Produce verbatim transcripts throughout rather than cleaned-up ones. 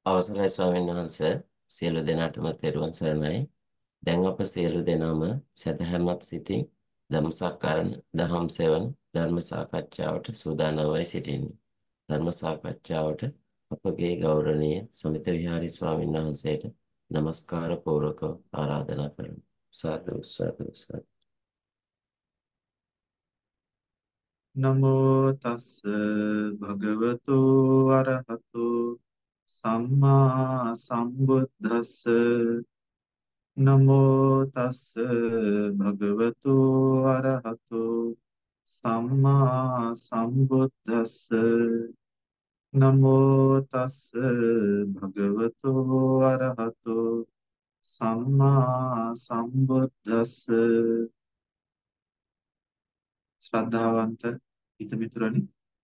අවසරයි ස්වාමීන් වහන්සේ සියලු දෙනාටම තෙරුවන් සරණයි. දැන් අප සියලු දෙනාම සදහැමත් සිතින් ධම්සක්කරණ දහම් සෙවන ධර්ම සාකච්ඡාවට සූදානම්වයි සිටින්නේ. ධර්ම සාකච්ඡාවට අපගේ ගෞරවනීය සමිත විහාරී ස්වාමීන් වහන්සේට নমස්කාර පූර්වකව ආරාධනා කරමි. සාදු සාදු සාදු. නමෝ තස් භගවතු අරහතු සම්මා සම්බුද්දස්ස නමෝ තස් භගවතු අරහතු සම්මා සම්බුද්දස්ස නමෝ තස් භගවතු අරහතු සම්මා සම්බුද්දස්ස ශ්‍රද්ධාවන්ත හිතමිතුරනි,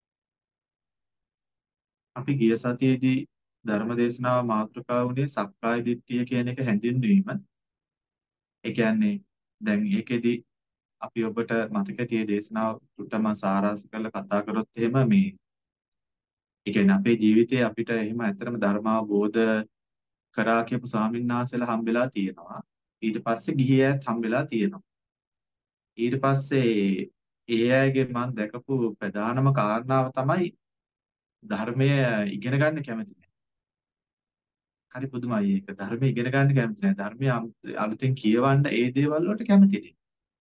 අපි ගිය සතියේදී ධර්ම දේශනාව මාතෘකා වුණේ සක්කාය දිට්ඨිය කියන එක හැඳින්වීම. ඒ කියන්නේ දැන් ඒකෙදි අපි ඔබට මතක තියේ දේශනාව තුටම සාරාංශ කරලා කතා කරොත් එහෙම මේ ඒ කියන්නේ අපේ ජීවිතයේ අපිට එහෙම ඇත්තටම ධර්ම අවබෝධ කරා කියපු ස්වාමීන් වහන්සේලා හම්බෙලා තියෙනවා. ඊට පස්සේ ගිහි අයත් හම්බෙලා තියෙනවා. ඊට පස්සේ ඒ අයගේ මම දැකපු ප්‍රධානම කාරණාව තමයි ධර්මය ඉගෙන ගන්න කැමති නැහැ. හරි පුදුමයි ඒක. ධර්මය ඉගෙන ගන්න කැමති නැහැ. ධර්මය අලුතෙන් කියවන්න ඒ දේවල් වලට කැමති නැහැ.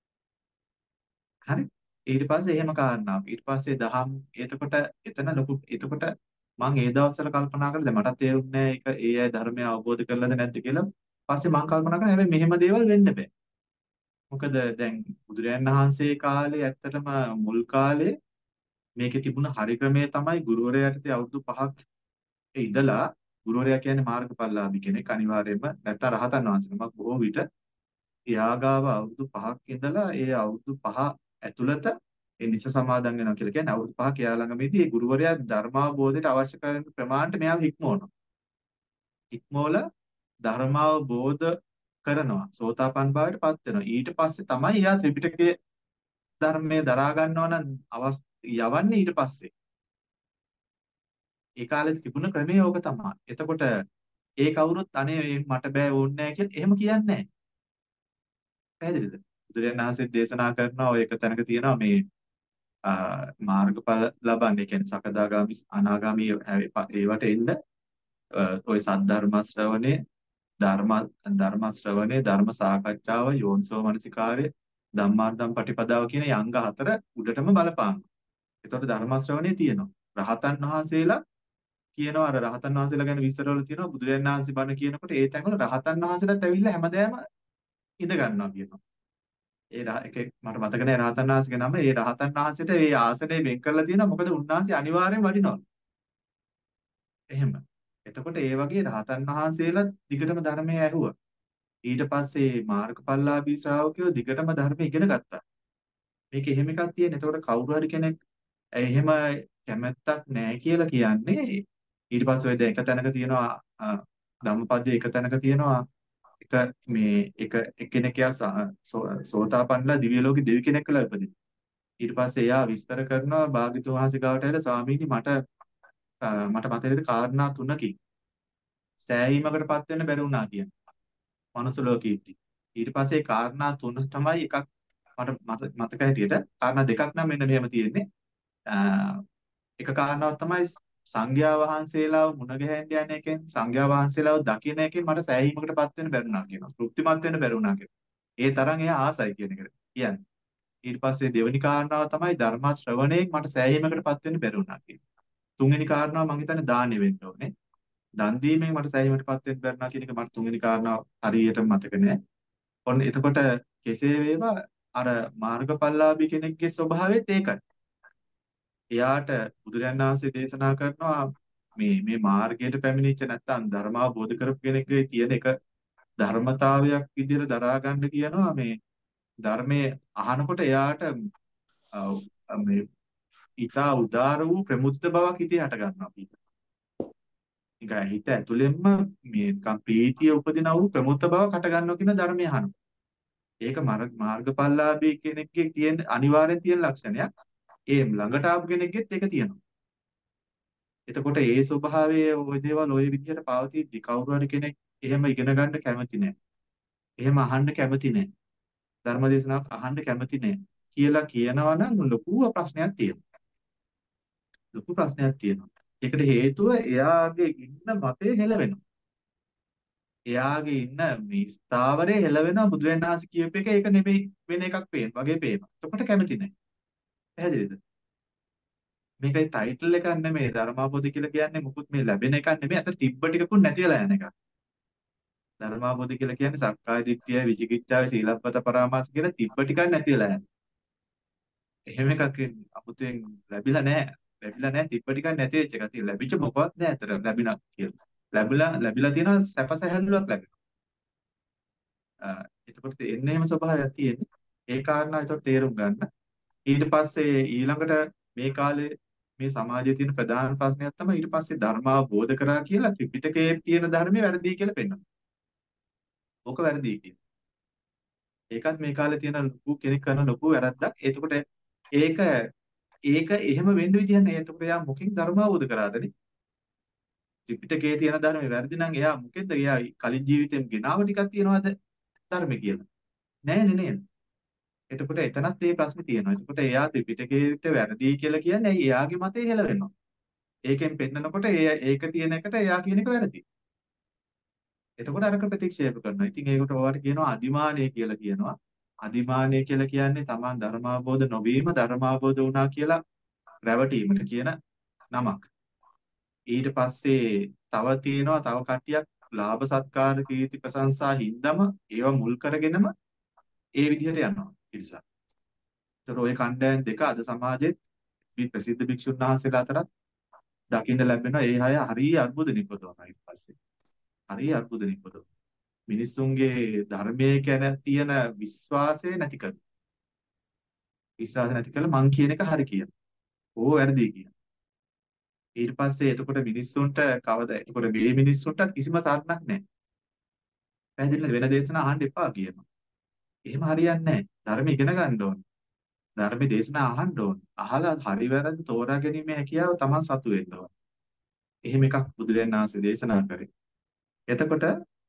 හරි. ඊට පස්සේ එහෙම කාරණාවක්. ඊට පස්සේ දහම් එතකොට එතන ලොකු එතකොට මම ඒ දවස්වල කල්පනා කරලා දැන් මට තේරුන්නේ නැහැ ඒක ඒ අය ධර්මය අවබෝධ කරලාද නැද්ද කියලා. පස්සේ මම කල්පනා කරා හැබැයි මෙහෙම දේවල් වෙන්න බෑ. මොකද දැන් බුදුරයන් වහන්සේ කාලේ ඇත්තටම මුල් කාලේ මේකේ තිබුණ හරි ක්‍රමය තමයි ගුරුවරයාට අවුරුදු පහක් ඉඳලා ගුරුවරයා කියන්නේ මාර්ගඵලලාභී කෙනෙක් අනිවාර්යයෙන්ම නැත්නම් රහතන් වහන්සේ නමක් බොහෝ විට යාගාව අවුරුදු පහක් ඉඳලා ඒ අවුරුදු පහ ඇතුළත ඒ නිස සමාදන් වෙනවා කියලා කියන්නේ අවුරුදු පහක් එයා ළඟමදී ඒ ගුරුවරයා ධර්මාවබෝධයට අවශ්‍ය කරන ප්‍රමාණයට මෙයාව හික්මවනවා. හික්මවල ධර්මාවබෝධ කරනවා. සෝතාපන්න භාවයට පත් වෙනවා. ඊට පස්සේ තමයි එයා ත්‍රිපිටකයේ ධර්මයේ දරා ගන්නවා නම් අවස් යවන්නේ ඊට පස්සේ. ඒ කාලේ තිබුණ ක්‍රමය ඕක තමයි. එතකොට ඒ කවුරුත් අනේ මට බෑ ඕනේ නැහැ කියලා එහෙම කියන්නේ නැහැ. පැහැදිලිද? බුදුරජාණන් වහන්සේ දේශනා කරනවා ඔය එක තැනක තියෙනවා මේ මාර්ගඵල ලබන්නේ කියන්නේ සකදාගාමි අනාගාමි ඒවට එන්න ඔය සද්ධර්ම ශ්‍රවණේ ධර්ම ධර්ම ශ්‍රවණේ ධර්ම සාකච්ඡාව යෝනිසෝ මනසිකාරය ධම්මාර්ධම් පටිපදාව කියන මේ අංග හතර උඩටම බලපානවා. ඒතකොට ධර්ම ශ්‍රවණේ තියෙනවා. රහතන් වහන්සේලා කියනවා අර රහතන් වහන්සේලා ගැන විස්තරවල තියෙනවා බුදුරජාණන් වහන්සේ බණ කියනකොට ඒ තැන්වල රහතන් වහන්සේලාත් ඇවිල්ලා හැමදාම ඉඳ ගන්නවා කියනවා. ඒ එක මට මතක නැහැ රහතන් වහන්සේගේ නම. ඒ රහතන් වහන්සේට ඒ ආසනය වෙන් කරලා තියෙනවා. මොකද උන්වහන්සේ අනිවාර්යෙන් වඩිනවා. එහෙම. එතකොට ඒ වගේ රහතන් වහන්සේලා දිගටම ධර්මය ඇහුවා. ඊට පස්සේ මාර්ගඵලලාභී ශ්‍රාවකයෝ දිගටම ධර්මය ඉගෙන ගත්තා. මේක එහෙම එකක් තියෙන. එතකොට කවුරු හරි කෙනෙක් එහෙම කැමැත්තක් නැහැ කියලා කියන්නේ ඊට පස්සේ ඔය දැන් එක තැනක තියෙනවා ධම්මපදයේ එක තැනක තියෙනවා එක මේ එක එක්කෙනෙක් යා සෝතාපන්නලා දිව්‍ය ලෝකේ දෙවි කෙනෙක් කියලා උපදිනවා. ඊට පස්සේ එයා විස්තර කරනවා භාග්‍යතුන් වහන්සේ ගාවට ඇවිල්ලා ස්වාමීනි මට මට මතකයි කාරණා තුනකින් සෑහීමකටපත් වෙන්න බැරි වුණා කියනවා. මනුස්ස ලෝකෙදී. ඊට පස්සේ කාරණා තුන තමයි එකක් මට මතක හැටියට කාරණා දෙකක් නම් මෙන්න මෙහෙම තියෙන්නේ. එක කාරණාවක් තමයි සංඝයා වහන්සේලාව මුණ ගැහෙන්න යන එකෙන් සංඝයා වහන්සේලාව දකින්න එකෙන් මට සෑහීමකටපත් වෙන්න බැරුණා කියනවා. තෘප්තිමත් වෙන්න බැරුණා කියනවා. ඒ තරම් එයා ආසයි කියන එකට කියන්නේ. ඊට පස්සේ දෙවෙනි කාරණාව තමයි ධර්ම ශ්‍රවණයෙන් මට සෑහීමකටපත් වෙන්න බැරුණා කියනවා. තුන්වෙනි කාරණාව මම හිතන්නේ දානෙ වෙන්න ඕනේ. දන් දීමෙන් මට සෑහීමකටපත් වෙන්න බැරුණා කියන එක මට තුන්වෙනි කාරණාව හරියට මතක නෑ. ඔන්න එතකොට කෙසේ වේවා අර මාර්ගඵලලාභී කෙනෙක්ගේ ස්වභාවයත් ඒකයි. එයාට බුදුරජාණන් වහන්සේ දේශනා කරනවා මේ මේ මාර්ගයට පැමිණිච්ච නැත්නම් ධර්ම අවබෝධ කරපු කෙනෙක්ගේ තියෙන එක ධර්මතාවයක් විදිහට දරා ගන්න කියනවා මේ ධර්මයේ අහනකොට එයාට මේ ඊටා උදාර වූ ප්‍රමුදිත බවක් හිතේ හට ගන්නවා පිට. නිකන් හිත ඇතුළෙන්ම මේ නිකන් ප්‍රීතිය උපදින වූ ප්‍රමුදිත බවක් හට ගන්නවා කියන ධර්මය අහනවා. ඒක මාර්ගඵලලාභී කෙනෙක්ගේ තියෙන අනිවාර්යෙන් තියෙන ලක්ෂණයක්. ඒ ළඟට ආපු කෙනෙක්ගෙත් ඒක තියෙනවා. එතකොට ඒ ස්වභාවයේ ওই දේවල් ওই විදිහට පවතිද්දි කවුරු හරි කෙනෙක් එහෙම ඉගෙන ගන්න කැමති නැහැ. එහෙම අහන්න කැමති නැහැ. ධර්ම දේශනාවක් අහන්න කැමති නැහැ කියලා කියනවා නම් ලොකු ප්‍රශ්නයක් තියෙනවා. ලොකු ප්‍රශ්නයක් තියෙනවා. ඒකට හේතුව එයාගේ ඉන්න මතය හෙලවෙනවා. එයාගේ ඉන්න මේ ස්ථාවරයේ හෙලවෙනවා බුදුරජාණන් වහන්සේ කියප එක ඒක නෙමෙයි වෙන එකක් පේන වගේ පේනවා. එතකොට කැමති නැහැ. පැහැදිලිද? මේකයි ටයිටල් එකක් නෙමෙයි ධර්මාබෝධි කියලා කියන්නේ මුකුත් මේ ලැබෙන එකක් නෙමෙයි. අතට තිබ්බ ටිකකුත් නැති වෙලා යන එකක්. ධර්මාබෝධි කියලා කියන්නේ සක්කාය දිට්ඨිය, විචිකිච්ඡාව, සීලබ්බත පරාමාස කියලා තිබ්බ ටිකක් නැති වෙලා යන. එහෙම එකක් අමුතුවෙන් ලැබිලා නැහැ. ලැබිලා නැහැ තිබ්බ ටිකක් නැති වෙච්ච එකක්. තියෙන ලැබිච්ච මොකවත් නැහැ අතර ලැබිනා කියලා. ලැබිලා ලැබිලා තියෙනවා සැප සැහැල්ලුවක් ලැබෙනවා. අ, එතකොට එන්නේ එහෙම ස්වභාවයක් තියෙන්නේ. ඒ කාරණා ඒතකොට තේරුම් ගන්න. ඊට පස්සේ ඊළඟට මේ කාලේ මේ සමාජයේ තියෙන ප්‍රධාන ප්‍රශ්නයක් තමයි ඊට පස්සේ ධර්මාවබෝධ කරා කියලා ත්‍රිපිටකයේ තියෙන ධර්මයේ වැරදි කියලා පෙන්වනවා. ඕක වැරදි කියලා. ඒකත් මේ කාලේ තියෙන ලොකු කෙනෙක් කරන ලොකු වැරද්දක්. එතකොට ඒක ඒක එහෙම වෙන්න විදියක් නෑ. එතකොට එයා මොකෙන් ධර්මාවබෝධ කරාදනේ? ත්‍රිපිටකයේ තියෙන ධර්මයේ වැරදි නම් එයා මොකෙන්ද? එයා කලින් ජීවිතෙම ගෙනාව ටිකක් තියනවාද ධර්මයේ කියලා? නෑනේ නේද? එතකොට එතනත් මේ ප්‍රශ්නේ තියෙනවා. එතකොට එයා ත්‍රිපිටකයට වැරදි කියලා කියන්නේ ඇයි? එයාගේ මතය හෙල වෙනවා. ඒකෙන් පෙන්නකොට ඒ ඒක තියෙන එකට එයා කියන එක වැරදි. එතකොට අරක ප්‍රතික්ෂේප කරනවා. ඉතින් ඒකට ඔයාලට කියනවා අදිමානය කියලා කියනවා. අදිමානය කියලා කියන්නේ තමන් ධර්මාබෝධ නොවීම ධර්මාබෝධ වුණා කියලා රැවටීමට කියන නමක්. ඊට පස්සේ තව තියෙනවා තව කට්ටියක් ලාභ සත්කාර කීර්ති ප්‍රශංසා හින්දම ඒව මුල් කරගෙනම ඒ විදිහට යනවා පිරිසක්. ඒතර ওই කණ්ඩායම් දෙක අද සමාජයේ මේ ප්‍රසිද්ධ භික්ෂුන් වහන්සේලා අතරත් දකින්න ලැබෙනවා. ඒ අය හරිය අර්බුද නිපදවනවා ඊට පස්සේ. හරිය අර්බුද නිපදවනවා. මිනිස්සුන්ගේ ධර්මයේ ගැන තියෙන විශ්වාසය නැති කරනවා. විශ්වාස නැති කළා මං කියන එක හරි කියනවා. ඕව වැරදි කියනවා. ඊට පස්සේ එතකොට මිනිස්සුන්ට කවද එතකොට මේ මිනිස්සුන්ටත් කිසිම සරණක් නැහැ. පැහැදිලිද? වෙන දේශනා අහන්න එපා කියනවා. එහෙම හරියන්නේ නැහැ. ධර්ම ඉගෙන ගන්න ඕනේ. ධර්ම දේශනා අහන්න ඕනේ. අහලා හරි වැරදි තෝරා ගැනීමේ හැකියාව Taman සතු වෙන්න ඕනේ. එහෙම එකක් බුදුරජාණන් වහන්සේ දේශනා කරේ. එතකොට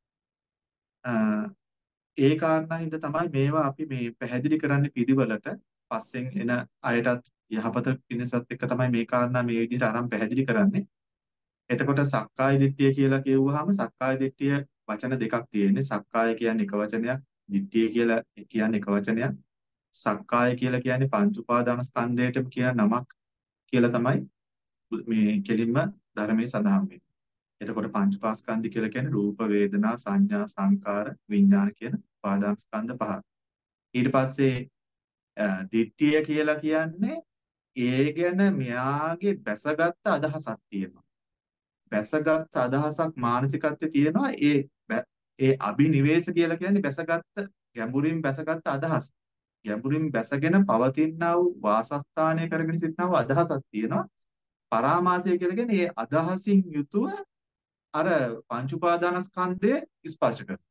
ඒ කාරණා හින්දා තමයි මේවා අපි මේ පැහැදිලි කරන්නේ පිළිවෙලට පස්සෙන් එන අයටත් යහපත පිණිසත් එක්ක තමයි මේ කාරණා මේ විදිහට අරන් පැහැදිලි කරන්නේ. එතකොට සක්කාය දිට්ඨිය කියලා කියුවාම සක්කාය දිට්ඨිය වචන දෙකක් තියෙන්නේ. සක්කාය කියන්නේ එක වචනයක්, දිට්ඨිය කියලා කියන්නේ එක වචනයක්. සක්කාය කියලා කියන්නේ පංච උපාදාන ස්කන්ධයටම කියන නමක් කියලා තමයි මේ කෙලින්ම ධර්මයේ සඳහන් වෙන්නේ. එතකොට පංච පාස්කන්ධ කියලා කියන්නේ රූප, වේදනා, සංඥා, සංකාර, විඥාන කියන උපාදාන ස්කන්ධ පහ. ඊට පස්සේ දිට්ඨිය කියලා කියන්නේ ඒ ගැන මෙයාගේ බැසගත් අදහසක් තියෙනවා. බැසගත් අදහසක් මානසිකත්වයේ තියෙනවා. ඒ ඒ අභිනිවේෂ කියලා කියන්නේ බැසගත් ගැඹුරින් බැසගත් අදහස්. ගැඹුරින් බැසගෙන පවතිනා වූ වාසස්ථානය කරගෙන සිටිනා වූ අදහසක් තියෙනවා. පරාමාසය කියලා කියන්නේ ඒ අදහසින් යුතුව අර පංච උපාදානස්කන්ධය ස්පර්ශ කරනවා.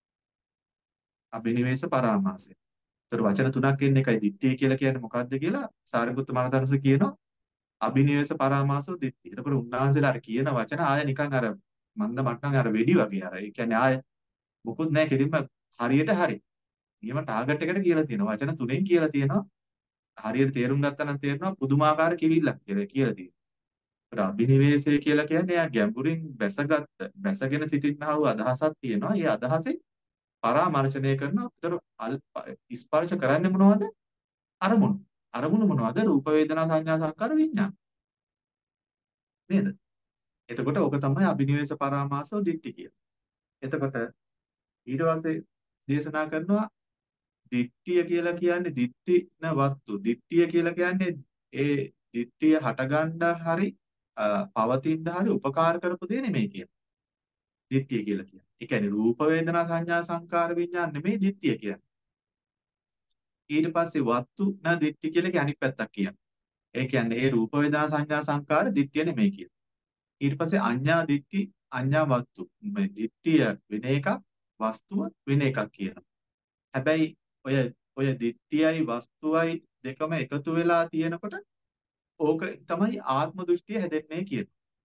අභිනිවේෂ පරාමාසය. ඒතර වචන තුනක් එන්නේ එකයි දිට්ඨිය කියලා කියන්නේ මොකක්ද කියලා සාරිපුත්ත මහරහතන්ස කියනවා. අභිනිවේෂ පරාමාසෝ දිට්ඨිය. ඒතකොට උන්වහන්සේලා අර කියන වචන ආය නිකන් අර මන්ද මට්ටම් අර වෙඩි වගේ අර. ඒ කියන්නේ ආය මොකුත් නැහැ කෙලින්ම හරියට හරි. නියම ටාගට් එකට කියලා තියෙනවා. වචන තුනෙන් කියලා තියෙනවා. හරියට තේරුම් ගත්තා නම් තේරෙනවා පුදුමාකාර කිවිල්ලක් කියලා කියලා තියෙනවා. ඒතර අභිනිවේෂය කියලා කියන්නේ යා ගැඹුරින් බැසගත් බැසගෙන සිටිනා වූ අදහසක් තියෙනවා. ඒ අදහසේ පරාමර්ශණය කරනවා. ඒතර ස්පර්ශ කරන්නේ මොනවද? අරමුණු. අරමුණු මොනවද? රූප වේදනා සංඥා සංකාර විඥාන. නේද? එතකොට ඕක තමයි අභිනිවේෂ පරාමාසෝ දිට්ඨි කියලා. එතකොට ඊට පස්සේ දේශනා කරනවා දිට්ඨිය කියලා කියන්නේ දිට්ඨින වත්තු. දිට්ඨිය කියලා කියන්නේ ඒ දිට්ඨිය හටගන්න හරි පවතින්න හරි උපකාර කරපු දේ නෙමෙයි කියන්නේ. දිට්ඨිය කියලා කියන්නේ. ඒ කියන්නේ රූප වේදනා සංඥා සංකාර විඥාන නෙමෙයි දිට්ඨිය කියන්නේ. ඊට පස්සේ වත්තු න දිට්ඨි කියලා කියන්නේ අනිත් පැත්තක් කියනවා. ඒ කියන්නේ ඒ රූප වේදනා සංඥා සංකාර දිට්ඨිය නෙමෙයි කියනවා. ඊට පස්සේ අඤ්ඤා දිට්ඨි අඤ්ඤා වත්තු. මේ දිට්ඨිය වෙන එකක් වස්තුව වෙන එකක් කියනවා. හැබැයි ඔය ඔය දිට්ඨියයි වස්තුවයි දෙකම එකතු වෙලා තියෙනකොට ඕක තමයි ආත්ම දෘෂ්ටිය හැදෙන්නේ කියනවා.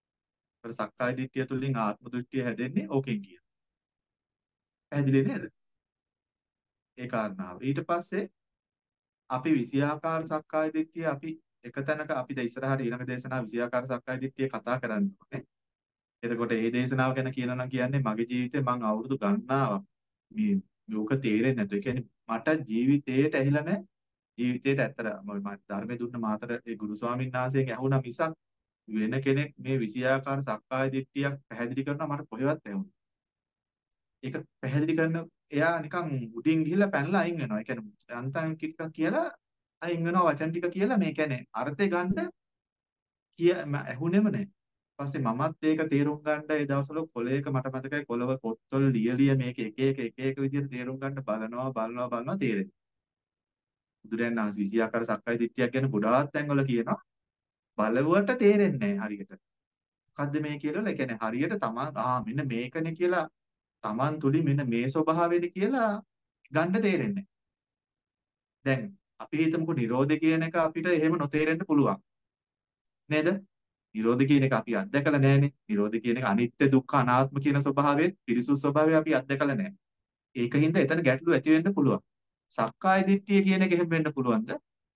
අර සක්කාය දිට්ඨිය තුළින් ආත්ම දෘෂ්ටිය හැදෙන්නේ ඕකෙන් කියන. පැහැදිලි නේද? ඒ කාරණාව. ඊට පස්සේ අපි විෂයාකාර සක්කාය දිට්ඨිය අපි එක තැනක අපි දැන් ඉස්සරහට ඊළඟ දේශනාව විෂයාකාර සක්කාය දිට්ඨිය කතා කරන්න ඕනේ. එතකොට මේ දේශනාව ගැන කියනවා නම් කියන්නේ මගේ ජීවිතේ මං අවුරුදු ගණනාවක් මේ මේක තේරෙන්නේ නැතු. ඒ කියන්නේ මට ජීවිතේට ඇහිලා නැහැ. ජීවිතේට ඇත්තට මම ධර්මයේ දුන්න මාතර ඒ ගුරු ස්වාමීන් වහන්සේගෙන් ඇහුණා මිසක් වෙන කෙනෙක් මේ විෂයාකාර සක්කාය දිට්ඨියක් පැහැදිලි කරනවා මට කොහෙවත් ඇහුණා. ඒක පැහැදිලි කරන එයා නිකන් උඩින් ගිහිල්ලා පැනලා අයින් වෙනවා. ඒ කියන්නේ යන්තම් ටිකක් කියලා අයින් වෙනවා වචන ටික කියලා මේ කියන්නේ අර්ථය ගන්න කිය ඇහුනේම නැහැ. ඊපස්සේ මමත් ඒක තේරුම් ගන්න ඒ දවස්වල කොලේක මට මතකයි කොලව පොත්වල ලියලිය මේක එක එක එක එක විදිහට තේරුම් ගන්න බලනවා බලනවා බලනවා තේරෙන්නේ. බුදුරයන් වහන්සේ විෂයාකාර සක්කාය දිට්ඨියක් ගැන ගොඩාක් තැන්වල කියනවා. බලවට තේරෙන්නේ නැහැ හරියට. මොකද්ද මේ කියලා? ඒ කියන්නේ හරියට තමන් ආ මෙන්න මේකනේ කියලා තමන් තුලින් මෙන්න මේ ස්වභාවයනේ කියලා ගන්න තේරෙන්නේ. දැන් අපි හිතමුකෝ නිරෝධය කියන එක අපිට එහෙම නොතේරෙන්න පුළුවන්. නේද? නිරෝධය කියන එක අපි අත්දැකලා නැහැනේ. නිරෝධය කියන එක අනිත්‍ය දුක්ඛ අනාත්ම කියන ස්වභාවයෙන් පිරිසුදු ස්වභාවය අපි අත්දැකලා නැහැ. ඒකින්ද එතන ගැටලු ඇති වෙන්න පුළුවන්. සක්කාය දිට්ඨිය කියන එක එහෙම වෙන්න පුළුවන්ද?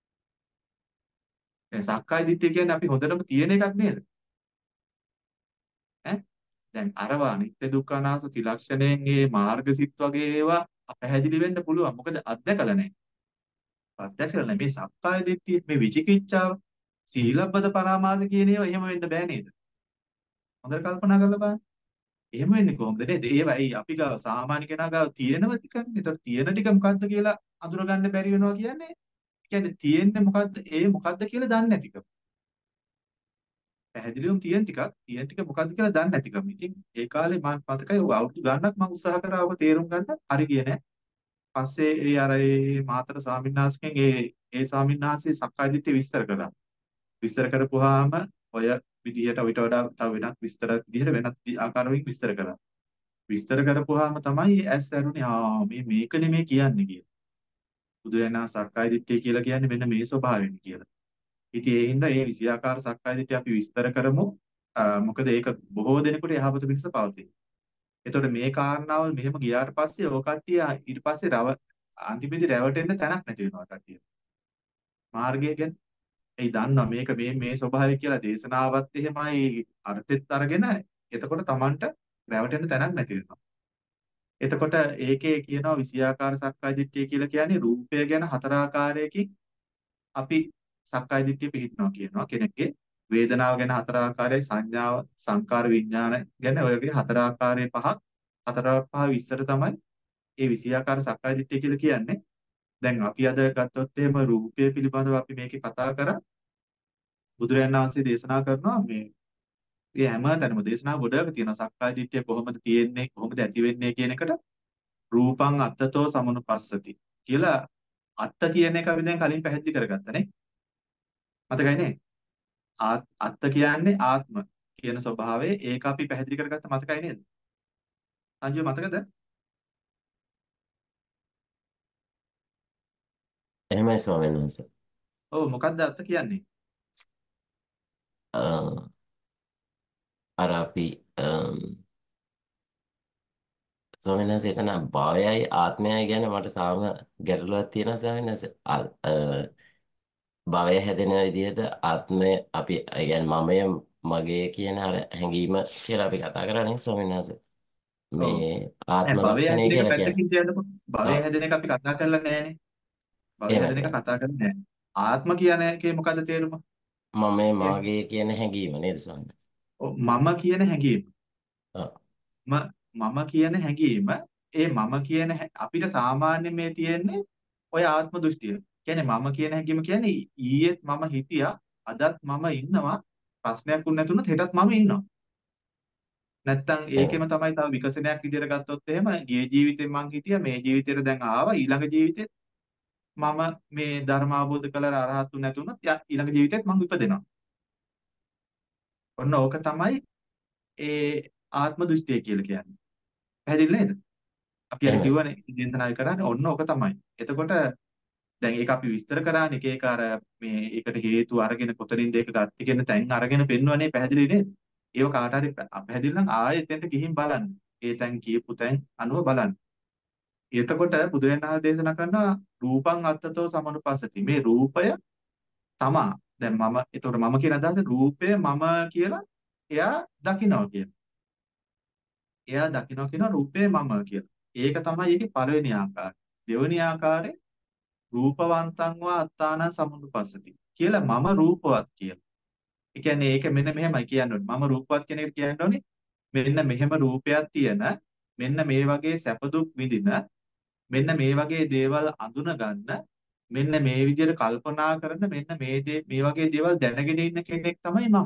දැන් සක්කාය දිට්ඨිය කියන්නේ අපි හොඳටම තියෙන එකක් නේද? ඈ දැන් අරවා අනිත්‍ය දුක්ඛ අනාත්ම ත්‍රිලක්ෂණයෙන් මේ මාර්ගසිත වගේ ඒවා අපැහැදිලි වෙන්න පුළුවන්. මොකද අත්දැකලා නැහැ. අත්දැකලා නැහැ. මේ සක්කාය දිට්ඨිය මේ විචිකිච්ඡාව සීලබ්බත පරාමාස කියන ඒවා එහෙම වෙන්න බෑ නේද? හොඳට කල්පනා කරලා බලන්න. එහෙම වෙන්නේ කොහොමද නේද? ඒවා ඇයි අපි ගාව සාමාන්‍ය කෙනා ගාව තියෙනව ටිකනේ. ඒතර තියෙන ටික මොකද්ද කියලා අඳුරගන්න බැරි වෙනවා කියන්නේ. කියන්නේ තියෙන්නේ මොකද්ද? ඒ මොකද්ද කියලා දන්නේ නැතිකම. පැහැදිලිවම තියෙන ටිකක් තියෙන ටික මොකද්ද කියලා දන්නේ නැතිකම. ඉතින් ඒ කාලේ මම මතකයි ඔය අවුරුදු ගණනක් මම උත්සාහ කරා ඔබ තේරුම් ගන්න හරි ගියේ නෑ. පස්සේ ඒ අර ඒ මාතර ස්වාමීන් වහන්සේගෙන් ඒ ඒ ස්වාමීන් වහන්සේ සක්කාය දිට්ඨිය විස්තර කළා. විස්තර කරපුවාම ඔය විදිහට ඊට වඩා තව වෙනත් විස්තර විදිහට වෙනත් ආකාරවලින් විස්තර කරා. විස්තර කරපුවාම තමයි ඇස් ඇරුනේ ආ මේ මේකනේ මේ කියන්නේ කියලා. බුදුරජාණන් සක්කාය දිට්ඨිය කියලා කියන්නේ මෙන්න මේ ස්වභාවයෙන් කියලා. ඉතින් ඒ හින්දා මේ විෂයාකාර සක්කාය දිට්ඨිය අපි විස්තර කරමු. මොකද ඒක බොහෝ දෙනෙකුට යහපත පිණිස පවතී. එතකොට මේ කාරණාවල් මෙහෙම ගියාට පස්සේ ඔය කට්ටිය ඊට පස්සේ රව අන්තිමේදී රැවටෙන්න තැනක් නැති වෙනවා කට්ටිය. මාර්ගය ගැන ඒ දන්නවා මේක මේ මේ ස්වභාවය කියලා දේශනාවත් එහෙමයි අර්ථෙත් අරගෙන එතකොට Tamanට රැවටෙන්න තැනක් නැති වෙනවා. එතකොට ඒකේ කියනවා විෂයාකාර සක්කාය දිට්ඨිය කියලා කියන්නේ රූපය ගැන හතර ආකාරයකින් අපි සක්කාය දිට්ඨිය පිළිගන්නවා කියනවා කෙනෙක්ගේ වේදනාව ගැන හතර ආකාරයයි සංඥාව සංකාර විඥාන ගැන ඔය වගේ හතර ආකාරයේ පහක් හතර පහ විස්තර තමයි ඒ විෂයාකාර සක්කාය දිට්ඨිය කියලා කියන්නේ. දැන් අපි අද ගත්තොත් එහෙම රූපය පිළිබඳව අපි මේකේ කතා කරා බුදුරජාණන් වහන්සේ දේශනා කරනවා මේ ඒ හැම තැනම දේශනා ගොඩක තියෙනවා සක්කාය දිට්ඨිය කොහොමද තියෙන්නේ කොහොමද ඇති වෙන්නේ කියන එකට රූපං අත්තතෝ සමනුපස්සති කියලා අත්ත කියන එක අපි දැන් කලින් පැහැදිලි කරගත්තා නේ මතකයි නේ අත්ත කියන්නේ ආත්ම කියන ස්වභාවය ඒක අපි පැහැදිලි කරගත්ත මතකයි නේද සංජීව මතකද එහෙමයි ස්වාමීන් වහන්සේ. ඔව් මොකක්ද අත්ත කියන්නේ අ, අර අපි අම්, ස්වාමීන් වහන්සේ එතන භවයයි ආත්මයයි ගැන මට තාම ගැටලුවක් තියෙනවා ස්වාමීන් වහන්සේ. අ- අ, භවය හැදෙන විදිහට ආත්මය අපි ඒ කියන්නේ මමය මගේ කියන අර හැඟීම කියලා අපි කතා කරන්නේ ස්වාමීන් වහන්සේ. ඔව් මේ නෑ ආත්ම භවය ලක්ෂණය හැදෙන එක කියලා කියන්නේ. පැත්තකින් කියන්නකො භවය ඔව් හැදෙන එක අපි කතා කරලා නෑනේ භවය එහෙමයි හැදෙන එක ස්වාමීන්. කතා කරන්නේ නෑ ආත්ම කියන එකේ මොකද්ද තේරුම මම මේ කියන්නේ මාගේ කියන හැඟීම නේද ස්වාමීන් වහන්සේ. ඔව් මම කියන හැඟීම ඔව් ම මම කියන හැඟීම ඒ මම කියන හැ- අපිට සාමාන්‍ය මේ තියෙන්නේ ඔය ආත්ම දෘෂ්ටිය. කියන්නේ මම කියන හැඟීම කියන්නේ ඊයේත් මම හිටියා අදත් මම ඉන්නවා ප්‍රශ්නයක් වුණ නැතුණත් හෙටත් මම ඉන්නවා. නැත්තම් එහෙමයි. ඒකෙම තමයි තව විකසනයක් විදියට ගත්තොත් එහෙම ගිය ජීවිතේ මං හිටියා මේ ජීවිතේට දැන් ආවා ඊළඟ ජීවිතේ මම මේ ධර්ම අවබෝධ කරලා අරහත් වුණ නැතුණත් යා- ඊළඟ ජීවිතේත් මං ඉපදෙනවා. ඔන්න ඕක තමයි ඒ ආත්ම දෘෂ්ටිය කියලා කියන්නේ. පැහැදිලි නේද? අපි අර එහෙමයි. කිව්වනේ දේශනා කරන්නේ ඔන්න ඕක තමයි. එතකොට දැන් ඒක අපි විස්තර කරානේ එක එක අර මේ ඒකට හේතු අරගෙන කොතනින්ද ඒක ගත්තේ කියන තැන් අරගෙන පෙන්වන්නේ පැහැදිලි නේද? ඒව කාට හරි පැහැදිලි නම් ආයෙත් එතෙන්ට ගිහින් බලන්න. ඒ තැන් කියපු තැන් අනුව බලන්න. එතකොට බුදුරජාණන් වහන්සේ දේශනා කරනවා රූපං අත්තතෝ සමනුපස්සති. මේ රූපය තමා. දැන් මම එතකොට මම කියන අදහස රූපය මම කියලා එයා දකිනවා කියන. එයා දකිනවා කියන රූපය මම කියලා. ඒක තමයි ඒකේ පළවෙනි ආකාරය. දෙවෙනි ආකාරය රූපවන්තං වා අත්තානං සමනුපස්සති කියලා මම රූපවත් කියලා. ඒ කියන්නේ ඒක මෙන්න මෙහෙමයි කියන්න ඕනේ. මම රූපවත් කියන එකට කියන්න ඕනේ මෙන්න මෙහෙම රූපයක් තියෙන මෙන්න මේ වගේ සැප දුක් විඳින මෙන්න මේ වගේ දේවල් අඳුන ගන්න මෙන්න මේ විදිහට කල්පනා කරන මෙන්න මේ දේ මේ වගේ දේවල් දැනගෙන ඉන්න කෙනෙක් තමයි මම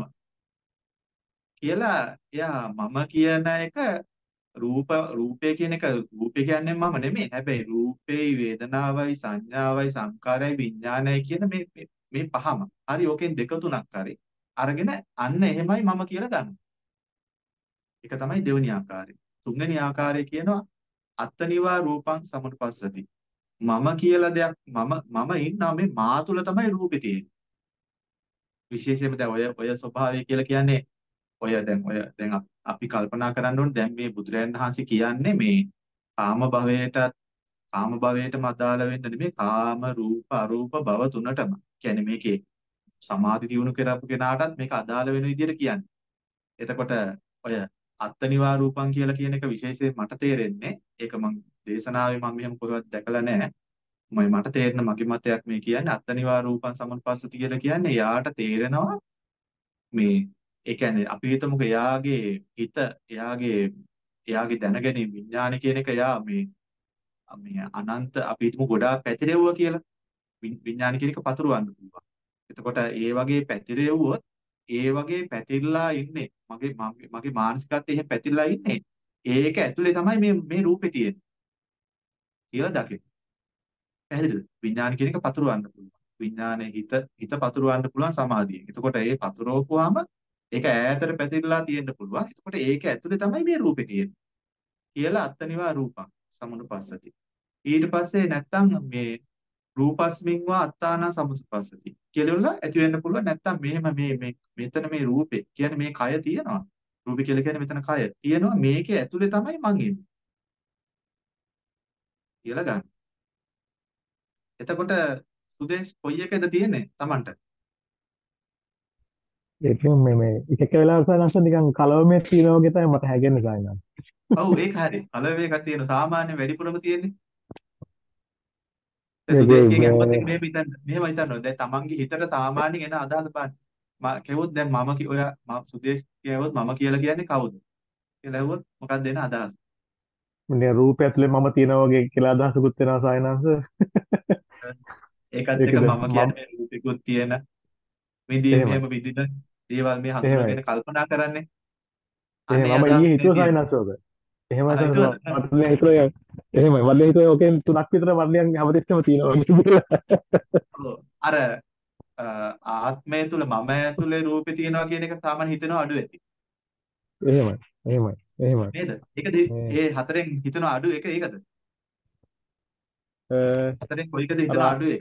කියලා එයා මම කියන එක රූප රූපය කියන එක රූපය කියන්නේ මම නෙමෙයි. හැබැයි රූපේ වේදනාවයි සංඥාවයි සංකාරයයි විඥානයයි කියන මේ මේ මේ පහම. හරි ඕකෙන් දෙක තුනක් හරි අරගෙන අන්න එහෙමයි මම කියලා ගන්න. ඒක තමයි දෙවෙනි ආකාරය. තුන්වෙනි ආකාරය කියනවා අත්තනිවා රූපං සමුපස්සති. මම කියලා දෙයක් මම මම ඉන්නා මේ මා තුල තමයි රූපේ තියෙන්නේ. විශේෂයෙන්ම දැන් ඔය ඔය ස්වභාවය කියලා කියන්නේ ඔය දැන් ඔය දැන් අප- අපි කල්පනා කරන්න ඕනේ දැන් මේ බුදුරයන් වහන්සේ කියන්නේ මේ කාම භවයට කාම භවයටම අදාළ වෙන්න නෙමෙයි කාම රූප අරූප භව තුනටම. කියන්නේ මේකේ සමාධි දියුණු කරපු කෙනාටත් මේක අදාළ වෙන විදිහට කියන්නේ. එතකොට ඔය අත්නිවා රූපං කියලා කියන එක විශේෂයෙන් මට තේරෙන්නේ ඒක මම දේශනාවේ මම මෙහෙම කොහෙවත් දැකලා නැහැ. මම මට තේරෙන මගේ මතයක් මේ කියන්නේ අත්නිවා රූපං සමනුපස්සති කියලා කියන්නේ යාට තේරෙනවා මේ ඒ කියන්නේ අපි හිතමුකෝ එයාගේ හිත එයාගේ එයාගේ දැනගැනීම විඥාන කියන එක එයා මේ මේ අනන්ත අපි හිතමු ගොඩාක් පැතිරෙව්වා කියලා විஞ்- විඥාන කියන එක පතුරවන්න පුළුවන්. එතකොට ඒ වගේ පැතිරෙව්වොත් ඒ වගේ පැතිරලා ඉන්නේ මගේ මගේ මගේ මානසිකත්වයේ එහෙම පැතිරලා ඉන්නේ ඒක ඇතුලේ තමයි මේ මේ රූපේ තියෙන්නේ කියලා දකින්න. පැහැදිලිද? විඥාන කියන එක පතුරවන්න පුළුවන්. විඥානයේ හිත හිත පතුරවන්න පුළුවන් සමාධියෙන්. එතකොට ඒ පතුරවපුවාම ඒක ඈතට පැතිරලා තියෙන්න පුළුවන්. එතකොට ඒක ඇතුලේ තමයි මේ රූපේ තියෙන්නේ කියලා අත්තනිවා රූපං සමුනුපස්සති. ඊට පස්සේ නැත්තම් මේ රූපස්මින් වා අත්තාන සමුපස්සති කියලා ඇති වෙන්න පුළුවන්. නැත්තම් මෙහෙම මේ මේ මෙතන මේ රූපේ කියන්නේ මේ කය තියෙනවා. රූපේ කියලා කියන්නේ මෙතන කය තියෙනවා. මේකේ ඇතුලේ තමයි මං ඉන්නේ කියලා ගන්න. එතකොට සුදේශ් කොයි එකද තියෙන්නේ Tamanට? ඒක මේ මේ එක එක වෙලාවට සනස නිකන් කලවමේ තියෙනවා වගේ තමයි මට හැගෙන්නේ සායනා. ඔව් ඒක හරි. පළවෙනි එකක් තියෙන සාමාන්‍ය වැඩිපුරම තියෙන්නේ. දැන් ඒක සුදේශ් කියගේ අම්මත් මේ එක්ක මෙහෙම හිතන්න. මෙහෙම හිතන්න ඕනේ. දැන් Tamanගේ හිතට සාමාන්‍යයෙන් එන අදහස බලන්න. මම කෙවුවොත් දැන් මම කි- ඔය මම සුදේශ් කියවොත් මම කියලා කියන්නේ කවුද? කියලා ඇහුවොත් මොකක්ද එන අදහස? මේ රූපය ඇතුලේ මම තියෙනවා වගේ කියලා අදහසකුත් වෙනවා සායනාංශ. ඒකත් එක ඒකද මම මම කියන්නේ රූපිකුත් තියෙන විඳින් එහෙමයි. මෙහෙම විඳින දේවල් මේ එහෙමයි. හඳුනගෙන කල්පනා කරන්නේ. අන්න එහෙම ඒ මම අදහස ඊයේ මේ හිතුවා තියෙන්නේ. සායනාංශ ඔක. එහෙමයි ආ සායනාංශ හිතුවද? මට දැන් හිතුවා එහෙමයි මට දැන් හිතුවා ඔකෙන් තුනක් විතර මට දැන් හැමතිස්සෙම තියෙනවා වගේ කියලා. ඔව්. අර අ, ආත්මය තුල මම ඇතුලේ රූපේ තියෙනවා කියන එක සාමාන්‍ය හිතෙනවා අඩු ඇති. එහෙමයි. එහෙමයි. එහෙමයි. නේද? ඒකද මේ ඒ හතරෙන් හිතනවා අඩු එක ඒකද? අ, හතරෙන් කොයිකද අර හිතනවා අඩු එක?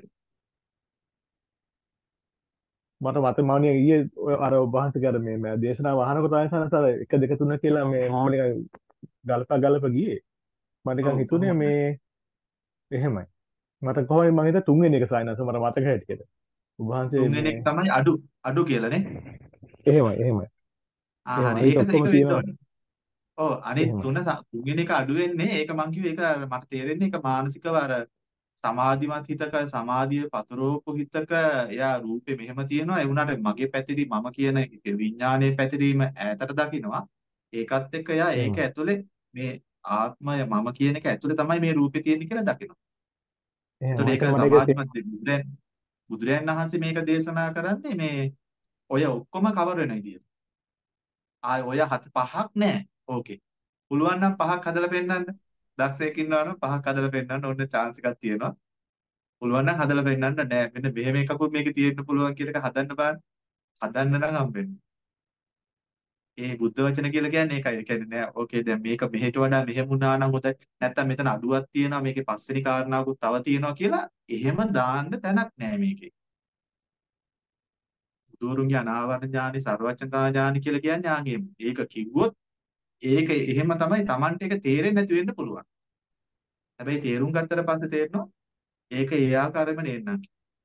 මට මත මම ඊයේ ඔය අර ඔබ වහන්සේගේ අර මේ මේ දේශනාව අහනකොට තමයි සනස අර එක දෙක තුන කියලා මේ මම නිකන් ගල්පා ගල්පා ගියේ. මම නිකන් ඔව් හිතුනේ කොහොමද? මේ එහෙමයි. මට කොහොමද මම හිතුවා තුන්වෙනි එක සායනස මට මතක හැටියට. ඔබ වහන්සේ තුන්වෙනි මේ එක තමයි අඩු අඩු කියලා නේ. එහෙමයි එහෙමයි. ආ එහෙමයි. හරි අනිත් ඒක ඔක්කොම ඒක වෙන්න තියෙනවා. ඕනේ. ඔව් අනිත් එහෙමයි. තුන ස- තුන්වෙනි එක අඩු වෙන්නේ ඒක මං කිව්වේ ඒක අර මට තේරෙන්නේ ඒක මානසිකව අර සමාධිමත් හිතක සමාධිය පතුරවපු හිතක එයා රූපේ මෙහෙම තියෙනවා ඒ වුණාට මගේ පැතිරි මම කියන විඥානයේ පැතිරීම ඈතට දකිනවා ඒකත් එක්ක එයා ඒක එහෙමයි. ඇතුලේ මේ ආත්මය මම කියන එක ඇතුලේ තමයි මේ රූපේ තියෙන්නේ කියලා දකිනවා. එහෙමයි. එතකොට ඒක මට මට ඒක තේ- සමාධිමත් බුදුරයන් බුදුරයන් වහන්සේ මේක දේශනා කරන්නේ මේ ඔය ඔක්කොම කවර වෙන විදියට. ආය ඔය හත පහක් නෑ. ඕකේ. පුළුවන් නම් පහක් හදලා පෙන්නන්න. දක්ෂයෙක් ඉන්නවා නම් පහක් හදලා පෙන්නන්න ඕන chance එකක් තියෙනවා. පුළුවන් නම් හදලා පෙන්නන්න නෑ. මෙන්න මෙහෙම එකකුත් මේකේ තියෙන්න පුළුවන් කියන එක හදන්න බෑ. හදන්න නම් හම්බෙන්නේ. ඒ බුද්ධ වචන කියලා කියන්නේ ඒකයි. ඒ කියන්නේ නෑ ඕකේ දැන් මේක මෙහෙට වඩා මෙහෙම වුණා නම් හොඳයි. නැත්තම් මෙතන අඩුවක් තියෙනවා. මේකේ පස්වෙනි කාරණාවකුත් තව තියෙනවා කියලා එහෙම දාන්න තැනක් නෑ මේකේ. බුදුරුන්ගේ අනාවරණ ඥානෙ සර්වඥතා ඥානෙ කියලා කියන්නේ ආගේ ඒක කිව්වොත් ඒක එහෙම තමයි Tamante එක තේරෙන්නේ නැති වෙන්න පුළුවන්. හැබැයි තේරුම් ගත්තට පස්සේ තේරෙනවා ඒක ඒ ආකාරයෙන්ම නෙන්නම්.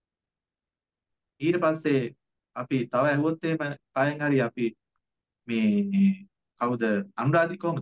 ඊට පස්සේ අපි තව ඇහුවොත් එහෙම කායෙන් හරි අපි මේ කවුද අනුරාධි කොහමද?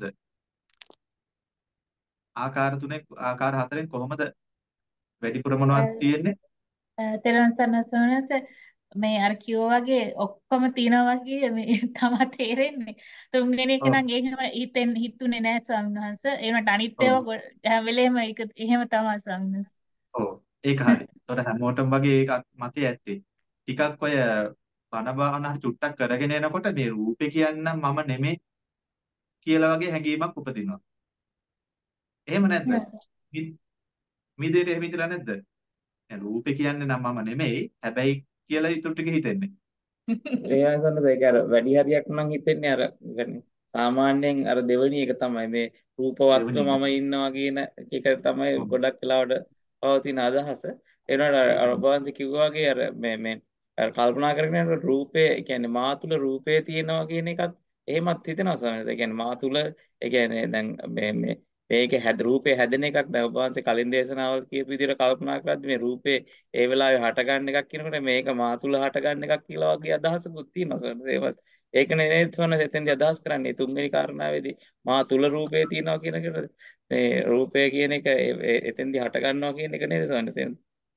ආකාර තුනෙන් ආකාර හතරෙන් කොහොමද වැඩිපුර මොනවද තියෙන්නේ? තෙරුවන් සරණයි සෝනස මේ අර කිව්වා වගේ ඔක්කොම තියෙනවා වගේ මේ තමයි තේරෙන්නේ. තුන්වෙනි එක ඔව් නම් එහෙම හිතෙන් හිතුනේ නෑ ස්වාමීන් වහන්සේ. ඒ වුණාට අනිත් ඔව් ඒවා ගො- හැම වෙලේම ඒක එහෙම තමයි ස්වාමීන් වහන්සේ. ඔව් ඒක හරි. ඒතකොට හැමෝටම වගේ ඒක මතය ඇත්තේ. ටිකක් ඔය බණ භාවනා හරි චුට්ටක් කරගෙන එනකොට මේ රූපේ කියන්නම් මම නෙමෙයි කියලා වගේ හැඟීමක් උපදිනවා. එහෙම නැද්ද? මි- මිදේට එහෙම හිතලා නැද්ද? දැන් රූපේ කියන්නේ නම් මම නෙමෙයි හැබැයි කියලා ඊටු ටික හිතෙන්නේ. ඒ අසන්නස ඒක අර වැඩි හරියක් නම් හිතෙන්නේ අර يعني සාමාන්‍යයෙන් අර දෙවෙනි එක තමයි මේ රූපවත්ව දෙවෙනි එක. මම ඉන්නවා කියන එක තමයි ඔව් ගොඩක් වෙලාවට පවතින අදහස. ඒ වුණාට අර අර ඒක. ඔබවහන්සේ කිව්වා වගේ අර මේ මේ අර කල්පනා කරගෙන යනකොට රූපේ කියන්නේ මා තුල රූපේ තියෙනවා කියන එකත් එහෙමත් හිතෙනවා ස්වාමීන් වහන්සේ. ඒ කියන්නේ මා තුල ඒ කියන්නේ දැන් මේ මේ මේක හැද රූපේ හැදෙන එකක් දැන් ඔබ වහන්සේ කලින් දේශනාවල් කියපු විදිහට කල්පනා කරද්දි මේ රූපේ ඒ වෙලාවේ හට ගන්න එකක් කියනකොට මේක මා තුල හට ගන්න එකක් කියලා වගේ අදහසකුත් තියෙනවා සර්. ඒවත් ඒකනේ නේද සොන්න එතෙන්දී අදහස් කරන්නේ තුන්වෙනි කාරණාවේදී මා තුල රූපේ තියෙනවා කියන එකට මේ රූපය කියන එක ඒ- ඒ- එතෙන්දී හට ගන්නවා කියන එක නේද සොන්න?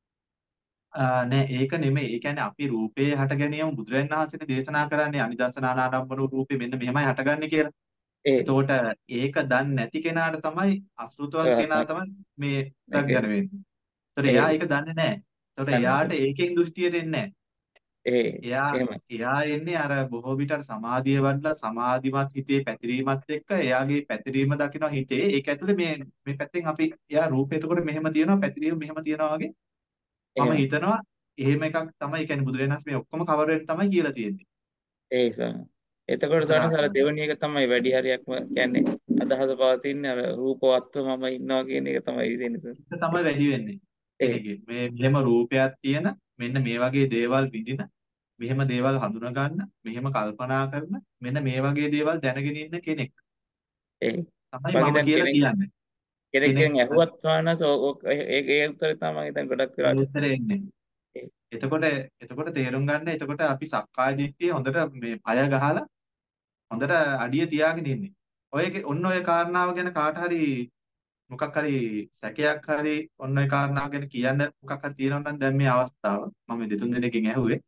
ආ නෑ ඒක නෙමෙයි. ඒ කියන්නේ අපි රූපේ හට ගැනීම බුදුරජාණන් වහන්සේනේ දේශනා කරන්නේ අනිදර්ශනානාරම්භන රූපේ මෙන්න මෙහෙමයි හටගන්නේ කියලා. ඒ එතකොට ඒක දන්නේ නැති කෙනාට තමයි අසෘතවත් කෙනා තමයි මේ මේක දග්ගන වෙන්නේ. එතකොට ඒ එයා ඒක දන්නේ නැහැ. එතකොට දන්නේ එයාට නැහැ. ඒකෙන් දෘෂ්ටිය දෙන්නේ නැහැ. ඒ එයා එහෙමයි. එයා එන්නේ අර බොහෝ විට අර සමාධිය වඩලා සමාධිමත් හිතේ පැතිරීමත් එක්ක එයාගේ පැතිරීම දකිනවා හිතේ. ඒක ඇතුලේ මේ මේ පැත්තෙන් අපි එයා රූපේ එතකොට මෙහෙම තියෙනවා පැතිරීම මෙහෙම තියෙනවා වගේ මම එහෙමයි. හිතනවා එහෙම එකක් තමයි. ඒ කියන්නේ බුදුරජාණන් වහන්සේ මේ ඔක්කොම කවර වෙන්න තමයි කියලා තියෙන්නේ. ඒ සම. එතකොට එතකොට සරණ සර දෙවෙනි එක තමයි වැඩි හරියක්ම කියන්නේ අදහස පවතින්නේ අර රූපවත්ව මම ඉන්නවා කියන එක තමයි දෙන්නේ සර්. ඒක තමයි වැඩි වෙන්නේ ඒ කෙනෙක්ගේ. මේ මෙහෙම රූපයක් තියෙන මෙන්න මේ වගේ දේවල් විඳින මෙහෙම දේවල් හඳුනා ගන්න මෙහෙම කල්පනා කරන මෙන්න මේ වගේ දේවල් දැනගෙන ඉන්න කෙනෙක් ඒ තමයි මම මම හිතන්නේ කියලා කෙනෙක් කියන්නේ. කෙනෙක් කෙනෙක්ගෙන් ඇහුවත් සානස ඒ ඒ උත්තරේ තමයි හිතන්නේ ගොඩක් ඒ වෙලාට. උත්තරේ එන්නේ. ඒ එතකොට එතකොට තේරුම් ගන්න එතකොට අපි සක්කාය දිට්ඨිය හොඳට මේ පය ගහලා හොඳට අඩිය තියාගෙන ඉන්නේ. ඔය ඔන්න ඔය කාරණාව ගැන කාට හරි මොකක් හරි සැකයක් හරි ඔන්න ඔය කාරණාව ගැන කියන්න මොකක් හරි තියෙනවා නම් දැන් මේ අවස්ථාව මම මේ දෙතුන් දෙනෙක්ගෙන් ඇහුවේ.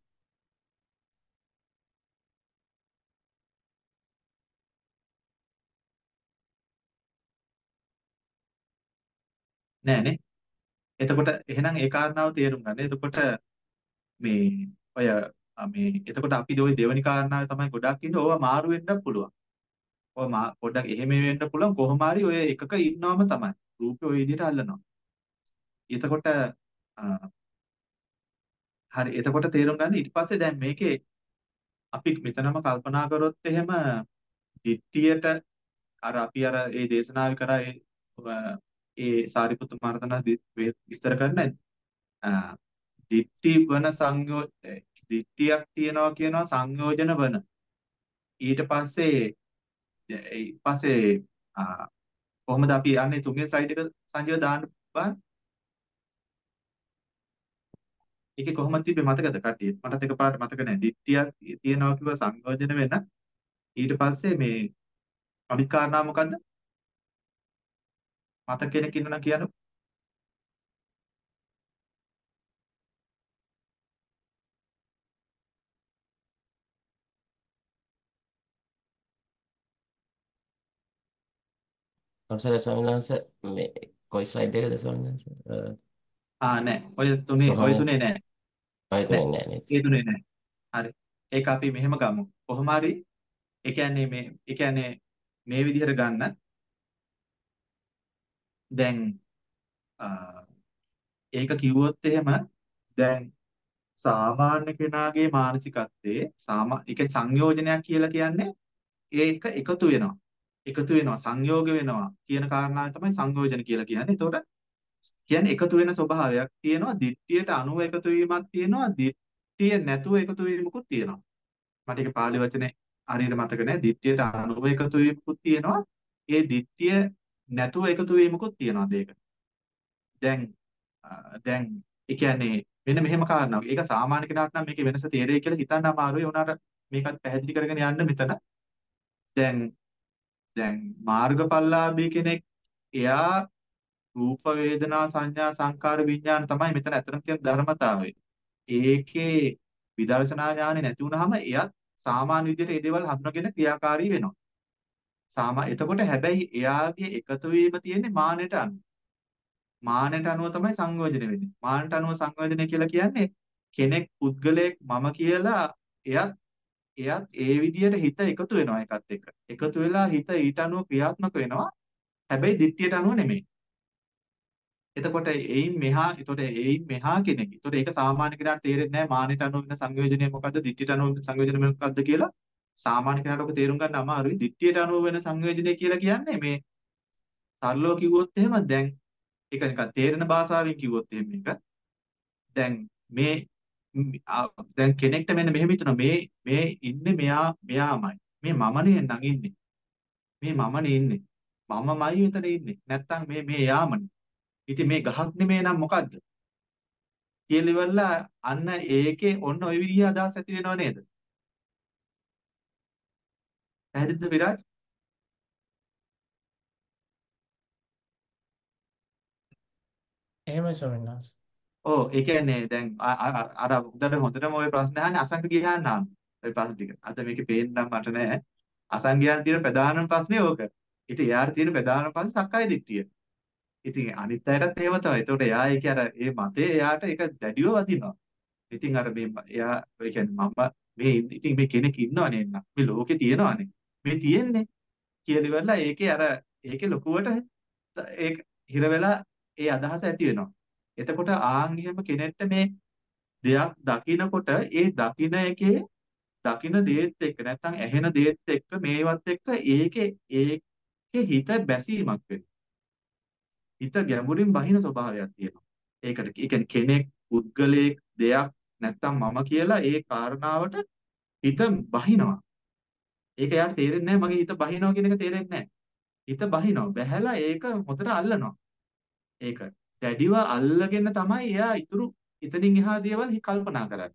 නෑනේ. එතකොට එහෙනම් ඒ කාරණාව තේරුම් ගන්න. එතකොට මේ ඔය අ, මේ එතකොට අපි ওই දෙවනි කාරණාවේ තමයි ගොඩක් ඉන්නේ. ඕවා මාරු වෙන්නත් පුළුවන්. ඔය මා පොඩ්ඩක් එහෙම වෙන්න පුළුවන්. කොහොම හරි ඔය එකක ඉන්නවම තමයි. රූපේ ওই විදිහට අල්ලනවා. එතකොට අ, හරි. එතකොට තේරුම් ගන්න ඊට පස්සේ දැන් මේකේ අපි මෙතනම කල්පනා කරොත් එහෙම දිට්ඨියට අර අපි අර ඒ දේශනාවේ කරා ඒ අ, ඒ සාරිපුත්ත මහරහතන් වහන්සේ විස්තර කරන අ, දිට්ඨි වන සංයෝ දිට්ඨියක් තියනවා කියනවා සංයෝජන වන ඊට පස්සේ ඊට පස්සේ අ, කොහොමද අපි යන්නේ තුන්වෙනි ස්ලයිඩ් එක සංජීව දාන්න බලන්න. ඒකේ කොහොමද තිබ්බේ මතකද කට්ටිය? මටත් එකපාරට මතක නැහැ. දිට්ඨියක් තියනවා කිව්ව සංයෝජන වෙන ඊට පස්සේ මේ අනිත් කාරණා මොකද්ද? මතක කෙනෙක් ඉන්නවා කියන්න. අවසරයි ස්වාමීන් වහන්සේ මේ කොයි ස්ලයිඩ් එකද ස්වාමීන් වහන්සේ? අ, ආ නෑ. ඔය තුනේ ඔය සොහොනේ තුනේ නෑ. ආයෙත් නෑ. නෑ නේද? ඒ තුනේ නෑ. හරි. ඒක අපි මෙහෙම ගමු. කොහොම හරි ඒ කියන්නේ මේ ඒ කියන්නේ මේ විදිහට ගන්න. දැන් අ, ඒක කිව්වොත් එහෙම දැන් සාමාන්‍ය කෙනාගේ මානසිකත්වයේ සාමා ඒ කියන්නේ සංයෝජනයක් කියලා කියන්නේ ඒක එකතු වෙනවා. එකතු වෙනවා සංයෝග වෙනවා කියන කාරණාව තමයි සංයෝජන කියලා කියන්නේ. එතකොට කියන්නේ එකතු වෙන ස්වභාවයක් තියෙනවා. දිට්ඨියට අනුව එකතු වීමක් තියෙනවා. දිට්ඨිය දිට්ඨිය නැතුව එකතු වීමකුත් තියෙනවා. මට ඒක පාලි වචනේ හරියට මතක නැහැ. දිට්ඨියට අනුව එකතු වීමකුත් තියෙනවා. ඒ දිට්ඨිය නැතුව එකතු වීමකුත් තියෙනවා දෙයක. දැන් අ, දැන් ඒ කියන්නේ මෙන්න මෙහෙම කාරණාවක්. ඒක සාමාන්‍ය කෙනාට නම් මේකේ වෙනස තේරෙයි කියලා හිතන්න අමාරුයි. උනාට මේකත් පැහැදිලි කරගෙන යන්න මෙතන. දැන් දැන් මාර්ගඵලලාභී කෙනෙක් එයා රූප වේදනා සංඥා සංකාර විඥාන තමයි මෙතන ඇත්තටම තියෙන ධර්මතාවය. ඒකේ විදර්ශනා ඥානෙ නැති වුනහම එයත් සාමාන්‍ය විදිහට ඒ දේවල් හඳුනගෙන ක්‍රියාකාරී වෙනවා. සාමා එතකොට හැබැයි එයාගේ එකතු වීම තියෙන්නේ මානෙට අනුව. මානෙට අනුව තමයි සංයෝජන වෙන්නේ. මානට අනුව සංයෝජනය කියලා කියන්නේ කෙනෙක් පුද්ගලයෙක් මම කියලා එයත් එයත් ඒ විදිහට හිත එකතු වෙනවා එකත් එක්ක. එකතු වෙලා හිත ඊට අනුව ක්‍රියාත්මක වෙනවා. හැබැයි දිට්ඨියට අනුව නෙමෙයි. එතකොට එයින් මෙහා එතකොට එයින් මෙහා කෙනෙක්. එතකොට ඒක සාමාන්‍ය කෙනාට තේරෙන්නේ නැහැ මානෙට අනුව වෙන සංයෝජනය මොකද්ද දිට්ඨියට අනුව වෙන සංයෝජනය මොකද්ද කියලා. සාමාන්‍ය කෙනාට ඔක තේරුම් ගන්න අමාරුයි. දිට්ඨියට අනුව වෙන සංයෝජනය කියලා කියන්නේ මේ සරලව කිව්වොත් එහෙම දැන් ඒක නිකන් තේරෙන භාෂාවෙන් කිව්වොත් එහෙම මේක. දැන් මේ ම්, ආ, දැන් කෙනෙක්ට මෙන්න මෙහෙම හිතනවා මේ මේ ඉන්නේ මෙයා මෙයාමයි. මේ මමනේ නං ඉන්නේ. මේ මමනේ ඉන්නේ. මමමයි මෙතන ඉන්නේ. නැත්තම් මේ මේ යාමනේ. ඉතින් මේ ගහක් නෙමෙයි නම් මොකද්ද? කියලා ඉවරලා අන්න ඒකේ ඔන්න ওই විදිහ අදහස් ඇති වෙනව නේද? පැහැදිලිද විරාජ්? එහෙමයි ස්වාමීන් වහන්සේ. ඔව් ඒ කියන්නේ දැන් අ- අ- අ- අර හොඳට හොඳටම ওই ප්‍රශ්න අහන්නේ අසංක ගියාන නාම. ওই ප්‍රශ්න ටික. අද මේකේ පේන්නම් මට නෑ. අසංක ගියාන තියෙන ප්‍රධානම ප්‍රශ්නේ ඕක. ඉතින් එයාට තියෙන ප්‍රධානම ප්‍රශ්නේ සක්කාය දිට්ඨිය. ඉතින් අනිත් අයටත් එහෙම තමයි. ඒතකොට එයා ඒක අර ඒ මතේ එයාට ඒක දැඩිව වදිනවා. ඉතින් අර මේ එයා ඒ කියන්නේ මම මේ ඉන්න- ඉතින් මේ කෙනෙක් ඉන්නවනේ නේද? මේ ලෝකේ තියෙනවනේ. මේ තියෙන්නේ කියලා ඉවරලා ඒකේ අර ඒකේ ලොකුවට ඒක හිර වෙලා ඒ අදහස ඇති වෙනවා. එතකොට ආන් එහෙම කෙනෙක්ට මේ දෙයක් දකිනකොට ඒ දකින එකේ දකින දේත් එක්ක නැත්නම් ඇහෙන දේත් එක්ක මේවත් එක්ක ඒකේ ඒකේ හිත බැසීමක් වෙනවා. හිත ගැඹුරින් බහින ස්වභාවයක් තියෙනවා. ඒකට ඒ කියන්නේ කෙනෙක්, පුද්ගලයෙක්, දෙයක් නැත්තම් මම කියලා ඒ කාරණාවට හිත බහිනවා. ඒක යාට තේරෙන්නේ නැහැ මගේ හිත බහිනවා කියන එක තේරෙන්නේ නැහැ. හිත බහිනවා. බැහැලා ඒක හොඳට අල්ලනවා. ඒක දැඩිව අල්ලගෙන තමයි එයා ඉතුරු ඉතින් එහා දේවල් හි කල්පනා කරන්නේ.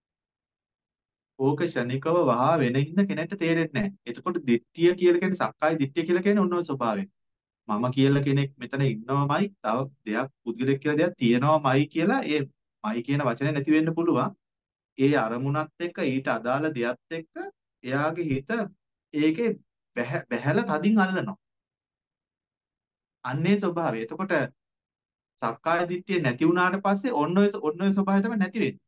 ඕක ෂණිකව වහා වෙන හින්දා කෙනෙක්ට තේරෙන්නේ නැහැ. එතකොට දිට්ඨිය කියලා කියන්නේ සක්කාය දිට්ඨිය කියලා කියන්නේ ඔන්න ඔය ස්වභාවය. මම කියලා කෙනෙක් මෙතන ඉන්නවමයි තව දෙයක් පුද්ගලෙක් කියලා දෙයක් තියෙනවමයි කියලා ඒ මයි කියන වචනේ නැති වෙන්න පුළුවන්. ඒ අරමුණත් එක්ක ඊට අදාළ දෙයක් එක්ක එයාගේ හිත ඒකේ බැහැ- බැහැලා තදින් අල්ලනවා. අන්නේ ස්වභාවය. එතකොට සක්කාය දිට්ඨිය නැති වුණාට පස්සේ ඔන්න ඔය ඔන්න ඔය ස්වභාවය තමයි නැති වෙන්නේ.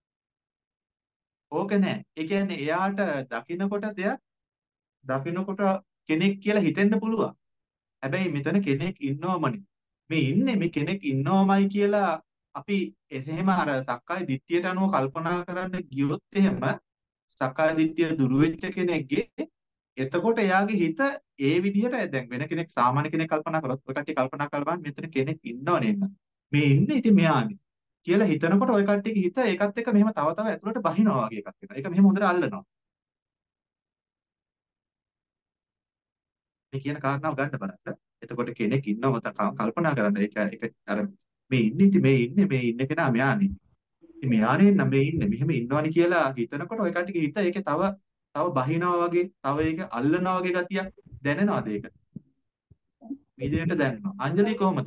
ඕක නෑ. ඒ කියන්නේ එයාට දකින්නකොට දෙයක් දකින්නකොට කෙනෙක් කියලා හිතෙන්න පුළුවන්. හැබැයි මෙතන කෙනෙක් ඉන්නවමනේ. මේ ඉන්නේ මේ කෙනෙක් ඉන්නවමයි කියලා අපි එහෙම අර සක්කාය දිට්ඨියට අනුව කල්පනා කරන්න ගියොත් එහෙම සක්කාය දිට්ඨිය දුරු වෙච්ච කෙනෙක්ගේ එතකොට එයාගේ හිත ඒ විදිහට දැන් වෙන කෙනෙක් සාමාන්‍ය කෙනෙක් කල්පනා කරොත් ඔය කට්ටිය කල්පනා කරලා බලන්න මෙතන කෙනෙක් ඉන්නව නේද? මේ ඉන්නේ ඉතින් මෙයානේ කියලා හිතනකොට ඔය කට්ටියගේ හිත ඒකත් එක්ක මෙහෙම තව තව ඇතුළට බහිනවා වගේ එකක් වෙනවා. ඒක මෙහෙම හොඳට අල්ලනවා. මේ කියන කාරණාව ගන්න බලන්න. එතකොට කෙනෙක් ඉන්නව තකම් කල්පනා කරන්න. ඒක ඒක අර මේ ඉන්නේ ඉතින් මේ ඉන්නේ මේ ඉන්න කෙනා මෙයානේ. ඉතින් මෙයානේ නම් මේ ඉන්නේ මෙහෙම ඉන්නවනේ කියලා හිතනකොට ඔය කට්ටියගේ හිත ඒකේ තව තව බහිනවා වගේ තව ඒක අල්ලනවා වගේ ගතියක් දැනෙනවද ඒක? මේ විදිහට දැනෙනවා. අංජලි කොහමද?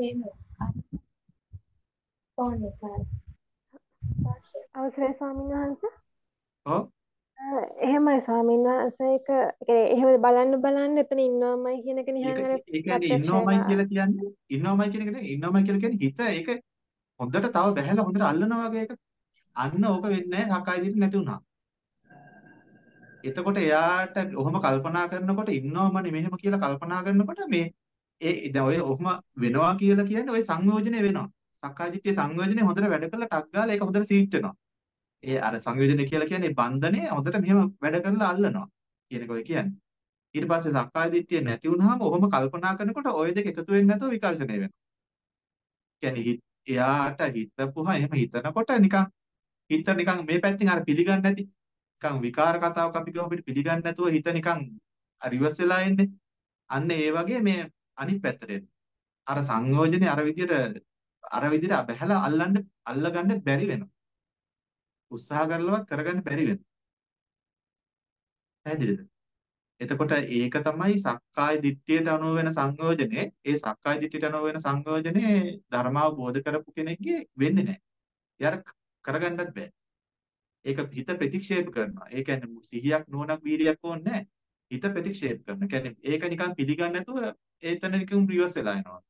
අවසරයි ස්වාමීන් වහන්සේ. ඔව්. අ, එහෙමයි ස්වාමීන් වහන්සේ ඒක ඒ කියන්නේ එහෙම බලන්න බලන්න එතන ඉන්නවමයි කියන එක ඒක නිකන් අර ඒ කියන්නේ ප්‍රත්‍යක්ෂ ඉන්නවමයි වෙලා කියලා කියන්නේ ඉන්නවමයි කියන එක නෙවෙයි ඉන්නවමයි කියලා කියන්නේ හිත ඒක හොඳට තව බැහැලා හොඳට අල්ලනවා වගේ එක. අන්න ඕක වෙන්නේ නැහැ සක්කාය දිට්ඨිය නැති වුණා. එතකොට එයාට ඔහොම කල්පනා කරනකොට ඉන්නවමනේ මෙහෙම කියලා කල්පනා කරනකොට මේ ඒ දැන් ඔය ඔහොම වෙනවා කියලා කියන්නේ ඔය සංයෝජනේ වෙනවා. සක්කාය දිට්ඨිය සංයෝජනේ හොඳට වැඩ කරලා ටක් ගාලා ඒක හොඳට සීට් වෙනවා. ඒ අර සංයෝජනේ කියලා කියන්නේ බන්ධනේ හොඳට මෙහෙම වැඩ කරලා අල්ලනවා කියන එක ඔය කියන්නේ. ඊට පස්සේ සක්කාය දිට්ඨිය නැති වුනහම ඔහොම කල්පනා කරනකොට ওই දෙක එකතු වෙන්නේ නැතුව විකර්ෂණය වෙනවා. කියන්නේ හිත එයාට හිතපුවා එහෙම හිතනකොට නිකන් හිත නිකන් මේ පැත්තෙන් අර පිළිගන්නේ නැති නිකන් විකාර කතාවක් අපි කියව අපිට පිළිගන්නේ නැතුව හිත නිකන් රිවර්ස් වෙලා එන්නේ. අන්න ඒ වගේ මේ අනිත් පැත්තට එන්නේ. අර සංයෝජනේ අර විදිහට අර විදිහට බැහැලා අල්ලන්න අල්ලගන්න බැරි වෙනවා. උත්සාහ කරලවත් කරගන්න බැරි වෙනවා. පැහැදිලිද? එතකොට ඒක තමයි සක්කාය දිට්ඨියට අනුව වෙන සංයෝජනේ. ඒ සක්කාය දිට්ඨියට අනුව වෙන සංයෝජනේ ධර්මාවබෝධ කරපු කෙනෙක්ගේ වෙන්නේ නැහැ. එයාට කරගන්නත් බෑ. ඒක හිත ප්‍රතික්ෂේප කරනවා. ඒ කියන්නේ සිහියක් නුවණක් වීර්යයක් ඕනේ නැහැ. හිත ප්‍රතික්ෂේප කරනවා. කියන්නේ ඒක නිකන් පිළිගන්නේ නැතුව ඒතන නිකන් රිවර්ස් වෙලා යනවා.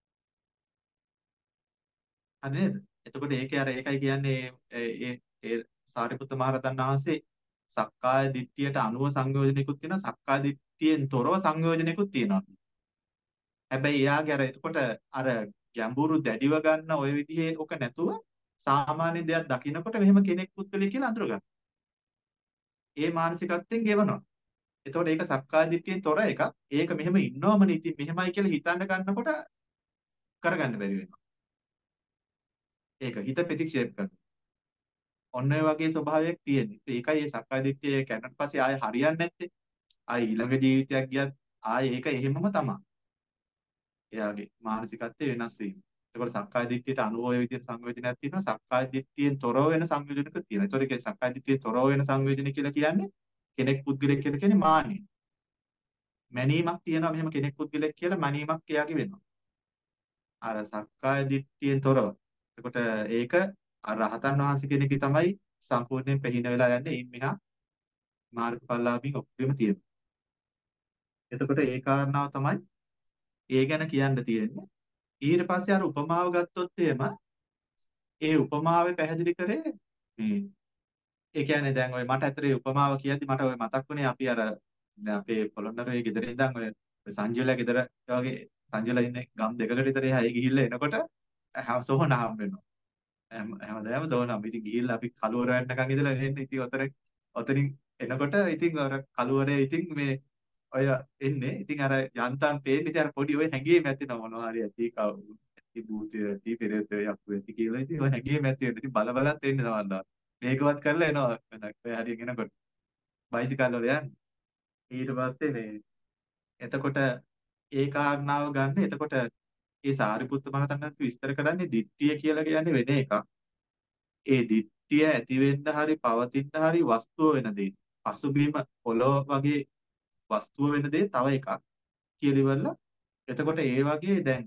හරි නේද? එතකොට ඒකේ අර ඒකයි කියන්නේ ඒ ඒ ඒ සාරිපුත්ත මහරහතන් වහන්සේ සක්කාය දිට්ඨියට අනුව සංයෝජනෙකුත් තියෙනවා. සක්කාය දිට්ඨියෙන් තොරව සංයෝජනෙකුත් තියෙනවා. හැබැයි එයාගේ අර එතකොට අර ගැඹුරු දැඩිව ගන්න ওই විදිහේ ඔක නැතුව සාමාන්‍ය දෙයක් දකිනකොට මෙහෙම කෙනෙක් පුද්ගලෙක් කියලා අඳුර ගන්න. ඒ මානසිකත්වයෙන් ගෙවනවා. එතකොට ඒක සක්කාය දිට්ඨියෙන් තොර එකක්. ඒක මෙහෙම ඉන්නවමනේ ඉතින් මෙහෙමයි කියලා හිතන්න ගන්නකොට කරගන්න බැරි වෙනවා. ඒක හිත ප්‍රතික්ෂේප කරනවා. ඔන්න ඔය වගේ ස්වභාවයක් තියෙන්නේ. ඒකයි මේ සක්කාය දිට්ඨිය කැඩුණාට පස්සේ ආයෙ හරියන්නේ නැත්තේ. ආයෙ ඊළඟ ජීවිතයක් ගියත් ආයෙ ඒක එහෙමම තමයි. එයාගේ මානසිකත්වය වෙනස් වීම. ඒකෝර සක්කාය දිට්ඨියට අනුව ඔය විදිහට සංවේදනයක් තියෙනවා. සක්කාය දිට්ඨියෙන් තොරව වෙන සංවේදනයක් තියෙනවා. ඒතකොට ඒක සක්කාය දිට්ඨියෙන් තොරව වෙන සංවේදනය කියලා කියන්නේ කෙනෙක් පුද්ගලෙක් කියලා කියන්නේ මානෙ. මැනීමක් තියෙනවා මෙහෙම කෙනෙක් පුද්ගලෙක් කියලා මැනීමක් එයාගේ වෙනවා. අර සක්කාය දිට්ඨියෙන් තොරව. එතකොට ඒක අර රහතන් වහන්සේ කෙනෙක්ගේ තමයි සම්පූර්ණයෙන් පැහිණ වෙලා යන්නේ. ඉන් මෙහා මාර්ගඵලලාභීන් ඔක්කොම තියෙනවා. එතකොට ඒ කාරණාව තමයි ඒ ගැන කියන්න තියෙන්නේ. ඊට පස්සේ අර උපමාව ගත්තොත් එහෙම ඒ උපමාවේ පැහැදිලි කරේ මේ ඒ කියන්නේ දැන් ඔය මට ඇත්තට උපමාව කියද්දි මට ඔය මතක් වුණේ අපි අර දැන් අපේ පොළොන්නරුවේ ගෙදර ඉඳන් ඔය සංජුලා ගෙදර වගේ සංජුලා ඉන්නේ ගම් දෙකකට විතර එහා ඒ ගිහිල්ලා එනකොට හැම සෝහන හම් වෙනවා. හැමදාම සෝහනම. ඉතින් ගිහිල්ලා අපි කලුවර වෙන්නකන් ඉඳලා එන්නේ. ඉතින් ඔතන ඔතනින් එනකොට ඉතින් අර කලුවරේ ඉතින් මේ ඔය එන්නේ. ඉතින් අර යන්තම් පේන්නේ ඉතින් අර පොඩි ඔය හැංගීම ඇති වෙනවා මොනවා හරි ඇති කව ඇති භූතය ඇති පෙරේතය යක්කු ඇති කියලා ඉතින් ඔය හැංගීම ඇති වෙනවා. ඉතින් බල බලත් එන්නේ සමහරවිට. මේකවත් කරලා එනවා. ඔය හරියෙන් එනකොට බයිසිකල් වල යන්නේ. ඊට පස්සේ මේ එතකොට ඒ කාරණාව ගන්න. එතකොට ඒ සාරිපුත්ත මහරහතන් වහන්සේ විස්තර කරන්නේ දිට්ඨිය කියලා කියන්නේ වෙන එකක්. ඒ දිට්ඨිය ඇති වෙන්න හරි පවතින්න හරි වස්තුව වෙන දේ. පසුබිම පොළොව වගේ වස්තුව වෙන දේ තව එකක් කියලා ඉවරලා. එතකොට ඒ වගේ දැන්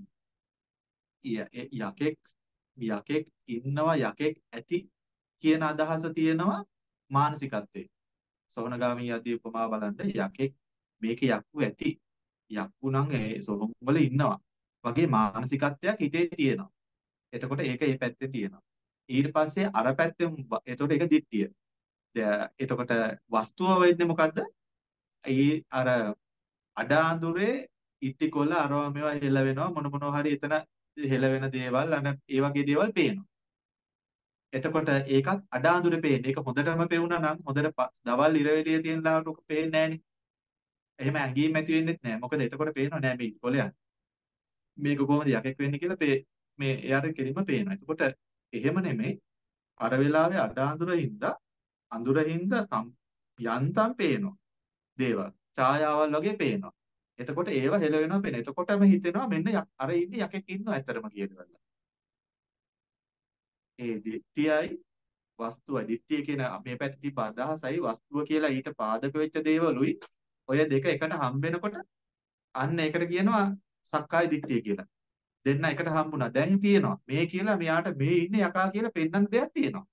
යකෙක් යකෙක් ඉන්නවා යකෙක් ඇති කියන අදහස තියෙනවා මානසිකත්වයේ. සෝනගාමී යදී උපමා බලන්න යකෙක් මේකේ යක්කු ඇති. යක්කු නම් ඒ සොහොන් වල ඉන්නවා. වගේ මානසිකත්වයක් හිතේ තියෙනවා. එතකොට ඒක ඒ පැත්තේ තියෙනවා. ඊට පස්සේ අර පැත්තෙන් එතකොට ඒක දිට්ඨිය. එතකොට වස්තුව වෙන්නේ මොකද්ද? ඒ අර අඩාඳුරේ ඉටිකොල අරවා මේවා හෙල වෙනවා මොන මොනවා හරි එතන හෙල වෙන දේවල් අන ඒ වගේ දේවල් පේනවා. එතකොට ඒකත් අඩාඳුරේ පේන්නේ. ඒක හොඳටම පෙවුනා නම් හොඳට දවල් ඉර එළියේ තියෙන ලාවට උක පේන්නේ නැහනේ. එහෙම ඇඟීම් ඇති වෙන්නේ නැහැ. මොකද එතකොට පේනවා නෑ මේ ඉටිකොලයක්. මේක කොහොමද යකෙක් වෙන්නේ කියලා මේ එයාට කෙලින්ම පේනවා. එතකොට එහෙම නෙමෙයි අර වෙලාවේ අඩාඳුරින්ද අඳුරින්ද යන්තම් පේනවා දේවල්. ඡායාවල් වගේ පේනවා. එතකොට ඒව හෙල වෙනවා පේන. එතකොටම හිතෙනවා මෙන්න අර ඉන්නේ යකෙක් ඉන්නවා ඇත්තටම කියනවා. ඒ දිට්ඨියයි වස්තුවයි දිට්ඨිය කියන මේ පැත්තේ තිබ්බ අදහසයි වස්තුව කියලා ඊට පාදක වෙච්ච දේවලුයි ඔය දෙක එකට හම්බෙනකොට අන්න ඒකට කියනවා සක්කාය දිට්ඨිය කියලා. දෙන්න එකට හම්බුණා. දැන් තියෙනවා. මේ කියලා මෙයාට මේ ඉන්නේ යකා කියලා පෙන්වන්න දෙයක් තියෙනවා.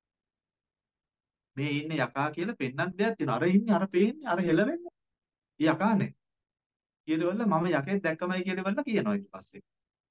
මේ ඉන්නේ යකා කියලා පෙන්වන්න දෙයක් තියෙනවා. අර ඉන්නේ අර පේන්නේ අර හෙලවෙන්නේ. යකානේ. කියලවල මම යකෙක් දැක්කමයි කියලවල කියනවා ඊට පස්සේ.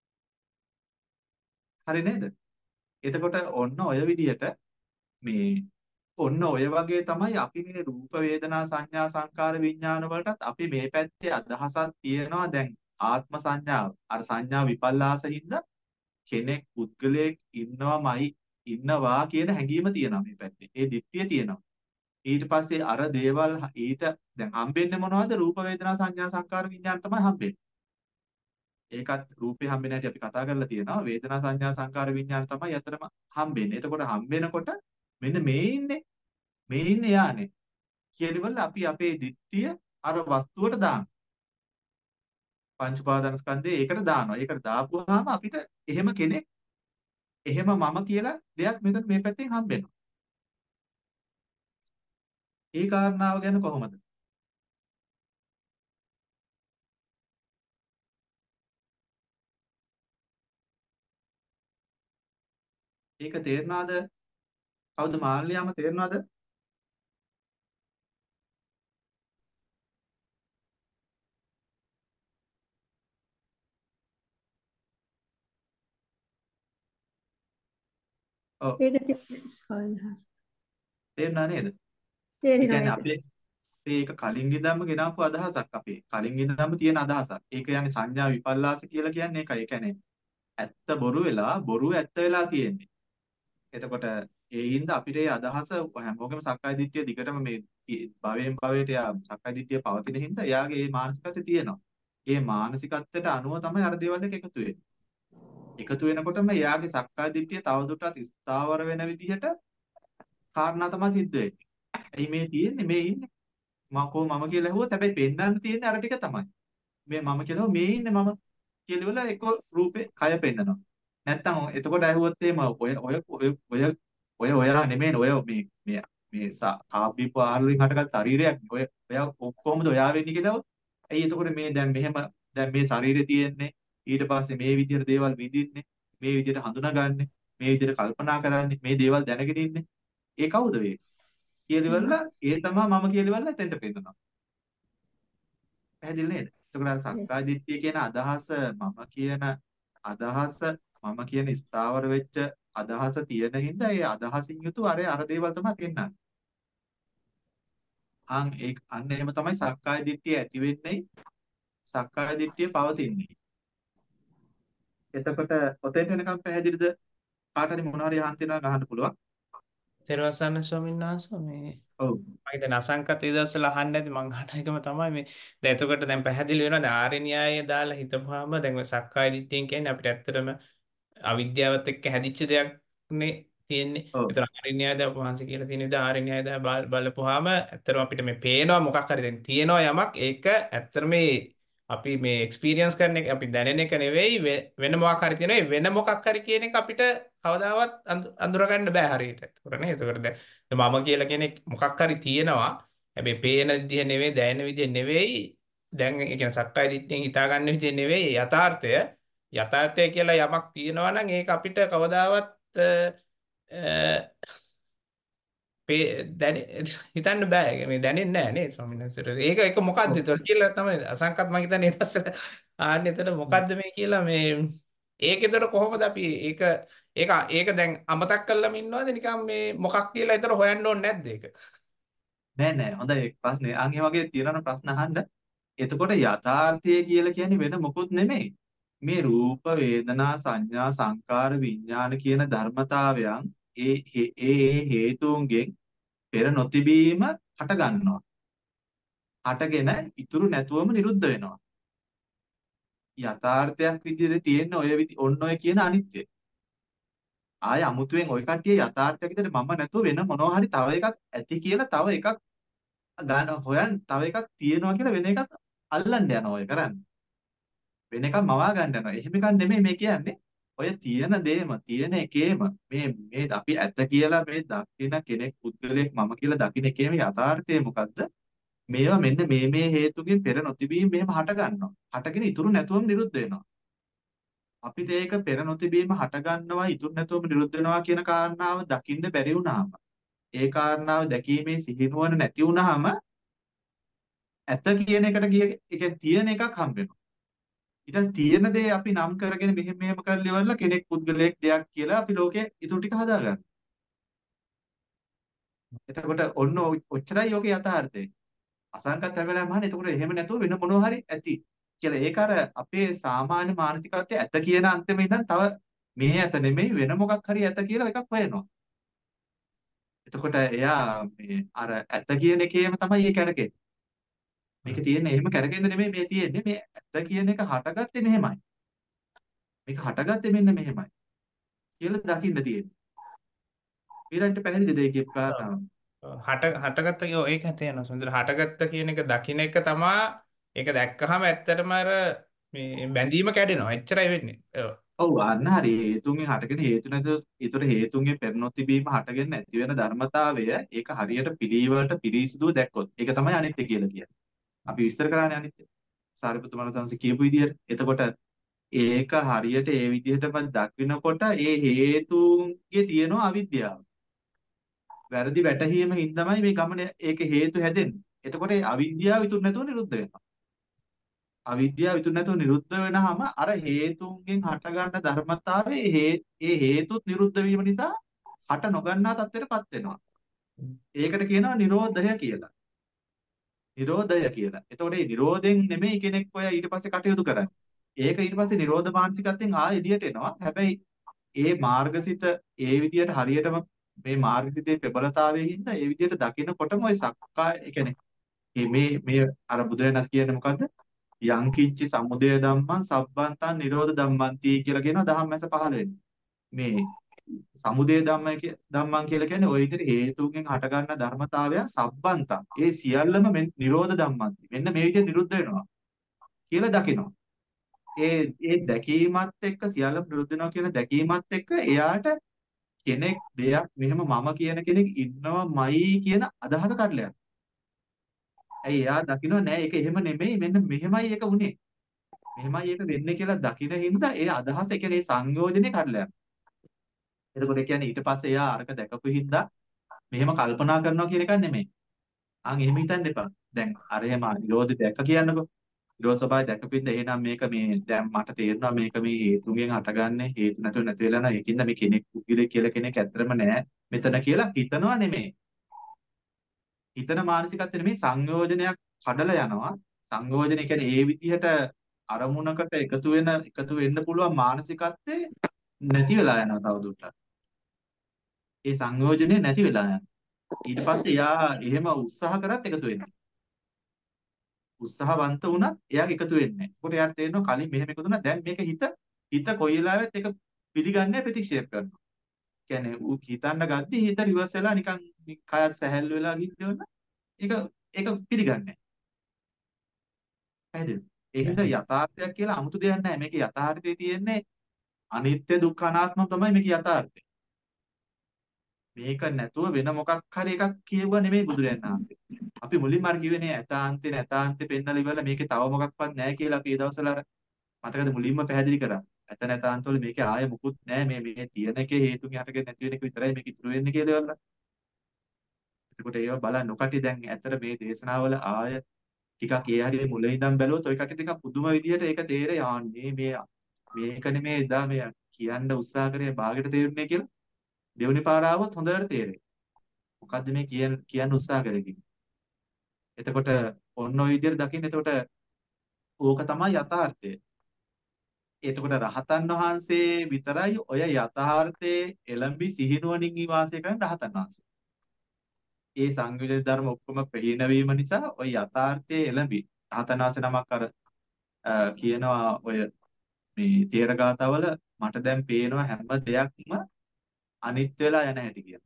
හරි නේද? එතකොට ඔන්න ඔය විදිහට මේ ඔන්න ඔය වගේ තමයි අපි මේ රූප වේදනා සංඥා සංකාර විඥාන වලටත් අපි මේ පැත්තේ අදහසක් තියෙනවා දැන් ආත්ම සංඥාව අර සංඥා විපල්ලාසින්ද කෙනෙක් පුද්ගලයෙක් ඉන්නවමයි ඉන්නවා කියන හැඟීම තියෙනවා මේ පැත්තේ. ඒ දිට්ඨිය තියෙනවා. ඊට පස්සේ අර දේවල් ඊට දැන් හම්බෙන්නේ මොනවද? රූප වේදනා සංඥා සංකාර විඥාන තමයි හම්බෙන්නේ. ඒකත් රූපේ හම්බෙන්නේ නැටි අපි කතා කරලා තියෙනවා. වේදනා සංඥා සංකාර විඥාන තමයි අතරම හම්බෙන්නේ. එතකොට හම්බෙනකොට මෙන්න මේ ඉන්නේ මේ ඉන්නේ යානේ කියලාවල අපි අපේ දිට්ඨිය අර වස්තුවට දානවා. පංච උපාදාන ස්කන්ධය ඒකට දානවා. ඒකට දාපුවාම අපිට එහෙම කෙනෙක් එහෙම මම කියලා දෙයක් මෙතන මේ පැත්තෙන් හම්බ වෙනවා. ඒ කාරණාව ගැන කොහොමද? ඒක තේරෙනවද? කවුද මාල්ලියාම තේරෙනවද? ඔව් ඒක තේරෙන්නේ ස්වාමීන් වහන්සේ. තේරුණා නේද? ඒ තේරෙනවා කියන්නේ ඒක. අපේ ඒක කලින් ඉඳන්ම ගෙනාපු අදහසක් අපේ. කලින් ඉඳන්ම තියෙන අදහසක්. ඒක යන්නේ සංඥා විපල්ලාස කියලා කියන්නේ ඒකයි. ඒ කියන්නේ ඇත්ත බොරු වෙලා බොරු ඇත්ත වෙලා තියෙන්නේ. එතකොට ඒ හින්දා අපිට මේ අදහස හැමෝගෙම සක්කාය දිට්ඨිය දිගටම මේ භවයෙන් භවයට යා සක්කාය දිට්ඨිය පවතින හින්දා එයාගේ මේ මානසිකත්වය තියෙනවා. ඒ මානසිකත්වයට අනුව තමයි අර දේවල් දෙක එකතු වෙන්නේ. එකතු වෙනකොටම එයාගේ සක්කාය දිට්ඨිය තවදුරටත් ස්ථාවර වෙන විදිහට කාරණා තමයි සිද්ධ වෙන්නේ. ඇයි මේ තියෙන්නේ මේ ඉන්නේ මම කො මම කියලා ඇහුවොත් හැබැයි පෙන්වන්න තියෙන්නේ අර ටික තමයි. මේ මම කියලා මේ ඉන්නේ මම කියලා එක රූපේ කය පෙන්නනවා. නැත්තම් එතකොට ඇහුවොත් එහෙම ඔය ඔය ඔය ඔය ඔය ඔයා නෙමෙයි ඔය මේ මේ මේ කාබ්බීප ආහාර වලින් හටගත් ශරීරයක් ඔය ඔයා කොහොමද ඔයා වෙන්නේ කියලා. ඇයි එතකොට මේ දැන් මෙහෙම දැන් මේ ශරීරය තියෙන්නේ ඊට පස්සේ මේ විදිහට දේවල් විඳින්නේ මේ විදිහට හඳුනාගන්නේ මේ විදිහට කල්පනා කරන්නේ මේ දේවල් දැනගෙන ඉන්නේ. ඒ කවුද වේ? කියලිවල ඒ තමයි මම කියලිවල එතෙන්ට පෙන්නනවා. පැහැදිලි නේද? එතකොට අර සක්කාය දිට්ඨිය කියන අදහස මම කියන අදහස මම කියන ස්ථාවර වෙච්ච අදහස තියෙන හින්දා ඒ අදහසින් යුතුව අර අර දේවල් තමයි පෙන්නන්නේ. අන් ඒ අන්න එහෙම තමයි සක්කාය දිට්ඨිය ඇති වෙන්නේ. සක්කාය දිට්ඨිය පවතින්නේ. එතකොට ඔතෙන් වෙනකම් පැහැදිලිද? කාට හරි මොනවා හරි අහන්න තියෙනවා අහන්න පුළුවන්. තෙරුවන් ස්වාමීන් වහන්සේ මේ ඔව්. මම දැන් අසංකත ඉදස්සල අහන්න නැති මං අහන එකම තමයි මේ දැන් එතකොට දැන් පැහැදිලි වෙනවා දැන් ආර්ය න්‍යායය දාලා හිතපුවාම දැන් ඔය සක්කාය දිට්ඨියෙන් කියන්නේ අපිට ඇත්තටම අවිද්‍යාවත් එක්ක හැදිච්ච දෙයක් නේ තියෙන්නේ. ඔව්. ඒතර ආර්ය න්‍යාය දාපු වහන්සේ කියලා තියෙන විදිහ ආර්ය න්‍යාය දා බල- බලපුවාම ඇත්තටම අපිට මේ පේනවා මොකක් හරි දැන් තියෙනවා යමක් ඒක ඇත්තටම මේ අපි මේ එක්ස්පීරියන්ස් කරන එක අපි දැනෙන එක නෙවෙයි වෙ- වෙන මොකක් හරි තියෙනවා ඒ වෙන මොකක් හරි කියන එක අපිට කවදාවත් අඳු- අඳුරගන්න බෑ හරියට. ඒතකොට නේ ඒතකොට දැන් මම කියලා කෙනෙක් මොකක් හරි තියෙනවා හැබැයි පේන විදිහ නෙවෙයි දැනෙන විදිහ නෙවෙයි දැන් ඒ කියන්නේ සක්කාය දිට්ඨියෙන් හිතා ගන්න විදිහ නෙවෙයි යථාර්ථය යථාර්ථය කියලා යමක් තියෙනවා නම් ඒක අපිට කවදාවත් අ, අ, පේ දැන හිතන්න බෑ මේ දැනෙන්නේ නැහැ නේ ස්වාමීන් වහන්සේ. ඒක ඒක මොකද්ද ඔව්. ඒතකොට කියලා තමයි අසංකත් මම හිතන්නේ ඊට පස්සේ ආන්නේ එතන මොකද්ද මේ කියලා මේ ඒක ඒතකොට කොහොමද අපි ඒක ඒක ඒක දැන් අමතක් කරලාම ඉන්නවද නිකන් මේ මොකක් කියලා ඒතර හොයන්න ඕනේ නැද්ද ඒක? නෑ නෑ හොඳයි ඒ ප්‍රශ්නේ. අන් ඒ වගේ තියෙනවා ප්‍රශ්න අහන්න. එතකොට යථාර්ථය කියලා කියන්නේ වෙන මොකුත් නෙමෙයි. මේ රූප වේදනා සංඥා සංකාර විඥාන කියන ධර්මතාවයන් ඒ ඒ ඒ හේතුන්ගෙන් පෙර නොතිබීම හට ගන්නවා. හටගෙන ඉතුරු නැතුවම නිරුද්ධ වෙනවා. යථාර්ථයක් විදිහට තියෙන ඔය විදි ඔන්න ඔය කියන අනිත්‍ය. ආය අමුතුවෙන් ඔය කට්ටිය යථාර්ථයක් විදිහට මම නැතුව වෙන මොනවා හරි තව එකක් ඇති කියලා තව එකක් ගන්න හොයන් තව එකක් තියෙනවා කියලා වෙන එකක් අල්ලන්න යනවා ඔය කරන්නේ. වෙන එකක් මවා ගන්න යනවා. එහෙම එකක් නෙමෙයි මේ කියන්නේ. ඔය තියෙන දේම තියෙන එකේම මේ මේ අපි ඇත්ත කියලා මේ දකින කෙනෙක් පුද්ගලයෙක් මම කියලා දකින එකේම යථාර්ථය මොකද්ද? මේවා මෙන්න මේ මේ හේතුකින් පෙර නොතිබීම මෙහෙම හට ගන්නවා. හටගෙන ඉතුරු නැතුවම නිරුද්ධ වෙනවා. අපිට ඒක පෙර නොතිබීම හට ගන්නවා ඉතුරු නැතුවම නිරුද්ධ වෙනවා කියන කාරණාව දකින්න බැරි වුණාම ඒ කාරණාව දැකීමේ සිහිනුවන නැති වුණාම ඇත කියන එකට ගිය ඒ තියෙන එකක් හම්බ වෙනවා. ඊට තියෙන දේ අපි නම් කරගෙන මෙහෙම මෙහෙම කරලා ඉවරලා කෙනෙක් පුද්ගලයෙක් දෙයක් කියලා අපි ලෝකේ ඉතුරු ටික හදාගන්නවා. එතකොට ඔන්න ඔ- ඔච්චරයි යෝගේ යථාර්ථය. අසංකත් හැමලෑම අහන්නේ එතකොට එහෙම නැතුව වෙන මොනවා හරි ඇති කියලා. ඒක අර අපේ සාමාන්‍ය මානසිකත්වයේ ඇත කියන අන්තිමේ ඉඳන් තව මේ ඇත නෙමෙයි වෙන මොකක් හරි ඇත කියලා එකක් හොයනවා. එතකොට එයා මේ අර ඇත කියන එකේම තමයි ඒ කරකෙන්නේ. මේක තියෙන්නේ එහෙම කරගෙන නෙමෙයි මේ තියෙන්නේ මේ ඇත කියන එක හටගත්තේ මෙහෙමයි. මේක හටගත්තේ මෙන්න මෙහෙමයි කියලා දකින්න තියෙන්නේ. ඊළඟට පැහැදිලිද ඒ කියපු කාරණාව? හට හටගත්ත ඔය ඒක තේරෙනවා සුන්දර හටගත්ත කියන එක දකින්න එක තමයි ඒක දැක්කහම ඇත්තටම අර මේ බැඳීම කැඩෙනවා එච්චරයි වෙන්නේ. ඔව්. ඔව් අන්න හරි හේතුන්ගෙන් හටගෙන හේතු නැත. ඒතර හේතුන්ගෙන් පෙරනොත් තිබීම හටගෙන නැති වෙන ධර්මතාවය ඒක හරියට පිළිවෙලට පිළිසිදුව දැක්කොත් ඒක තමයි අනිත්‍ය කියලා කියන්නේ. අපි විස්තර කරානේ අනිත්‍ය. සාරිපුත්තු මහරහතන්ස කියපු විදිහට. එතකොට ඒක හරියට ඒ විදිහටම දකිනකොට ඒ හේතුන්ගේ තියෙන අවිද්‍යාව. වැරදි වැටහීම හින්දාමයි මේ ගමන ඒක හේතු හැදෙන්නේ. එතකොට ඒ අවිද්‍යාව ඉතුරු නැතුව නිරුද්ධ වෙනවා. අවිද්‍යාව ඉතුරු නැතුව නිරුද්ධ වෙනහම අර හේතුන්ගෙන් හටගන්න ධර්මතාවයේ හේ ඒ හේතුත් නිරුද්ධ වීම නිසා හට නොගන්නා තත්ත්වයටපත් වෙනවා. ඒකට කියනවා නිරෝධය කියලා. නිරෝධය කියලා. එතකොට මේ නිරෝධෙන් නෙමෙයි කෙනෙක් ඔය ඊට පස්සේ කටයුතු කරන්නේ. ඒක ඊට පස්සේ නිරෝධ මානසිකත්වයෙන් ආයෙ එළියට එනවා. හැබැයි ඒ මාර්ගසිත ඒ විදියට හරියටම මේ මාර්ගසිතේ ප්‍රබලතාවයෙන් හින්දා ඒ විදියට දකිනකොටම ওই සක්කාය ඒ කියන්නේ මේ මේ අර බුදුරජාණන් කියන්නේ මොකද්ද? යං කිච්චි සමුදය ධම්මං සබ්බන්තං නිරෝධ ධම්මන්ති කියලා කියනවා ධම්මැස පහළ වෙන්නේ. මේ සමුදය ධම්මයි කිය ධම්මං කියලා කියන්නේ ওই විදිහට හේතුන්ගෙන් හටගන්න ධර්මතාවය සබ්බන්තං. ඒ සියල්ලම නිරෝධ ධම්මන්ති. මෙන්න මේ විදිහට නිරුද්ධ වෙනවා කියලා දකිනවා. ඒ ඒ දැකීමත් එක්ක සියල්ලම නිරුද්ධ වෙනවා කියන දැකීමත් එක්ක එයාට කෙනෙක් දෙයක් මෙහෙම මම කියන කෙනෙක් ඉන්නවමයි කියන අදහස කඩලා යනවා. ඇයි එයා දකින්න නෑ ඒක එහෙම නෙමෙයි මෙන්න මෙහෙමයි ඒක උනේ. මෙහෙමයි ඒක වෙන්නේ කියලා දකින හින්දා ඒ අදහස ඒ කියන්නේ සංයෝජනේ කඩලා යනවා. එතකොට ඒ කියන්නේ ඊට පස්සේ එයා අරක දැකපු හින්දා මෙහෙම කල්පනා කරනවා කියන එකක් නෙමෙයි. අන් එහෙම හිතන්න එපා. දැන් අර එහෙම නිරෝධය දැක්ක කියන්නකෝ. නිරෝධ ස්වභාවය දැකපින්ද එහෙනම් මේක මේ දැන් මට තේරෙනවා මේක මේ හේතුන්ගෙන් හටගන්නේ හේතු නැතුව නැති වෙලා නෑ. ඒකින්ද මේ කෙනෙක් පුද්ගලෙක් කියලා කෙනෙක් ඇත්තටම නෑ මෙතන කියලා හිතනවා නෙමෙයි. හිතන මානසිකත්වය නෙමෙයි සංයෝජනයක් කඩලා යනවා. සංයෝජන කියන්නේ ඒ විදිහට අරමුණකට එකතු වෙන එකතු වෙන්න පුළුවන් මානසිකත්වයේ නැති වෙලා යනවා තවදුරටත්. ඒ සංයෝජනේ නැති වෙලා යනවා. ඊට පස්සේ එයා එහෙම උත්සාහ කරත් එකතු වෙන්නේ. උත්සාහවන්ත වුණත් එයාට එකතු වෙන්නේ නැහැ. ඒකට එයාට තේරෙනවා කලින් මෙහෙම එකතු වුණා දැන් මේක හිත හිත කොයි වෙලාවෙත් ඒක පිළිගන්නේ ප්‍රතික්ෂේප කරනවා. කියන්නේ ඌ හිතන්න ගද්දි හිත රිවර්ස් වෙලා නිකන් කයත් සැහැල්ලු වෙලා ගිහින් ඒක ඒක පිළිගන්නේ නැහැ. හරිද? ඒ හින්දා යථාර්ථයක් කියලා 아무තු දෙයක් නැහැ. මේකේ යථාර්ථයේ තියෙන්නේ අනිත්‍ය දුක්ඛ අනාත්ම තමයි මේකේ යථාර්ථය. මේක නැතුව වෙන මොකක් හරි එකක් කියුවා නෙමෙයි බුදුරයන් වහන්සේ. අපි මුලින්ම අර කිව්වනේ ඇතාන්තේ නැතාන්තේ පෙන්නලා ඉවරලා මේකේ තව මොකක්වත් නැහැ කියලා අපි ඒ දවස්වල අර මතකද මුලින්ම පැහැදිලි කරා. ඇත නැතාන්තවල මේකේ ආයෙ මුකුත් නැහැ මේ මේ තියෙන එකේ හේතුන් යටගෙන නැති වෙන එක විතරයි මේක ඉතුරු වෙන්නේ කියලා ඉවරලා. එතකොට ඒව බලන්න නොකටි දැන් ඇත්තට මේ දේශනාවල ආය ටිකක් ඒ හරිය මුලින් ඉඳන් බැලුවොත් ඔය කටි ටිකක් පුදුම විදිහට ඒක තේරෙයි ආන්නේ මේ මේකනේ මේ එදා මේ කියන්න උත්සාහ කරේ භාගයට තේරුනේ කියලා. දෙවෙනි පාර ආවොත් හොඳට තේරෙයි. මොකද්ද මේ කියන්න කියන්න උත්සාහ කරේ කියන්නේ. එතකොට ඔන්න ඔය විදිහට දකින්න එතකොට ඕක තමයි යථාර්ථය. එතකොට රහතන් වහන්සේ විතරයි ඔය යථාර්ථයේ එළඹි සිහිනුවණින් වාසය කරන රහතන් වහන්සේ. ඒ සංයෝජන ධර්ම ඔක්කොම ප්‍රහීන වීම නිසා ඔය යථාර්ථයේ එළඹි රහතන් වහන්සේ නමක් අර කියනවා ඔය මේ තේරගාතවල මට දැන් පේනවා හැම දෙයක්ම අනිත්‍ය වෙලා යන හැටි කියලා.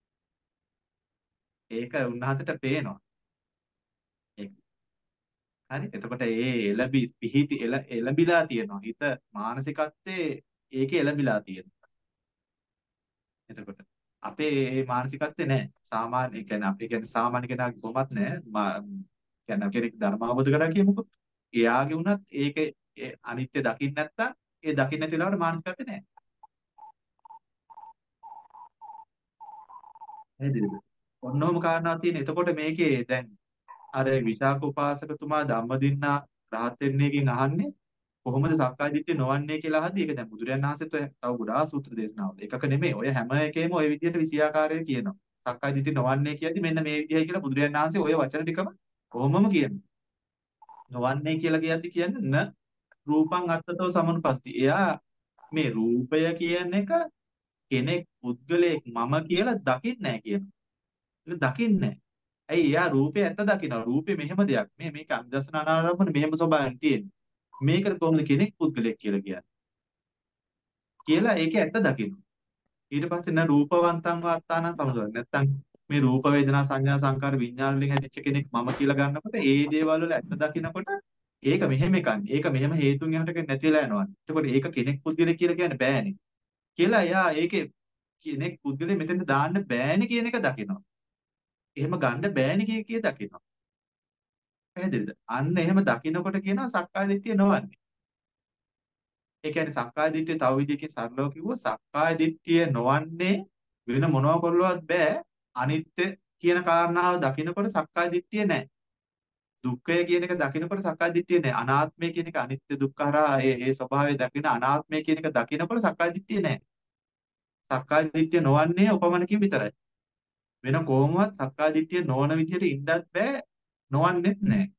ඒක උන්වහන්සේට පේනවා. ඒක. හරි. එතකොට ඒ එළඹි පිහිටි එළඹිලා තියෙනවා. හිත මානසිකත්වයේ ඒකේ එළඹිලා තියෙනවා. එතකොට අපේ මේ මානසිකත්වේ නැහැ. සාමාන්‍ය කියන්නේ අපි කියන්නේ සාමාන්‍ය කෙනාගේ කොහොමත් නැහැ. කියන්නේ කෙනෙක් ධර්ම අවබෝධ කරා කියමුකෝ. එයාගේ උනත් ඒක අනිත්‍ය දකින්න නැත්තම් ඒ දකින්න නැති වෙලාවට මානසිකත්වේ නැහැ. නේද? ඔන්නෝම කාරණා තියෙන. එතකොට මේකේ දැන් අර විශාක උපාසකතුමා ධම්මදින්නා රහත් වෙන්නේකින් අහන්නේ කොහොමද සක්කාය දිට්ඨිය නොවන්නේ කියලා අහද්දි ඒක දැන් බුදුරජාණන් වහන්සේත් ඔය තව ගොඩාක් සූත්‍ර දේශනාවල එකක නෙමෙයි ඔය හැම එකේම ඔය විදිහට විසියාකාරයෙන් කියනවා. සක්කාය දිට්ඨිය නොවන්නේ කියද්දි මෙන්න මේ විදිහයි කියලා බුදුරජාණන් වහන්සේ ඔය වචන ටිකම කොහොමම කියනවා. නොවන්නේ කියලා කියද්දි කියන්නේ න රූපං අත්තතෝ සමනුපස්ති. එයා මේ රූපය කියන එක කෙනෙක් පුද්ගලයෙක් මම කියලා දකින්නේ නැහැ කියනවා. ඒක දකින්නේ නැහැ. ඇයි එයා රූපේ ඇත්ත දකිනවා. රූපේ මෙහෙම දෙයක්. මේ මේක අනිදර්ශන අනාරම්භන මෙහෙම ස්වභාවයෙන් තියෙන්නේ. මේකට කොහොමද කෙනෙක් පුද්ගලයෙක් කියලා කියන්නේ? කියලා ඒකේ ඇත්ත දකිනවා. ඊට පස්සේ න රූපවන්තං වාත්තාන සමුදය. නැත්තම් මේ රූප වේදනා සංඥා සංකාර විඥාන වලින් හැදිච්ච කෙනෙක් මම කියලා ගන්නකොට ඒ දේවල් වල ඇත්ත දකිනකොට ඒක මෙහෙම එකක්. ඒක මෙහෙම හේතුන් යහට නැතිලා යනවා. එතකොට ඒක කෙනෙක් පුද්ගලෙක් කියලා කියන්න බෑනේ. කියලා එයා ඒකේ කෙනෙක් පුද්ගලෙ මෙතෙන්ට දාන්න බෑනේ කියන එක දකිනවා. එහෙම ගන්න බෑනේ කිය කිය දකිනවා. පැහැදිලිද? අන්න එහෙම දකිනකොට කියනවා සක්කාය දිට්ඨිය නොවන්නේ. ඒ කියන්නේ සක්කාය දිට්ඨිය තව විදිහකින් සරලව කිව්වොත් සක්කාය දිට්ඨිය නොවන්නේ වෙන මොනවා කරලවත් බෑ. අනිත්‍ය කියන කාරණාව දකිනකොට සක්කාය දිට්ඨිය නැහැ. දුක්ඛය කියන එක දකිනකොට සක්කාය දිට්ඨිය නැහැ. අනාත්මය කියන එක අනිත්‍ය දුක්ඛහරා ඒ ඒ ස්වභාවය දකින අනාත්මය කියන එක දකිනකොට සක්කාය දිට්ඨිය නැහැ. සක්කාය දිට්ඨිය නොවන්නේ උපමනකින් විතරයි. වෙන කොහොමවත් සක්කාය දිට්ඨිය නොවන විදිහට ඉන්නත් බෑ. නොවන්නේත් නැහැ.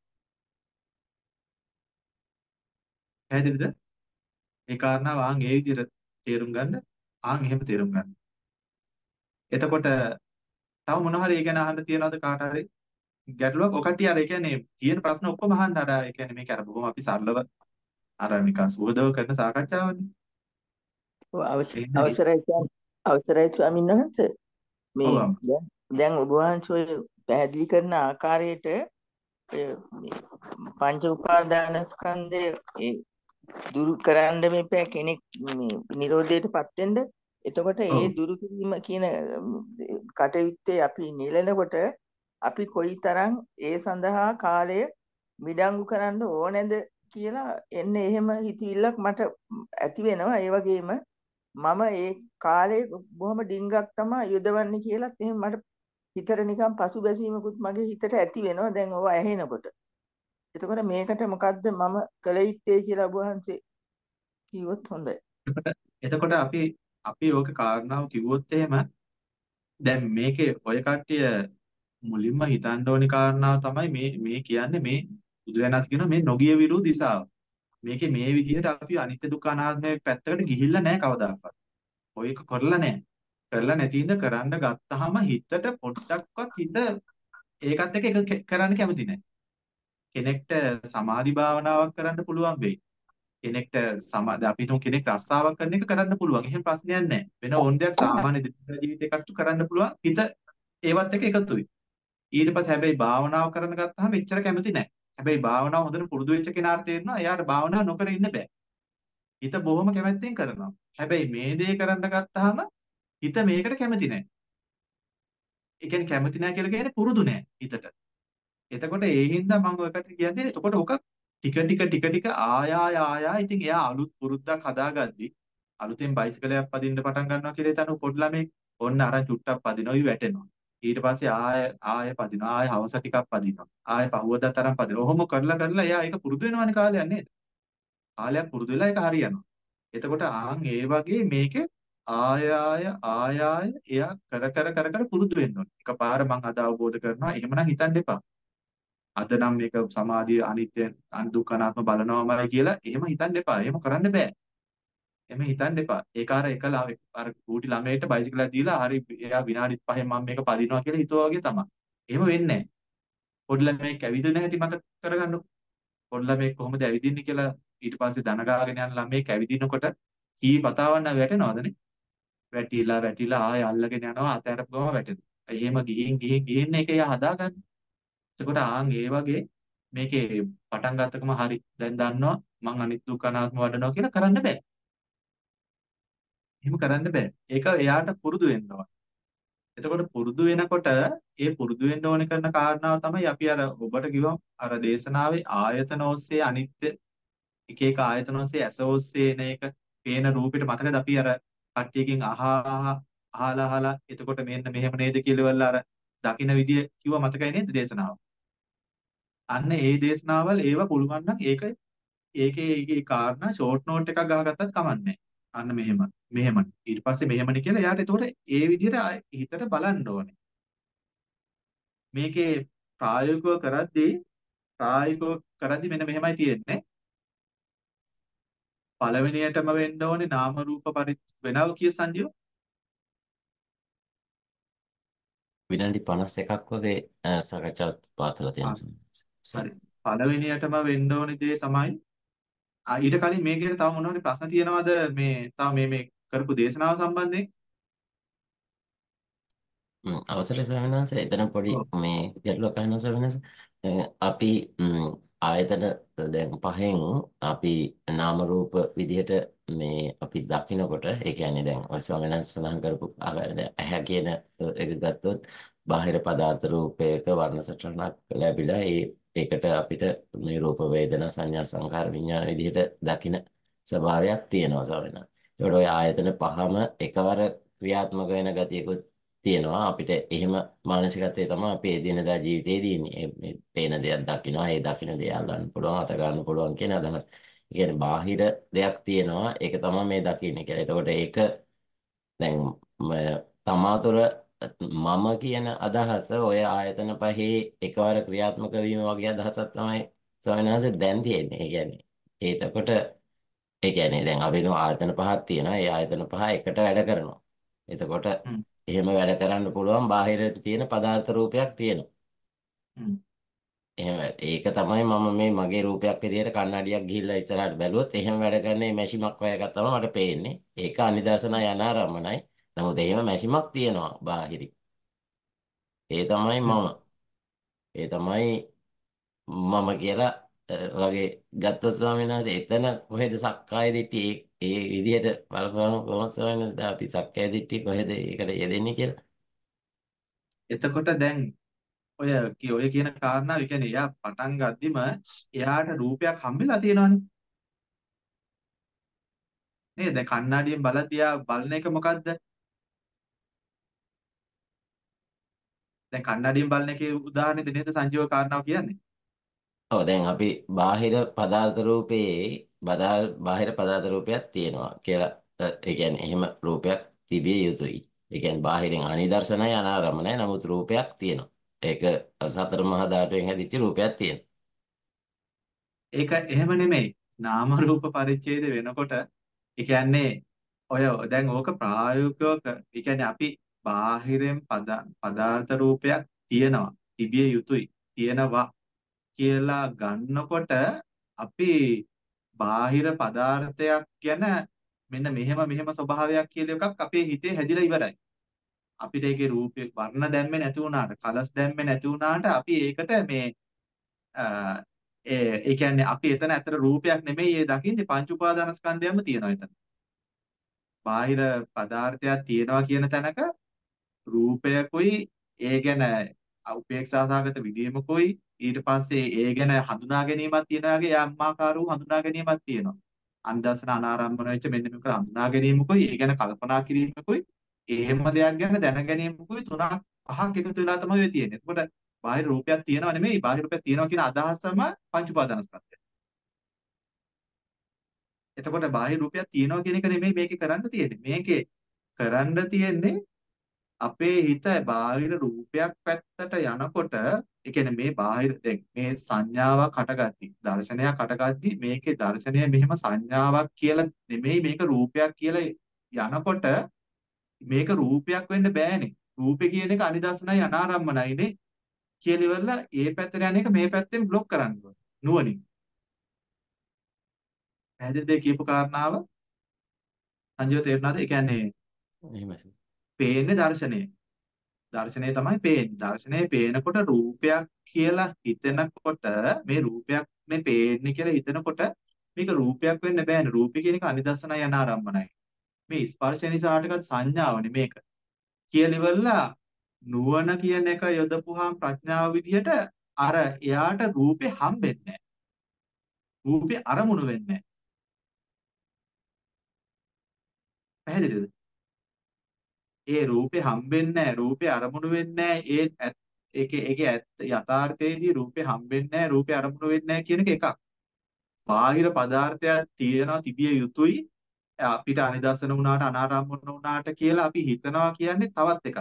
පැහැදිලිද? ඒ කාරණාව ආන් ඒ විදිහට තේරුම් ගන්න. ආන් එහෙම තේරුම් ගන්න. එතකොට තව මොන හරි ඒ ගැන අහන්න තියනවද කාට හරි ගැටලුවක්? ඔකටිය අර ඒ කියන්නේ තියෙන ප්‍රශ්න ඔක්කොම අහන්න අර ඒ කියන්නේ මේක අර බොහොම අපි සරලව අර නිකන් සුවදව කරන සාකච්ඡාවනේ. ඔව් අවස- එහෙනම් ඒ- අවසරයි ස්වාමී- අවසරයි ස්වාමීන් වහන්සේ මේ ඔව් අම්ම. දැන් දැන් ඔබ වහන්සේ ඔය පැහැදිලි කරන ආකාරයට ඔය මේ පංච උපාදාන ස්කන්ධය ඒ දුරු කරන්න මේපෑ කෙනෙක් මේ නිරෝධයටපත් වෙන්න. එතකොට ඒ ඔව්. දුරු කිරීම කියන උම්, කටයුත්තේ අපි නිලනකොට අපි කොයිතරම් ඒ සඳහා කාලය මිඩංගු කරන්න ඕනේද කියලා එන්නේ එහෙම හිතවිල්ලක් මට ඇති වෙනවා. ඒ වගේම මම ඒ කාලේ බොහොම ඩිංගක් තමයි යොදවන්නේ කියලාත් එහෙම මට හිතට නිකන් පසුබැසීමකුත් මගේ හිතට ඇති වෙනවා දැන් ඕවා ඇහෙනකොට. එතකොට මේකට මොකද්ද මම කළ යුත්තේ කියලා ඔබ වහන්සේ කිව්වොත් හොඳයි. එතකොට එතකොට අපි අපි ඕක කාරණාව කිව්වොත් එහෙම දැන් මේකේ ඔය කට්ටිය මුලින්ම හිතන්න ඕනි කාරණාව තමයි මේ මේ කියන්නේ මේ බුදුරජාණන් කියන මේ නොගිය විරු දිශාව. මේකේ මේ විදිහට අපි අනිත්‍ය දුක්ඛ අනාත්මයේ පැත්තකට ගිහිල්ලා නැහැ කවදාකවත්. ඔය එක කරලා නැහැ. කරලා නැති ඉඳ කරන්න ගත්තාම හිතට පොඩ්ඩක්වත් හිත ඒකත් එක්ක එක කරන්න කැමති නැහැ. කෙනෙක්ට සමාධි භාවනාවක් කරන්න පුළුවන් වෙයි. කෙනෙක්ට සමාධි අපි තුන් කෙනෙක් රස්සාවක් කරන එක කරන්න පුළුවන්. එහෙම ප්‍රශ්නයක් නැහැ. වෙන ඕන දෙයක් සාමාන්‍ය දිනදා ජීවිතයකට කරන්න පුළුවන්. හිත ඒවත් එක්ක එකතුයි. ඊට පස්සේ හැබැයි භාවනාව කරන්න ගත්තාම එච්චර කැමති නැහැ. හැබැයි භාවනාව හොඳට පුරුදු වෙච්ච කෙනාට තේරෙනවා එයාට භාවනාව නොකර ඉන්න බෑ. හිත බොහොම කැමැත්තෙන් කරනවා. හැබැයි මේ දේ කරන්න ගත්තාම හිත මේකට කැමති නැහැ. ඒ කියන්නේ කැමති නැහැ කියලා කියන්නේ පුරුදු නැහැ හිතට. එතකොට ඒ හින්දා මම ඔයකට කියන්නේ එතකොට ඔක ටික ටික ටික ටික ආයා ආයා ඉතින් එයා අලුත් පුරුද්දක් හදාගද්දි අලුතෙන් බයිසිකලයක් පදින්න පටන් ගන්නවා කියලා හිතන පොඩි ළමෙක් ඔන්න අර චුට්ටක් පදිනොයි වැටෙනවා. ඊට පස්සේ ආය ආය පදිනවා ආය හවස ටිකක් පදිනවා. ආය පහුවදා තරම් පදිනවා. ඔහොම කරලා කරලා එයා ඒක පුරුදු වෙනවනේ කාලයක් නේද? කාලයක් පුරුදු වෙලා ඒක හරියනවා. එතකොට ආන් ඒ වගේ මේකේ ආය ආය ආය ආය එයා කර කර කර කර පුරුදු වෙන්න ඕනේ. එකපාර මං අද අවබෝධ කරනවා එහෙමනම් හිතන්න එපා. අද නම් මේක සමාධිය අනිත්‍ය දුක්ඛ අනාත්ම බලනවාමයි කියලා එහෙම හිතන්න එපා. එහෙම කරන්න බෑ. එහෙම හිතන්න එපා. ඒක අර එක අර කූටි ළමයට බයිසිකලයක් දීලා හරි එයා විනාඩි පහෙන් මම මේක පදිනවා කියලා හිතුවා වගේ තමයි. එහෙම වෙන්නේ නැහැ. පොඩි ළමයෙක් ඇවිදින හැටි මතක කරගන්නකො. පොඩි ළමයෙක් කොහොමද ඇවිදින්නේ කියලා ඊට පස්සේ දන ගාගෙන යන ළමයෙක් ඇවිදිනකොට කී පතාවක් නම් වැටෙනවදනේ. වැටිලා වැටිලා ආය අල්ලගෙන යනවා අතහැරපු ගම වැටෙනවා. එහෙම ගිහින් ගිහින් ගිහින් ඒක එයා හදාගන්න. එතකොට ආන් ඒ වගේ මේකේ පටන් ගත්තකම හරි දැන් දන්නවා මං අනිත් දුක්ඛ අනාත්ම වඩනවා කියලා කරන්න බෑ. එහෙම කරන්න බෑ. ඒක එයාට පුරුදු වෙන්න ඕන. එතකොට පුරුදු වෙනකොට ඒ පුරුදු වෙන්න ඕනේ කරන කාරණාව තමයි අපි අර ඔබට කිව්වම් අර දේශනාවේ ආයතන ඔස්සේ අනිත්‍ය එක එක ආයතන ඔස්සේ ඇස ඔස්සේ එන එක පේන රූපෙට මතකද අපි අර කට්ටියකින් අහා අහලා අහලා එතකොට මෙන්න මෙහෙම නේද කියලා අර දකින්න විදිය කිව්වා මතකයි නේද දේශනාව? අන්න ඒ දේශනාවල් ඒව පුළුවන් නම් ඒක ඒකේ ඒකේ කාරණා ෂෝට් නෝට් එකක් ගහගත්තත් කමන්නේ. අන්න මෙහෙම මෙහෙම ඊට පස්සේ මෙහෙමනේ කියලා එයාට එතකොට ඒ විදිහට හිතට බලන්න ඕනේ. මේකේ ප්‍රායෝගිකව කරද්දී ප්‍රායෝගිකව කරද්දී මෙන්න මෙහෙමයි තියෙන්නේ. පළවෙනියටම වෙන්න ඕනේ නාම රූප පරි වෙනව කිය සංජීව. විනාඩි පනස් එකක් වගේ අ, සාකච්ඡාවක් පාතලා ආ, තියෙනවා. හරි. පළවෙනියටම වෙන්න ඕනේ දේ තමයි ආ, ඊට කලින් මේ ගැන තව මොනවා හරි ප්‍රශ්න තියෙනවද මේ තව මේ මේ කරපු දේශනාව සම්බන්ධයෙන්? ම්, අවසරයි ස්වාමීන් වහන්සේ එතන පොඩි ඔව්. මේ ගැටලුවක් අහනවා ස්වාමීන් වහන්සේ. දැන් අපි ම්, ආයතන දැන් පහෙන් අපි නාම රූප විදිහට මේ අපි දකිනකොට ඒ කියන්නේ දැන් ඔය ස්වාමීන් වහන්සේ සඳහන් කරපු ආකාරය දැන් ඇහැ කියන එක ගත්තොත් බාහිර පදාර්ථ රූපයක වර්ණ සටහනක් ලැබිලා ඒ ඒකට අපිට මේ රූප වේදනා සංඥා සංකාර විඥාන විදිහට දකින ස්වභාවයක් තියෙනවා ස්වාමීන් වහන්සේ. ඒකට ඔය ආයතන පහම එකවර ක්‍රියාත්මක වෙන ගතියකුත් තියෙනවා අපිට එහෙම මානසිකත්වයේ තමයි අපි එදිනෙදා ජීවිතයේදී ඉන්නේ. මේ පේන දෙයක් දකිනවා, ඒ දකින දේ අල්ලන්න පුළුවන්, අත ගන්න පුළුවන් කියන අදහස්. ඒ කියන්නේ බාහිර දෙයක් තියෙනවා, ඒක තමයි මේ දකින්නේ කියලා. එතකොට ඒක දැන් ම- තමා තුළ මම කියන අදහස ඔය ආයතන පහේ එකවර ක්‍රියාත්මක වීම වගේ අදහසක් තමයි ස්වාමීන් වහන්සේ දැන් තියෙන්නේ. ඒ කියන්නේ ඒතකොට ඒ කියන්නේ දැන් අපි හිතමු ආයතන පහක් තියෙනවා. ඒ ආයතන පහ එකට වැඩ කරනවා. එතකොට හ්ම්. එහෙම වැඩ කරන්න පුළුවන් බාහිර තියෙන පදාර්ථ රූපයක් තියෙනවා. හ්ම්. එහෙම වැඩ- ඒක තමයි මම මේ මගේ රූපයක් විදිහට කන්නඩියක් ගිහිල්ලා ඉස්සරහට බැලුවොත් එහෙම වැඩ කරන මේ මැෂිමක් වගේ එකක් තමයි මට පේන්නේ. ඒක අනිදර්ශනයි අනාරම්මනයි. නමුත් එහෙම මැෂිමක් තියෙනවා බාහිරි. ඒ තමයි හ්ම්. මම. ඒ තමයි මම කියලා අ, වගේ ගත්තොත් ස්වාමීන් වහන්සේ එතන කොහෙද සක්කාය දිට්ඨිය ඒ ඒ විදිහට බලපුවම කොහොමද ස්වාමීන් වහන්සේ අපි සක්කාය දිට්ඨිය කොහෙද ඒකට යෙදෙන්නේ කියලා. එතකොට දැන් ඔය කි- ඔය කියන කාරණාව, ඒ කියන්නේ එයා පටන් ගද්දිම එයාට රූපයක් හම්බෙලා තියෙනවානේ. නේද? දැන් කණ්ණාඩියෙන් බලද්දී එයා බලන එක මොකද්ද? දැන් කණ්ණාඩියෙන් බලන එකේ උදාහරණෙද නේද සංජීව කාරණාව කියන්නේ? ඔව් දැන් අපි බාහිර පදාර්ථ රූපයේ බදාල් බාහිර පදාර්ථ රූපයක් තියෙනවා කියලා අ, ඒ කියන්නේ එහෙම රූපයක් තිබිය යුතුයි. ඒ කියන්නේ බාහිරින් අනිදර්ශනයි අනාරම්මනයි නමුත් රූපයක් තියෙනවා. ඒක සතර මහා ධාතුවෙන් හැදිච්ච රූපයක් තියෙනවා. ඒක එහෙම නෙමෙයි. නාම රූප පරිච්ඡේද වෙනකොට ඒ කියන්නේ ඔය දැන් ඕක ප්‍රායෝගිකව ක- ඒ කියන්නේ අපි බාහිරෙන් පදා පදාර්ථ රූපයක් තියෙනවා, තිබිය යුතුයි, තියෙනවා කියලා ගන්නකොට අපි බාහිර පදාර්ථයක් ගැන මෙන්න මෙහෙම මෙහෙම ස්වභාවයක් කියලා එකක් අපේ හිතේ හැදිලා ඉවරයි. අපිට ඒකේ රූපේ වර්ණ දැම්මේ නැති වුණාට, කලස් දැම්මේ නැති වුණාට අපි ඒකට මේ අ, ඒ ඒ කියන්නේ අපි එතන ඇතර රූපයක් නෙමෙයි ඒ දකින්නේ, පංච උපාදානස්කන්ධයක්ම තියෙනවා එතන. බාහිර පදාර්ථයක් තියෙනවා කියන තැනක රූපයකුයි ඒ ගැන උපේක්ෂාසහගත විදීමකුයි ඊට පස්සේ ඒ ගැන හඳුනා ගැනීමක් තියෙනවාගේ යම්මාකාර වූ හඳුනා ගැනීමක් තියෙනවා. අනිදර්ශන අනාරම්භන වෙච්ච මෙන්න මේක හඳුනා ගැනීමකුයි ඒ ගැන කල්පනා කිරීමකුයි එහෙම දෙයක් ගැන දැන ගැනීමකුයි තුනක් පහක් එකතු වෙලා තමයි ඔය තියෙන්නේ. එතකොට බාහිර රූපයක් තියෙනව නෙමෙයි, බාහිර රූපයක් තියෙනවා කියන අදහසම පංච උපාදානස්කන්ධය. එතකොට බාහිර රූපයක් තියෙනවා කියන එක නෙමෙයි මේකේ කරන්න තියෙන්නේ. මේකේ කරන්න තියෙන්නේ අපේ හිත බාහිර රූපයක් පැත්තට යනකොට, ඒ කියන්නේ මේ බාහිර දැන් මේ සංඥාවක් හටගද්දි, දර්ශනයක් හටගද්දි මේකේ දර්ශනය මෙහෙම සංඥාවක් කියලා නෙමෙයි, මේක රූපයක් කියලා යනකොට මේක රූපයක් වෙන්න බෑනේ. රූපේ කියන එක අනිදර්ශනයි අනාරම්මනයිනේ කියලා ඉවරලා ඒ පැත්තට යන එක මේ පැත්තෙන් બ્લોක් කරන්න ඕනේ නුවණින්. පැහැදිලිද ඒ කියපු කාරණාව? සංජීව තේරුණාද? ඒ කියන්නේ එහෙමයි. පේන්නේ දර්ශනය. දර්ශනය තමයි පේන්නේ. දර්ශනය පේනකොට රූපයක් කියලා හිතෙනකොට මේ රූපයක් මේ පේන්නේ කියලා හිතනකොට මේක රූපයක් වෙන්න බෑනේ. රූපය කියන එක අනිදර්ශනයි අනාරම්මනයි. මේ ස්පර්ශ නිසා හටගත් සංඥාවනේ මේක. කියලා ඉවරලා නුවණ කියන එක යොදපුවාම ප්‍රඥාව විදිහට අර එයාට රූපේ හම්බෙන්නේ නැහැ. රූපේ අරමුණු වෙන්නේ නැහැ. පැහැදිලිද? ඒ රූපේ හම්බෙන්නේ නැහැ. රූපේ අරමුණු වෙන්නේ නැහැ. ඒ ඇත්- ඒකේ ඒකේ ඇත්ත යථාර්ථයේදී රූපේ හම්බෙන්නේ නැහැ. රූපේ අරමුණු වෙන්නේ නැහැ කියන එක එකක්. බාහිර පදාර්ථයක් තියෙනවා, තිබිය යුතුයි. අපිට අනිදර්ශන වුණාට අනාරම්මන වුණාට කියලා අපි හිතනවා කියන්නේ තවත් එකක්.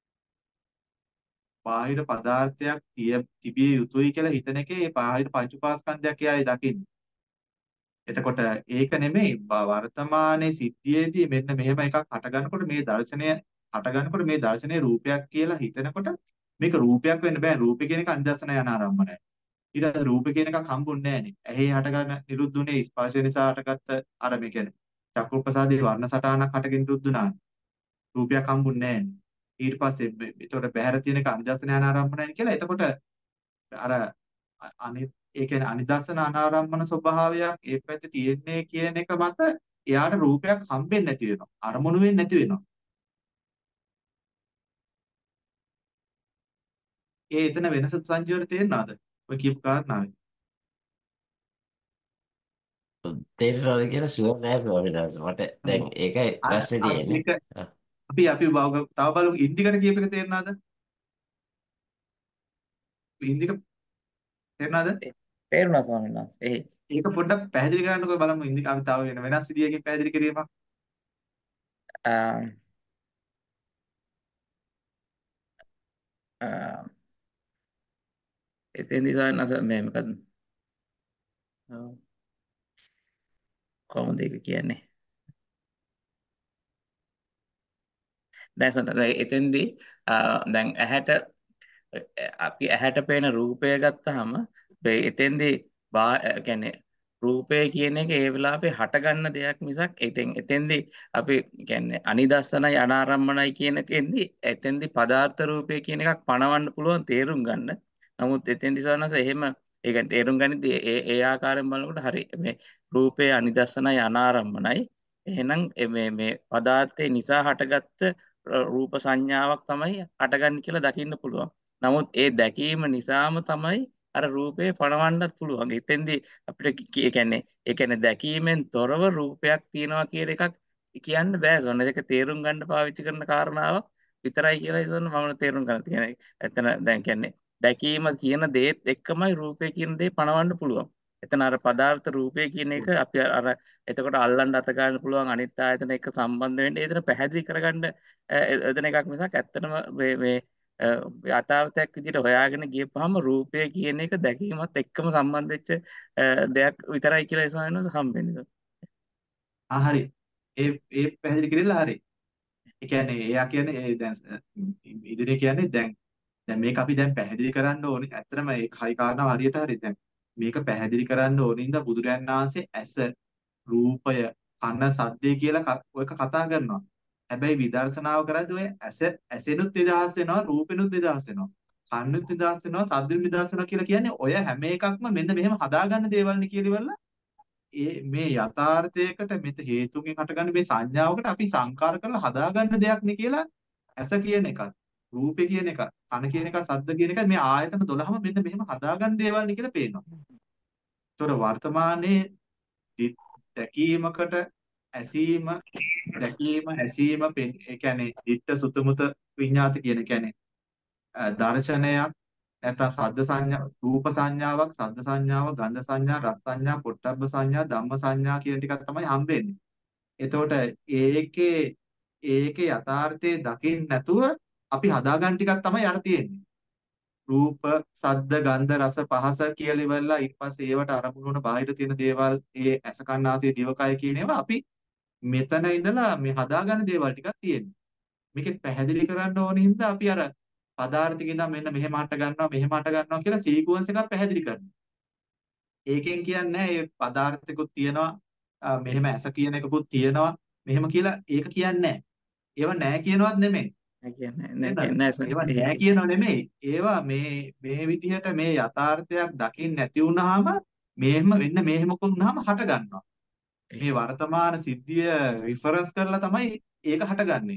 බාහිර පදාර්ථයක් තිය තිබිය යුතුයි කියලා හිතන එකේ ඒ බාහිර පංච උපාස්කන්ධයක් එයායි දකින්නේ. එතකොට ඒක නෙමෙයි ව- වර්තමානයේ සිද්ධියේදී මෙන්න මෙහෙම එකක් හටගන්නකොට මේ දර්ශනය හටගන්නකොට මේ දර්ශනයේ රූපයක් කියලා හිතනකොට මේක රූපයක් වෙන්න බෑ. රූපේ කියන එක අනිදර්ශනය අනාරම්මනයි. ඊට පස්සේ රූපේ කියන එකක් හම්බුන්නේ නැහනේ. ඇහි හටගන්න නිරුද්ධුනේ ස්පර්ශ නිසා හටගත්ත අර මේ කියන්නේ චක්කු ප්‍රසාදේ වර්ණ සටහනක් හටගෙන නිරුද්ධුනානේ. රූපයක් හම්බුන්නේ නැහනේ. ඊට පස්සේ මේ- එතකොට බහැර තියෙන එක අනිදර්ශන අනාරම්මනයි කියලා. එතකොට අර අ- අනි ඒ කියන්නේ අනිදර්ශන අනාරම්මන ස්වභාවයක් ඒ පැත්තේ තියෙන්නේ කියන එක මත එයාට රූපයක් හම්බෙන්නේ නැති වෙනවා. අරමුණු වෙන්නේ නැති වෙනවා. ඒ එතන වෙනස සංජීවර තේරෙනවද? ඔය කියපු කාරණාවේ. තේරෙනවද කියලා ෂුවර් නෑ ස්වාමීන් වහන්සේ. මට දැන් ඒකයි අර ප්‍රශ්නේ අර තියෙන්නේ. ඒක අපි අපි බව- තව බලමු ඉන්දිකට කියප එක තේරෙනවද? ඉන්දික තේරෙනවද? තේරුණා ස්වාමීන් වහන්සේ. එහේ. ඒක පොඩ්ඩක් පැහැදිලි කරන්නකෝ බලමු ඉන්දික අපි තව වෙන වෙනස් විදියකින් පැහැදිලි කිරීමක්. ආ ආ එතෙන්දී ස්වාමීන් වහන්සේ මේ මොකද? ඔව්. කොහොමද ඒක කියන්නේ? දැන් සඳ එතෙන්දී ආ, දැන් ඇහැට අපි ඇහැට පේන රූපය ගත්තාම ඒ එතෙන්දී බා ඒ කියන්නේ රූපය කියන එක ඒ වෙලාවේ හටගන්න දෙයක් මිසක් එතෙන් එතෙන්දී අපි කියන්නේ අනිදස්සනයි අනාරම්මනයි කියන එකෙන්දී එතෙන්දී පදාර්ථ රූපය කියන එකක් පණවන්න පුළුවන් තේරුම් ගන්න. නමුත් එතෙන්දී සවනස එහෙම ඒ කියන්නේ තේරුම් ගනිද්දී ඒ ඒ ආකාරයෙන් බලනකොට හරි මේ රූපය අනිදස්සනයි අනාරම්මනයි. එහෙනම් මේ මේ පදාර්ථය නිසා හටගත්ත රූප සංඥාවක් තමයි හටගන්නේ කියලා දකින්න පුළුවන්. නමුත් ඒ දැකීම නිසාම තමයි අර රූපේ පණවන්නත් පුළුවන්. එතෙන්දී අපිට කි- ඒ කියන්නේ ඒ කියන්නේ දැකීමෙන් තොරව රූපයක් තියනවා කියන එකක් කියන්න බෑ. සොන්න ඒක තේරුම් ගන්න පාවිච්චි කරන කාරණාවක් විතරයි කියලා ඉතින් මම තේරුම් ගන්න තියෙනවා. එතන දැන් කියන්නේ දැකීම කියන දේත් එක්කමයි රූපය කියන දේ පණවන්න පුළුවන්. එතන අර පදාර්ථ රූපය කියන එක අපි අර එතකොට අල්ලන්න අත ගන්න පුළුවන් අනිත් ආයතන එක්ක සම්බන්ධ වෙන්න ඒතර පැහැදිලි කරගන්න එතන එකක් මිසක් ඇත්තටම මේ මේ යථාර්ථයක් විදිහට හොයාගෙන ගියපුවාම රූපය කියන එක දැකීමත් එක්කම සම්බන්ධ වෙච්ච අ, දෙයක් විතරයි කියලා ඒ සමහරවිට හම්බෙන්නේ. ආ හරි. ඒ ඒ පැහැදිලි කිරිල්ල හරි. ඒ කියන්නේ එයා කියන්නේ ඒ දැන් ඉදිරිය කියන්නේ දැන් දැන් මේක අපි දැන් පැහැදිලි කරන්න ඕනේ. ඇත්තටම ඒ කයි කාරණාව හරියට හරි. දැන් මේක පැහැදිලි කරන්න ඕනින්ද බුදුරයන් වහන්සේ ඇස, රූපය, කන, සද්දේ කියලා ක- ඔයක කතා කරනවා. හැබැයි විදර්ශනාව කරද්දී ඔය ඇස ඇසෙනුත් නිදහස් වෙනවා, රූපෙනුත් නිදහස් වෙනවා. කන්නුත් නිදහස් වෙනවා, සද්දෙනුත් නිදහස් වෙනවා කියලා කියන්නේ ඔය හැම එකක්ම මෙන්න මෙහෙම හදාගන්න දේවල් නේ කියලා ඉවරලා ඒ මේ යථාර්ථයකට මෙත හේතුකින් හටගන්න මේ සංඥාවකට අපි සංකාර කරලා හදාගන්න දෙයක් නේ කියලා ඇස කියන එකත් රූපේ කියන එකත් කන කියන එකත් සද්ද කියන එකත් මේ ආයතන දොළහම මෙන්න මෙහෙම හදාගන්න දේවල් නේ කියලා පේනවා. ඒතොර වර්තමානයේ දි- දැකීමකට ඇසීම දැකීම ඇසීම පෙන්- ඒ කියන්නේ ditta සුතමුත විඤ්ඤාත කියන කියන්නේ අ, දර්ශනයක් නැත්නම් සද්ද සංඥා රූප සංඥාවක් සද්ද සංඥාවක් ගන්ධ සංඥා රස සංඥා පොට්ටබ්බ සංඥා ධම්ම සංඥා කියන ටිකක් තමයි හම්බෙන්නේ. එතකොට ඒකේ ඒකේ යථාර්ථයේ දකින්න නැතුව අපි හදාගන්න ටිකක් තමයි අර තියෙන්නේ. රූප, සද්ද, ගන්ධ, රස, පහස කියලා ඉවරලා ඊට පස්සේ ඒවට අරමුණු වන බාහිර තියෙන දේවල් ඒ ඇස කන නාසය දිවකය කියන ඒවා අපි මෙතන ඉඳලා මේ හදාගන්න දේවල් ටිකක් තියෙනවා. මේකේ පැහැදිලි කරන්න ඕන හින්දා අපි අර පදාර්ථික ඉඳන් මෙන්න මෙහෙම හට ගන්නවා මෙහෙම හට ගන්නවා කියලා සීක්වන්ස් එකක් පැහැදිලි කරනවා. ඒකෙන් කියන්නේ ඒ පදාර්ථිකුත් තියෙනවා අ, මෙහෙම ඇස කියන එකකුත් තියෙනවා මෙහෙම කියලා ඒක කියන්නේ නැහැ. ඒව නැහැ කියනවත් නෙමෙයි. නෑ කියන්නේ නෑ තේරුණාද? කියන්නේ නෑ සර්. ඒවා එහෙ නැහැ කියනව නෙමෙයි. ඒවා මේ මේ විදිහට මේ යථාර්ථයක් දකින්න නැති වුනහම මෙහෙම වෙන්න මෙහෙමකුත් වුනහම හට ගන්නවා. මේ වර්තමාන සිද්ධිය රිෆරන්ස් කරලා තමයි ඒක හටගන්නේ.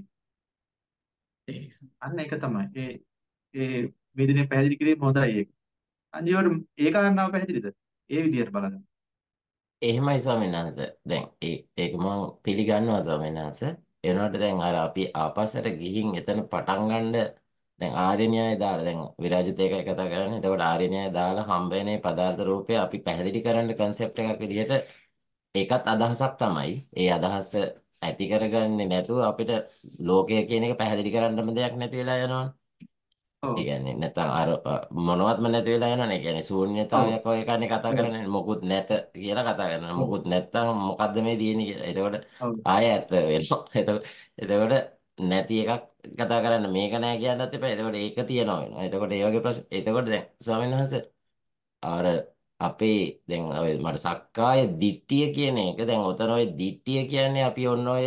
එහෙ. අන්න ඒක තමයි. ඒ ඒ විදිහේ පැහැදිලි කිරීම හොඳයි ඒක. අන්තිමට ඒ කාරණාව පැහැදිලිද? ඒ විදිහට බලන්න. එහෙමයි ස්වාමීන් වහන්සේ. දැන් ඒ ඒක මම පිළිගන්නවා ස්වාමීන් වහන්සේ. එනකොට දැන් අර අපි ආපස්සට ගිහින් එතන පටන් ගන්න දැන් ආර්ය න්‍යාය දාලා දැන් විරාජිත එකයි කතා කරන්නේ. එතකොට ආර්ය න්‍යාය දාලා හම්බෙන්නේ පදාර්ථ රූපය අපි පැහැදිලි කරන්න concept එකක් විදිහට ඒකත් අදහසක් තමයි. ඒ අදහස ඇති කරගන්නේ නැතුව අපිට ලෝකය කියන එක පැහැදිලි කරන්නම දෙයක් නැති වෙලා යනවනේ. ඔව්. ඒ කියන්නේ නැත්තම් අර අ, මොනවත්ම නැති වෙලා යනවනේ. ඒ කියන්නේ ඔව්. ශූන්‍යතාවයක් වගේ කන්නේ කතා ඔව්. කරන්නේ මොකුත් නැත කියලා කතා කරනවා. ඔව්. මොකුත් නැත්තම් මොකද්ද මේ තියෙන්නේ කියලා. එතකොට ඔව්. ආය ඇත්ත වෙනවා. එතකොට එතකොට නැති එකක් කතා කරන්න මේක නෑ කියන්නත් එපා. එතකොට ඒක තියනවා වෙනවා. එතකොට ඒ වගේ ප්‍රශ්න. එතකොට දැන් ස්වාමීන් වහන්සේ අර අපේ දැන් ඔය මට සක්කාය දිට්ඨිය කියන එක දැන් ඔතන ඔය දිට්ඨිය කියන්නේ අපි ඔන්න ඔය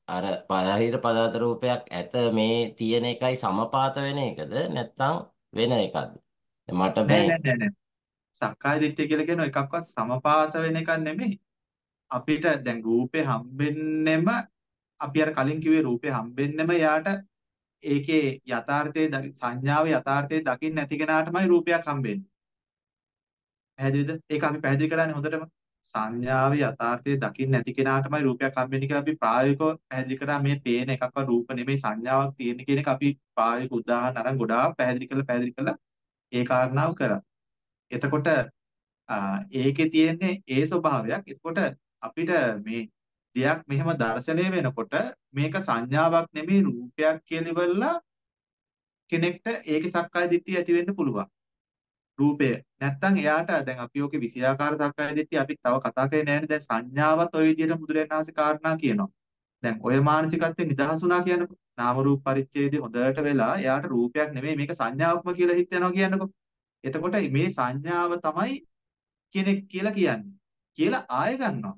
අර බාහිර පදාර්ථ රූපයක් ඇත මේ තියෙන එකයි සමපාත වෙන එකද නැත්නම් වෙන එකක්ද? මට නෑ මේ නෑ නෑ නෑ. සක්කාය දිට්ඨිය කියලා කියන එකක්වත් සමපාත වෙන එකක් නෙමෙයි. අපිට දැන් රූපේ හම්බෙන්නෙම අපි අර කලින් කිව්වේ රූපේ හම්බෙන්නෙම යාට ඒකේ යථාර්ථයේ ද- සංඥාවේ යථාර්ථයේ දකින්න නැති කෙනාටමයි රූපයක් හම්බෙන්නේ. පැහැදිලිද? ඒක අපි පැහැදිලි කරන්නේ හොඳටම. සංඥාවේ යථාර්ථයේ දකින්න නැති කෙනාටමයි රූපයක් හම්බෙන්නේ කියලා අපි ප්‍රායෝගිකව පැහැදිලි කරා. මේ පේන එකක්වත් රූප නෙමෙයි සංඥාවක් තියෙන කියන එක අපි ප්‍රායෝගික උදාහරණ අරන් ගොඩාක් පැහැදිලි කරලා පැහැදිලි කරලා ඒ කාරණාව කරා. එතකොට ආ, ඒකේ තියෙන්නේ ඒ ස්වභාවයක්. එතකොට අපිට මේ දෙයක් මෙහෙම දැర్శණය වෙනකොට මේක සංඥාවක් නෙමෙයි රූපයක් කියලා ඉවරලා කෙනෙක්ට ඒකේ සක්කාය දිට්ඨිය ඇති වෙන්න පුළුවන්. රූපය. නැත්තම් එයාට දැන් අපි ඔකේ විෂයාකාර සක්කාය දිට්ඨිය අපි තව කතා කරේ නෑනේ. දැන් සංඥාවත් ওই විදිහට බුදුරජාණන් වහන්සේ කාරණා කියනවා. දැන් ඔය මානසිකත්වයෙන් නිදහස් වුණා කියනකො නාම රූප පරිච්ඡේදය හොඳට වෙලා එයාට රූපයක් නෙමෙයි මේක සංඥාවක්ම කියලා හිතනවා කියනකො. එතකොට මේ සංඥාව තමයි කෙනෙක් කියලා කියන්නේ. කියලා ආය ගන්නවා.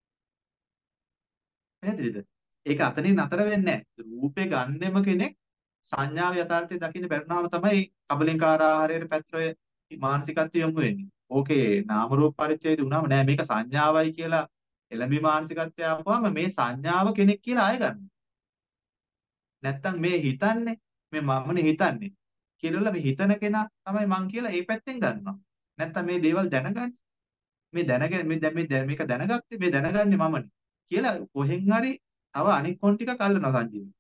පැහැදිලිද? ඒක අතනින් නතර වෙන්නේ නැහැ. රූපේ ගන්නෙම කෙනෙක් සංඥාව යථාර්ථය දකින්න බැරුණාම තමයි කබලින්කාර ආහාරයට පැත්‍රය මානසිකත්වය යොමු වෙන්නේ. ඕකේ නාම රූප පරිච්ඡේදය උනාම නෑ මේක සංඥාවයි කියලා එළඹි මානසිකත්වය ආපුවම මේ සංඥාව කෙනෙක් කියලා ආය ගන්නවා. නැත්තම් මේ හිතන්නේ මේ මමනේ හිතන්නේ කියලා මේ හිතන කෙනා තමයි මං කියලා ඒ පැත්තෙන් ගන්නවා. නැත්තම් මේ දේවල් දැනගන්නේ මේ දැනගෙන මේ දැන් මේ දැන් මේක දැනගත්තේ මේ දැනගන්නේ මමනේ කියලා කොහෙන් හරි තව අනික් කොන් ටිකක් අල්ලනවා සංජීවී.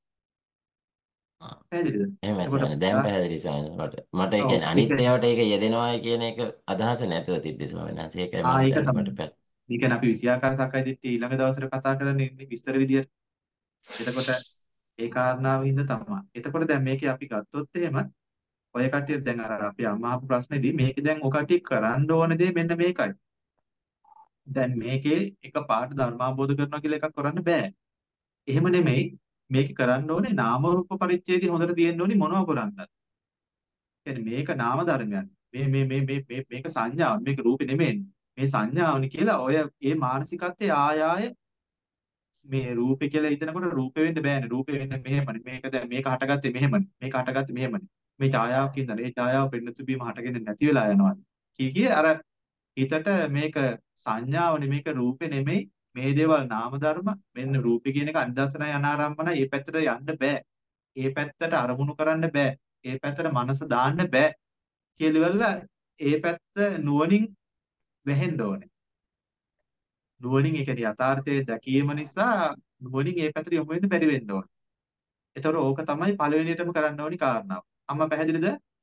ආ, පැහැදිලිද? එහෙමයි එතකොට සාන දැන් පැහැදිලි සාන මට මට ඒ ඔව් කියන්නේ ඒක අනිත් ඒවාට ඒක යෙදෙනවායි කියන එක අදහස නැතුව තිබ්බේ ස්වාමීන් වහන්සේ ඒකයි ආ මට ඒක දැන් තමයි. මට පැන මේ කියන්නේ අපි විෂයාකාර සක්කාය දිට්ඨිය ඊළඟ දවසට කතා කරන්නේ ඉන්නේ විස්තර විදියට. එතකොට ඒ කාරණාව හින්දා තමයි. එතකොට දැන් මේකේ අපි ගත්තොත් එහෙම ඔය කට්ටිය දැන් අර අපි අම්මා අහපු ප්‍රශ්නේදී මේකේ දැන් ඔය කට්ටිය කරන්න ඕන දේ මෙන්න මේකයි. දැන් මේකේ එක පාට ධර්මාබෝධ කරනවා කියලා එකක් කරන්න බෑ. එහෙම නෙමෙයි මේක කරන්න ඕනේ නාම රූප පරිච්ඡේදය හොඳට තියෙන්න ඕනි මොනව කරන්නද? කියන්නේ මේක නාම ධර්මයක්. මේ මේ මේ මේ මේ- මේක සංඥාවක්. මේක රූපේ නෙමෙයි. මේ සංඥාවනි කියලා ඔය ඒ මානසිකත්වයේ ආය ආය මේ රූපේ කියලා හිතනකොට රූපේ වෙන්න බෑනේ. රූපේ වෙන්නේ මෙහෙමනේ. මේක දැන් මේක හටගත්තේ මෙහෙමනේ. මේක හටගත්තේ මෙහෙමනේ. මේ ඡායාවක් ඉඳලා ඒ ඡායාව පෙන්නතු බීම හටගෙන නැති වෙලා යනවා. කී කිය අර හිතට මේක සංඥාවනේ මේක රූපේ නෙමෙයි. මේ දේවල් නාම ධර්ම මෙන්න රූපේ කියන එක අනිදර්ශනයි අනාරම්මන ඒ පැත්තට යන්න බෑ. ඒ පැත්තට අරමුණු කරන්න බෑ. ඒ පැත්තට මනස දාන්න බෑ කියලා ඉවරලා ඒ පැත්ත නුවණින් වැහෙන්න ඕනේ. නුවණින් ඒ කියන්නේ යථාර්ථයේ දැකීම නිසා නුවණින් ඒ පැත්තට යොමු වෙන්න බැරි වෙන්න ඕනේ. ඒතකොට ඕක තමයි පළවෙනියටම කරන්න ඕනි කාරණාව. අම්මා පැහැදිලිද?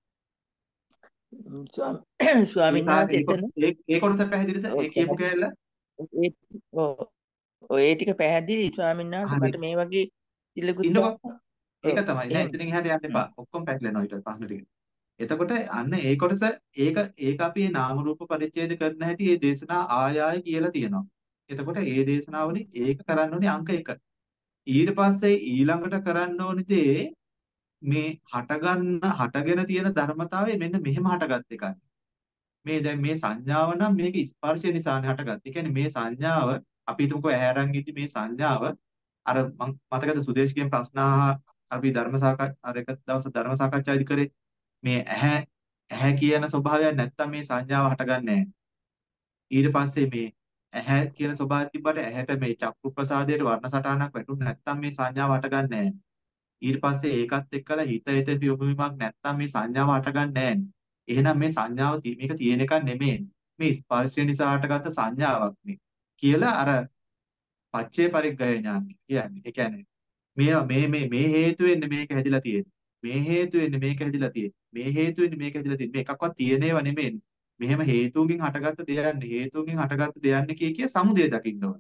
ස්වාම- ඒ ස්වාමීන් කාරණේ වහන්සේ ඒ කො- එතන ඒ ඒ කොටස පැහැදිලිද? ඔව් ඒ කියපු පැහැදිලි. කෑල්ල? ඒ ඔව් ඔය ඒ ටික පැහැදිලි ස්වාමීන් වහන්සේ හරි. මට මේ වගේ ඉල්ලකුත් ඉන්නකෝ. දාන්න. ඒක ඔව් තමයි. නෑ එහෙම. එතනින් එහාට යන්න හ්ම්. එපා. ඔක්කොම පැටලෙනවා ඊට පස්සේ ටික. එතකොට අන්න ඒ කොටස ඒක ඒක අපි මේ නාම රූප පරිච්ඡේද කරන හැටි මේ දේශනා ආය ආය කියලා තියෙනවා. එතකොට ඒ දේශනාවලින් ඒක කරන්න ඕනේ අංක එක. ඊට පස්සේ ඊළඟට කරන්න ඕනේ දේ මේ හටගන්න හටගෙන තියෙන ධර්මතාවය මෙන්න මෙහෙම හටගත් එකයි. මේ දැන් මේ සංඥාව නම් මේක ස්පර්ශය නිසානේ හටගත්තේ. ඒ කියන්නේ මේ සංඥාව අපි හිතමුකෝ ඇහැ අරන් ඉදි මේ සංඥාව අර මං මතකද සුදේශ්ගෙන් ප්‍රශ්න අහා අපි ධර්ම සාකච්ඡා අර එක දවස් ධර්ම සාකච්ඡාදී කරේ මේ ඇහැ ඇහැ කියන ස්වභාවයක් නැත්තම් මේ සංඥාව හටගන්නේ නැහැ. ඊට පස්සේ මේ ඇහැ කියන ස්වභාවය තිබ්බට ඇහැට මේ චක්කු ප්‍රසාදයට වර්ණ සටහනක් වැටුනේ නැත්තම් මේ සංඥාව හටගන්නේ නැහැ. ඊට පස්සේ ඒකත් එක්කලා හිත එතෙන්ට යොමු වීමක් නැත්තම් මේ සංඥාව හටගන්නේ නැහැ. එහෙනම් මේ සංඥාව ති- මේක තියෙන එකක් නෙමෙයි. මේ ස්පර්ශය නිසා හටගත්ත සංඥාවක් නේ. කියලා අර පච්චේ පරිග්ගය ඥාන කියන්නේ. ඒ කියන්නේ මේ මේ මේ මේ හේතු වෙන්නේ මේක හැදිලා තියෙන්නේ. මේ හේතු වෙන්නේ මේක හැදිලා තියෙන්නේ. මේ හේතු වෙන්නේ මේක හැදිලා තියෙන්නේ. මේ එකක්වත් තියෙන ඒවා නෙමෙයි. මෙහෙම හේතුන්ගෙන් හටගත්ත දෙයක් හේතුන්ගෙන් හටගත්ත දෙයක් කිය කිය සමුදය දකින්න ඕනේ.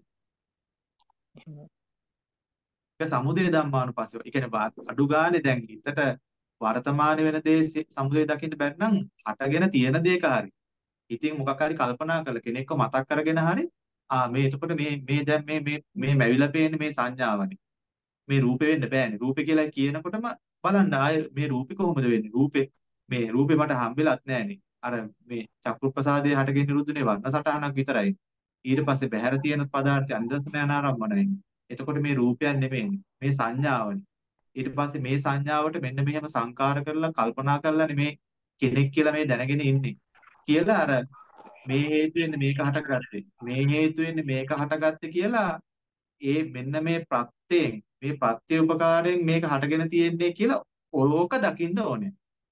ඒක සමුදය ධම්මානුපස්සව. ඒ කියන්නේ වා- අඩු ගානේ දැන් හිතට වර්තමාන වෙන දේ සේ- සමුදය දකින්න බැරි නම් හටගෙන තියෙන දේක හරි. ඉතින් මොකක් හරි කල්පනා කරලා කෙනෙක්ව මතක් කරගෙන හරි ආ මේ එතකොට මේ මේ දැන් මේ මේ මේ මැවිලා පේන්නේ මේ සංඥාවනේ. මේ රූපේ වෙන්න බෑනේ. රූපේ කියලා කියනකොටම බලන්න ආයේ මේ රූපේ කොහොමද වෙන්නේ? රූපේ මේ රූපේ මට හම්බෙලත් නෑනේ. අර මේ චක්කු ප්‍රසාදයේ හටගෙන නිරුද්ධනේ වර්ණ සටහනක් විතරයි. ඊට පස්සේ බහැර තියෙන පදාර්ථය අනිදර්ශන අනාරම්මනයි. එතකොට මේ රූපයක් නෙමෙයිනේ. මේ සංඥාවනේ. ඊට පස්සේ මේ සංඥාවට මෙන්න මෙහෙම සංකාර කරලා කල්පනා කරලානේ මේ කෙනෙක් කියලා මේ දැනගෙන ඉන්නේ කියලා අර මේ හේතුවෙන් මේක හටගත්තේ. මේ හේතුවෙන් මේක හටගත්තේ කියලා ඒ මෙන්න මේ ප්‍රත්‍යයෙන් මේ ප්‍රත්‍ය උපකාරයෙන් මේක හටගෙන තියෙන්නේ කියලා ඕක දකින්න ඕනේ.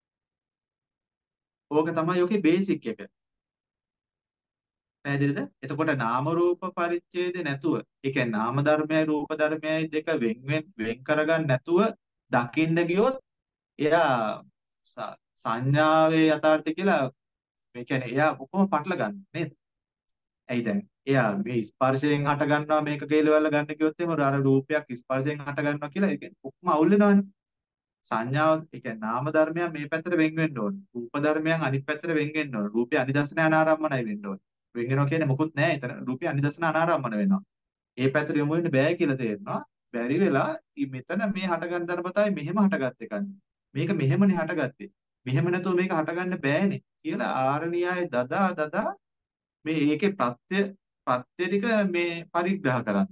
ඕක තමයි ඔකේ බේසික් එක. පැහැදිලිද? එතකොට නාම රූප පරිච්ඡේද නැතුව, ඒ කියන්නේ නාම ධර්මයයි රූප ධර්මයයි දෙක වෙන් වෙන් වෙන් කරගන්න නැතුව දකින්න ගියොත් එයා ස- සංඥාවේ යථාර්ථය කියලා මේ කියන්නේ එයා කොහොම පටල ගන්න නේද? ඇයි දැන් එයා මේ ස්පර්ශයෙන් හට ගන්නවා මේක කේලවල ගන්න කිව්වොත් එimhe අර රූපයක් ස්පර්ශයෙන් හට ගන්නවා කියලා ඒ කියන්නේ ඔක්කොම අවුල් වෙනවනේ. සංඥාව ඒ කියන්නේ නාම ධර්මයන් මේ පැත්තට වෙන් වෙන්න ඕනේ. රූප ධර්මයන් අනිත් පැත්තට වෙන් වෙන්න ඕනේ. රූපය අනිදර්ශන අනාරම්මනයි වෙන්න ඕනේ. වෙන් වෙනවා කියන්නේ මොකුත් නැහැ. එතන රූපය අනිදර්ශන අනාරම්මන වෙනවා. ඒ පැත්තට යොමු වෙන්න බෑ කියලා තේරෙනවා. බැරි වෙලා ඊ මෙතන මේ හටගන්න ධර්මතාවය මෙහෙම හටගත් එකක්. මේක මෙහෙමනේ හටගත්තේ. මෙහෙම නැතුව මේක හටගන්න බෑනේ කියලා ආරණ්‍යය දදා දදා මේ ඒකේ ප්‍රත්‍ය ප්‍රත්‍ය ටික මේ පරිග්‍රහ කරන්න.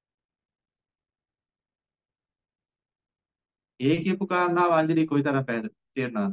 ඒ කියපු කාරණාව අංජලි කොයිතරම් පැහැදිලි තේරුණාද?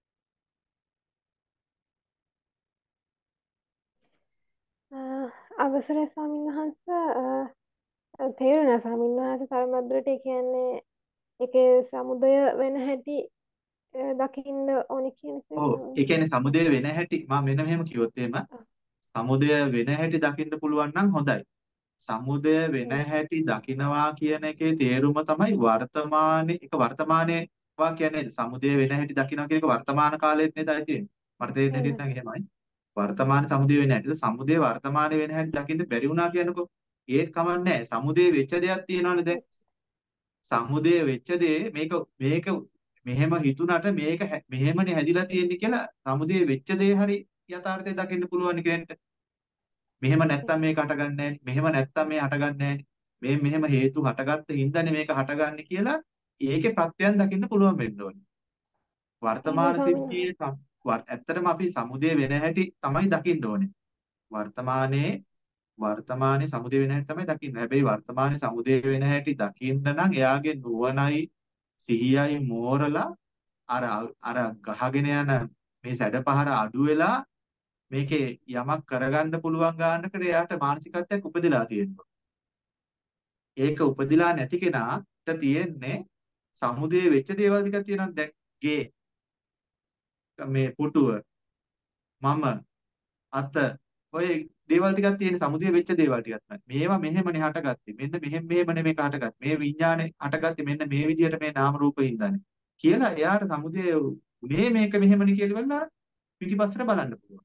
අවසරයි ස්වාමීන් වහන්ස තේරුණා ස්වාමීන් වහන්සේ තරමද්දරට ඒ කියන්නේ ඒකේ සමුදය වෙන හැටි අ, දකින්න ඕනි කියන එක ඔව් ඒ කියන්නේ සමුදය වෙන හැටි මම මෙන්න මෙහෙම කිව්වොත් එහෙම සමුදය වෙන හැටි දකින්න පුළුවන් නම් හොඳයි. සමුදය වෙන හැටි දකිනවා කියන එකේ තේරුම තමයි වර්තමානයේ එක වර්තමානයේ වා කියන්නේ සමුදය වෙන හැටි දකිනවා කියන එක වර්තමාන කාලෙත් නේද තියෙන්නේ. මට තේරෙන හැටිත් නම් එහෙමයි. වර්තමාන සමුදය වෙන හැටි සමුදය වර්තමානයේ වෙන හැටි දකින්න බැරි වුණා කියනකො ඒත් කමන්නේ නැහැ. සමුදය වෙච්ච දෙයක් තියෙනවනේ දැන්. සමුදය වෙච්ච දේ මේක මේක මෙහෙම හිතුණට මේක හැ- මෙහෙමනේ හැදිලා තියෙන්නේ කියලා සමුදය වෙච්ච දේ හරි යථාර්ථය දකින්න පුළුවන් කෙනෙක්ට. මෙහෙම නැත්තම් මේක හටගන්නේ නැහැ. මෙහෙම නැත්තම් මේ හටගන්නේ නැහැ. මේ මෙහෙම හේතු හටගත්ත හින්දානේ මේක හටගන්නේ කියලා ඒකේ ප්‍රත්‍යයන් දකින්න පුළුවන් වෙන්න ඕනේ. එහෙමයි වර්තමාන ස්වාමීන් සිද්ධියේ සම්- වර්- ඇත්තටම අපි සමුදය වෙන හැටි තමයි දකින්න ඕනේ. වර්තමානයේ වර්තමානයේ සමුදය වෙන හැටි තමයි දකින්න. හැබැයි වර්තමානයේ සමුදය වෙන හැටි දකින්න නම් එයාගේ නුවණයි සිහියයි මෝරලා අර අර ගහගෙන යන මේ සැඩපහර අඩු වෙලා මේකේ යමක් කරගන්න පුළුවන් ගන්නකට එයාට මානසිකත්වයක් උපදලා තියෙනවා. ඒක උපදිලා නැති කෙනාට තියෙන්නේ සමුදේ වෙච්ච දේවල් ටිකක් තියෙනවා. දැන් ගේ මේ පුටුව මම අත ඔය දේවල් ටිකක් තියෙන සමුදේ වෙච්ච දේවල් ටිකක් තමයි. මේවා මෙහෙමනේ හටගත්තේ. මෙන්න මෙහෙම මෙහෙමනේ මේක හටගත්තේ. මේ විඥානේ හටගත්තේ මෙන්න මේ විදිහට මේ නාම රූප හින්දානේ. කියලා එයාට සමුදේ උනේ මේක මෙහෙමනේ කියලා ඉවරලා පිටිපස්සට බලන්න පුළුවන්.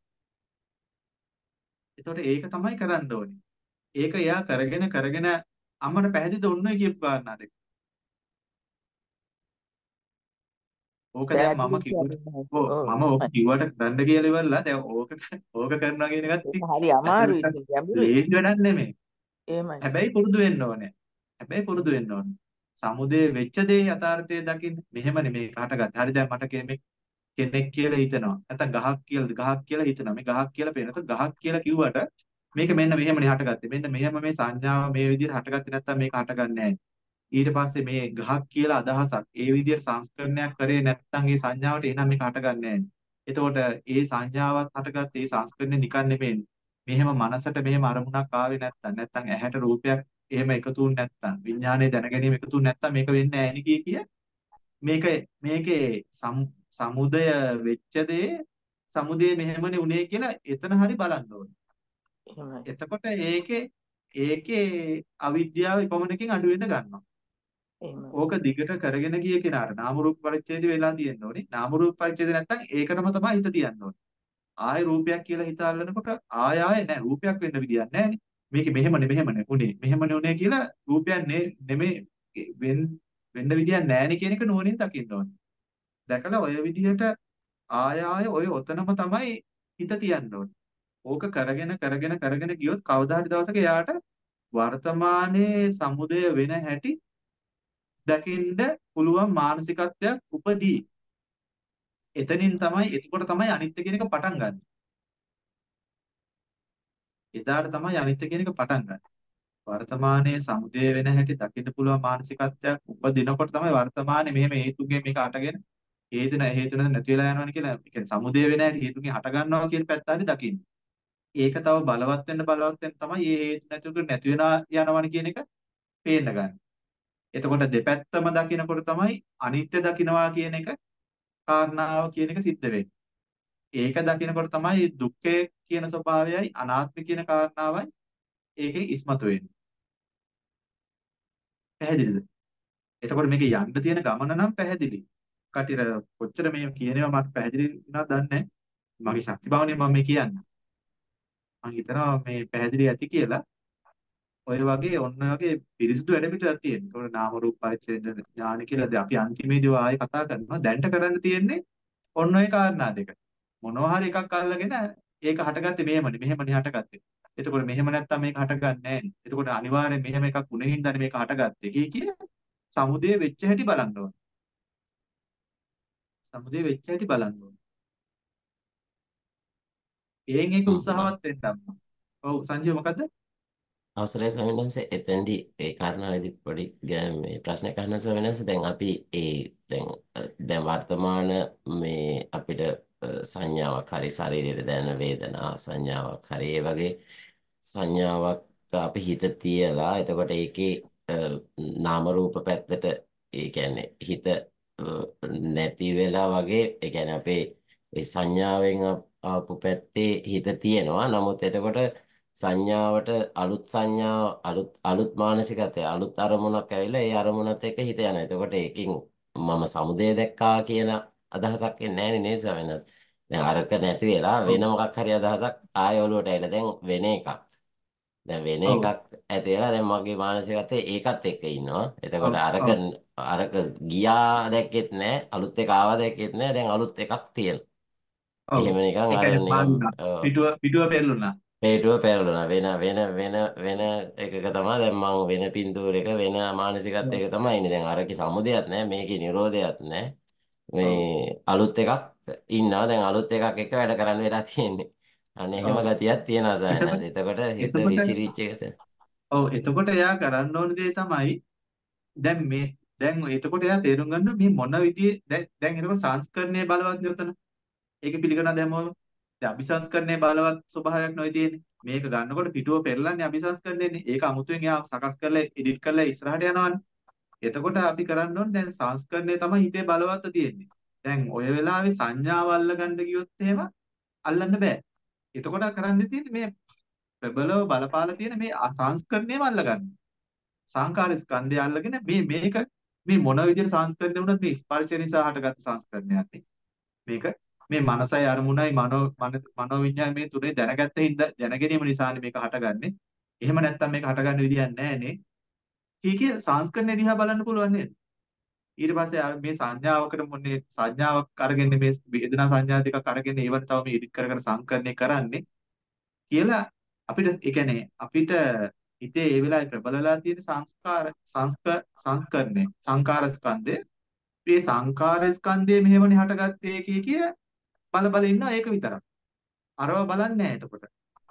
එතකොට ඒක තමයි කරන්න ඕනේ. ඒක එයා කරගෙන කරගෙන අම්මට පැහැදිලිද ඔන්න ඔය කියපු කාරණා දෙක. ඕක දැන් මම පැහැදිලි කිව්වට කියන්නේ ඔව් ඔව් මම ඕක කිව්වට කරන්න කියලා ඉවරලා දැන් ඕක ඕක කරනවා කියන එකත් ඒක හරි අමාරුයි ඒක ගැඹුරුයි ලේසි වැඩක් නෙමෙයි. එහෙමයි හැබැයි පුරුදු වෙන්න ඕනේ. හැබැයි පුරුදු වෙන්න ඕනේ. සමුදේ වෙච්ච දේ යථාර්ථය දකින්න මෙහෙමනේ මේක හටගත්තේ. හරි දැන් මට කෙනෙක් කෙනෙක් කියලා හිතනවා. නැත්නම් ගහක් කියලා ගහක් කියලා හිතනවා. මේ ගහක් කියලා පේනකොට ගහක් කියලා කිව්වට මේක මෙන්න මෙහෙමනේ හටගත්තේ. මෙන්න මෙහෙම මේ සංඥාව මේ විදිහට හටගත්තේ නැත්නම් මේක හටගන්නේ නැහැ. ඊට පස්සේ මේ ගහක් කියලා අදහසක් ඒ විදිහට සංස්කරණයක් කරේ නැත්නම් ඒ සංඥාවට එහෙනම් මේක හටගන්නේ නැහැ. එතකොට ඒ සංඥාවත් හටගත්ත ඒ සංස්කරණය නිකන් නෙමෙයි. මෙහෙම මනසට මෙහෙම අරමුණක් ආවේ නැත්නම් නැත්නම් ඇහැට රූපයක් එහෙම එකතු වුනේ නැත්නම් විඥානයේ දැනගැනීම එකතු වුනේ නැත්නම් මේක වෙන්නේ නැහැ නේ කිය කිය මේක මේකේ සම්- සමුදය වෙච්ච දේ සමුදය මෙහෙමනේ උනේ කියලා එතන හරි බලන්න ඕනේ. එහෙමයි එතකොට ඒකේ ඒකේ අවිද්‍යාව ඉපමණකින් අඩු වෙන්න ගන්නවා. එහෙමයි ඕක දිගට කරගෙන ගිය කෙනාට නාම රූප පරිච්ඡේද වෙලා තියෙන්න ඕනේ. නාම රූප පරිච්ඡේද නැත්නම් ඒකටම තමයි හිත තියන්න ඕනේ. ආය රූපයක් කියලා හිත අල්ලනකොට ආය ආය නෑ රූපයක් වෙන්න විදියක් නෑනේ. මේක මෙහෙමනේ මෙහෙමනේ උනේ. මෙහෙමනේ උනේ කියලා රූපයක් නේ නෙමෙයි වෙන්න වෙන්න විදියක් නෑනේ කියන එක නුවණින් දකින්න ඕනේ. දැකලා ඔය විදිහට ආය ආය ඔය ඔතනම තමයි හිත තියන්න ඕනේ. ඕක කරගෙන කරගෙන කරගෙන ගියොත් කවදා හරි දවසක එයාට වර්තමානයේ සමුදය වෙන හැටි දකින්න පුළුවන් මානසිකත්වයක් උපදී. එතනින් තමයි එතකොට තමයි අනිත්‍ය කියන එක පටන් ගන්න. එදාට තමයි අනිත්‍ය කියන එක පටන් ගන්න. වර්තමානයේ සමුදය වෙන හැටි දකින්න පුළුවන් මානසිකත්වයක් උපදිනකොට තමයි වර්තමානයේ මෙහෙම හේතුන්ගෙන් මේක හටගෙන හේතු නැ හේතු නැ නැති වෙලා යනවනේ කියලා. ඒ කියන්නේ සමුදය වෙන හැටි හේතුන්ගෙන් හට ගන්නවා කියන පැත්ත හරි දකින්න. ඒක තව බලවත් වෙන්න බලවත් වෙන්න තමයි මේ හේතු නැතුක නැති වෙනවා යනවනේ කියන එක පේන්න ගන්න. එතකොට දෙපැත්තම දකිනකොට තමයි අනිත්‍ය දකින්නවා කියන එක කාරණාව කියන එක සිද්ධ වෙන්නේ. ඒක දකිනකොට තමයි දුක්ඛය කියන ස්වභාවයයි අනාත්ම කියන කාරණාවයි ඒකෙන් ඉස්මතු වෙන්නේ. පැහැදිලිද? එතකොට මේක යන්න තියෙන ගමන නම් පැහැදිලි. කටිර කොච්චර මේ කියනවා මට පැහැදිලි වෙනවද දන්නේ නැහැ. මගේ ශක්ති භාවනේ මම මේ කියන්නේ. මම හිතනවා මේ පැහැදිලි ඇති කියලා. ඔය වගේ ඔන්න ඔය වගේ පිරිසිදු වැඩ පිළිවෙලක් තියෙනවා. ඒතකොට නාම රූප පරිච්ඡේද ඥාන කියලා දැන් අපි අන්තිමේදී ආයෙ කතා කරනවා. දැන්ට කරන්න තියෙන්නේ ඔන්න ඔය කාරණා දෙක. මොනවා හරි එකක් අල්ලගෙන ඒක හටගත්තේ මෙහෙමනේ. මෙහෙමනේ හටගත්තේ. එතකොට මෙහෙම නැත්තම් මේක හටගන්නේ නැහැනේ. එතකොට අනිවාර්යෙන් මෙහෙම එකක් උනේ හින්දානේ මේක හටගත්තේ. කිය කිය සමුදේ වෙච්ච හැටි බලන්න ඕනේ. සමුදේ වෙච්ච හැටි බලන්න ඕනේ. එයෙන් ඒක හ්ම්, උත්සාහවත් වෙන්න අම්මා. ඔව් සංජය මොකද්ද? අවසරයි ස්වාමීන් වහන්සේ එතෙන්දී ඒ කාරණාවේදී පොඩි ගෑ- මේ ප්‍රශ්නයක් අහන්න ස්වාමීන් වහන්සේ දැන් අපි ඒ දැන් අ, දැන් වර්තමාන මේ අපිට අ, සංඥාවක් හරි ශරීරයට දැනෙන වේදනා සංඥාවක් හරි ඒ වගේ සංඥාවක් අපි හිත තියලා එතකොට ඒකේ අ, නාම රූප පැත්තට ඒ කියන්නේ හිත අ, නැති වෙලා වගේ ඒ කියන්නේ අපේ ඒ සංඥාවෙන් ආ- ආපු පැත්තේ හිත තියෙනවා නමුත් එතකොට සංඥාවට අලුත් සංඥාව අලුත් අලුත් මානසිකත්වය අලුත් අරමුණක් ඇවිල්ලා ඒ අරමුණත් එක්ක හිත යනවා. එතකොට ඒකෙන් මම සමුදය දැක්කා කියන අදහසක් එන්නේ නැහැ නේද ස්වාමීන් වහන්සේ? දැන් අරක නැති වෙලා ඔව් වෙන මොකක් හරි අදහසක් ආය ඔලුවට ඇවිල්ලා දැන් වෙන එකක්. දැන් වෙන ඔව් එකක් ඇති වෙලා දැන් මගේ මානසිකත්වය ඒකත් එක්ක ඉන්නවා. එතකොට ඔව් අරක ඔව් අරක ගියා දැක්කෙත් නැහැ අලුත් එක ආවා දැක්කෙත් නැහැ දැන් අලුත් එකක් තියෙනවා. ඔව්. එහෙම නිකන් ඒ අර කියන්නේ නිකන් මාළුනා. පිටුව පිටුව පෙරළුණා. පේටුව පෙරළුණා වෙන වෙන වෙන වෙන එකක තමයි දැන් මම වෙන පින්තූරයක වෙන මානසිකත්වයක ඔව් තමයි ඉන්නේ දැන් අරකේ සමුදයක් නැහැ මේකේ නිරෝධයක් නැහැ මේ ඔව් අලුත් එකක් ඉන්නවා දැන් අලුත් එකක් එක්ක වැඩ කරන්න වෙලා තියෙන්නේ අන්න එහෙම ඔව්. ගතියක් තියෙනවා සයනස එතකොට එතකොට හිත එතකොට විසිරිච්ච එකට ඔව් එතකොට එයා කරන්න ඕන දේ තමයි දැන් මේ දැන් එතකොට එයා තේරුම් ගන්න මේ මොන විදිහේ දැන් දැන් එතකොට සංස්කරණයේ බලවත් නෙවතන. ඒක පිළිගන්න දැම්මම දැන් අபிසංස්කරණයේ බලවත් ස්වභාවයක් නොයි තියෙන්නේ. මේක ගන්නකොට පිටුව පෙරලන්නේ අபிසංස්කරණයනේ. ඒක අමුතුවෙන් එයා සකස් කරලා එඩිට් කරලා ඉස්සරහට යනවානේ. එතකොට අපි කරන්න ඕනේ දැන් සංස්කරණය තමයි හිතේ බලවත්ව තියෙන්නේ. දැන් ඔය වෙලාවේ සංඥාව අල්ලගන්න ගියොත් එහෙම අල්ලන්න බෑ. එතකොට කරන්න තියෙන්නේ මේ ප්‍රබලව බලපාලා තියෙන මේ අසංස්කරණයම අල්ලගන්න. සංකාර ස්කන්ධය අල්ලගෙන මේ මේක මේ මොන විදිහට සංස්කරණය වුණත් මේ ස්පර්ශය නිසා හටගත්ත සංස්කරණයක් නේ. මේක මේ මනසයි අරමුණයි මනෝ මන- මනෝවිඤ්ඤාණය මේ තුනේ දැනගත්ත හින්දා දැනගැනීම නිසානේ මේක හටගන්නේ. එහෙම නැත්නම් මේක හටගන්න විදියක් නැහැ නේ. කීකේ සංස්කරණය දිහා බලන්න පුළුවන් නේද? ඊට පස්සේ අර මේ සංඥාවකට මොන්නේ සංඥාවක් අරගෙන මේ වේදනා සංඥා දෙකක් අරගෙන ඒවට තව මේ එඩිට් කර කර සංකරණය කරන්නේ කියලා අපිට ඒ කියන්නේ අපිට හිතේ ඒ වෙලාවේ ප්‍රබලලා තියෙන සංස්කාර සංස්ක සංස්කරණය සංකාර ස්කන්ධය මේ සංකාර ස්කන්ධය මෙහෙමනේ හටගත්තේ කිය කිය බල බල ඉන්නවා ඒක විතරක්. අරව බලන්නේ නැහැ එතකොට.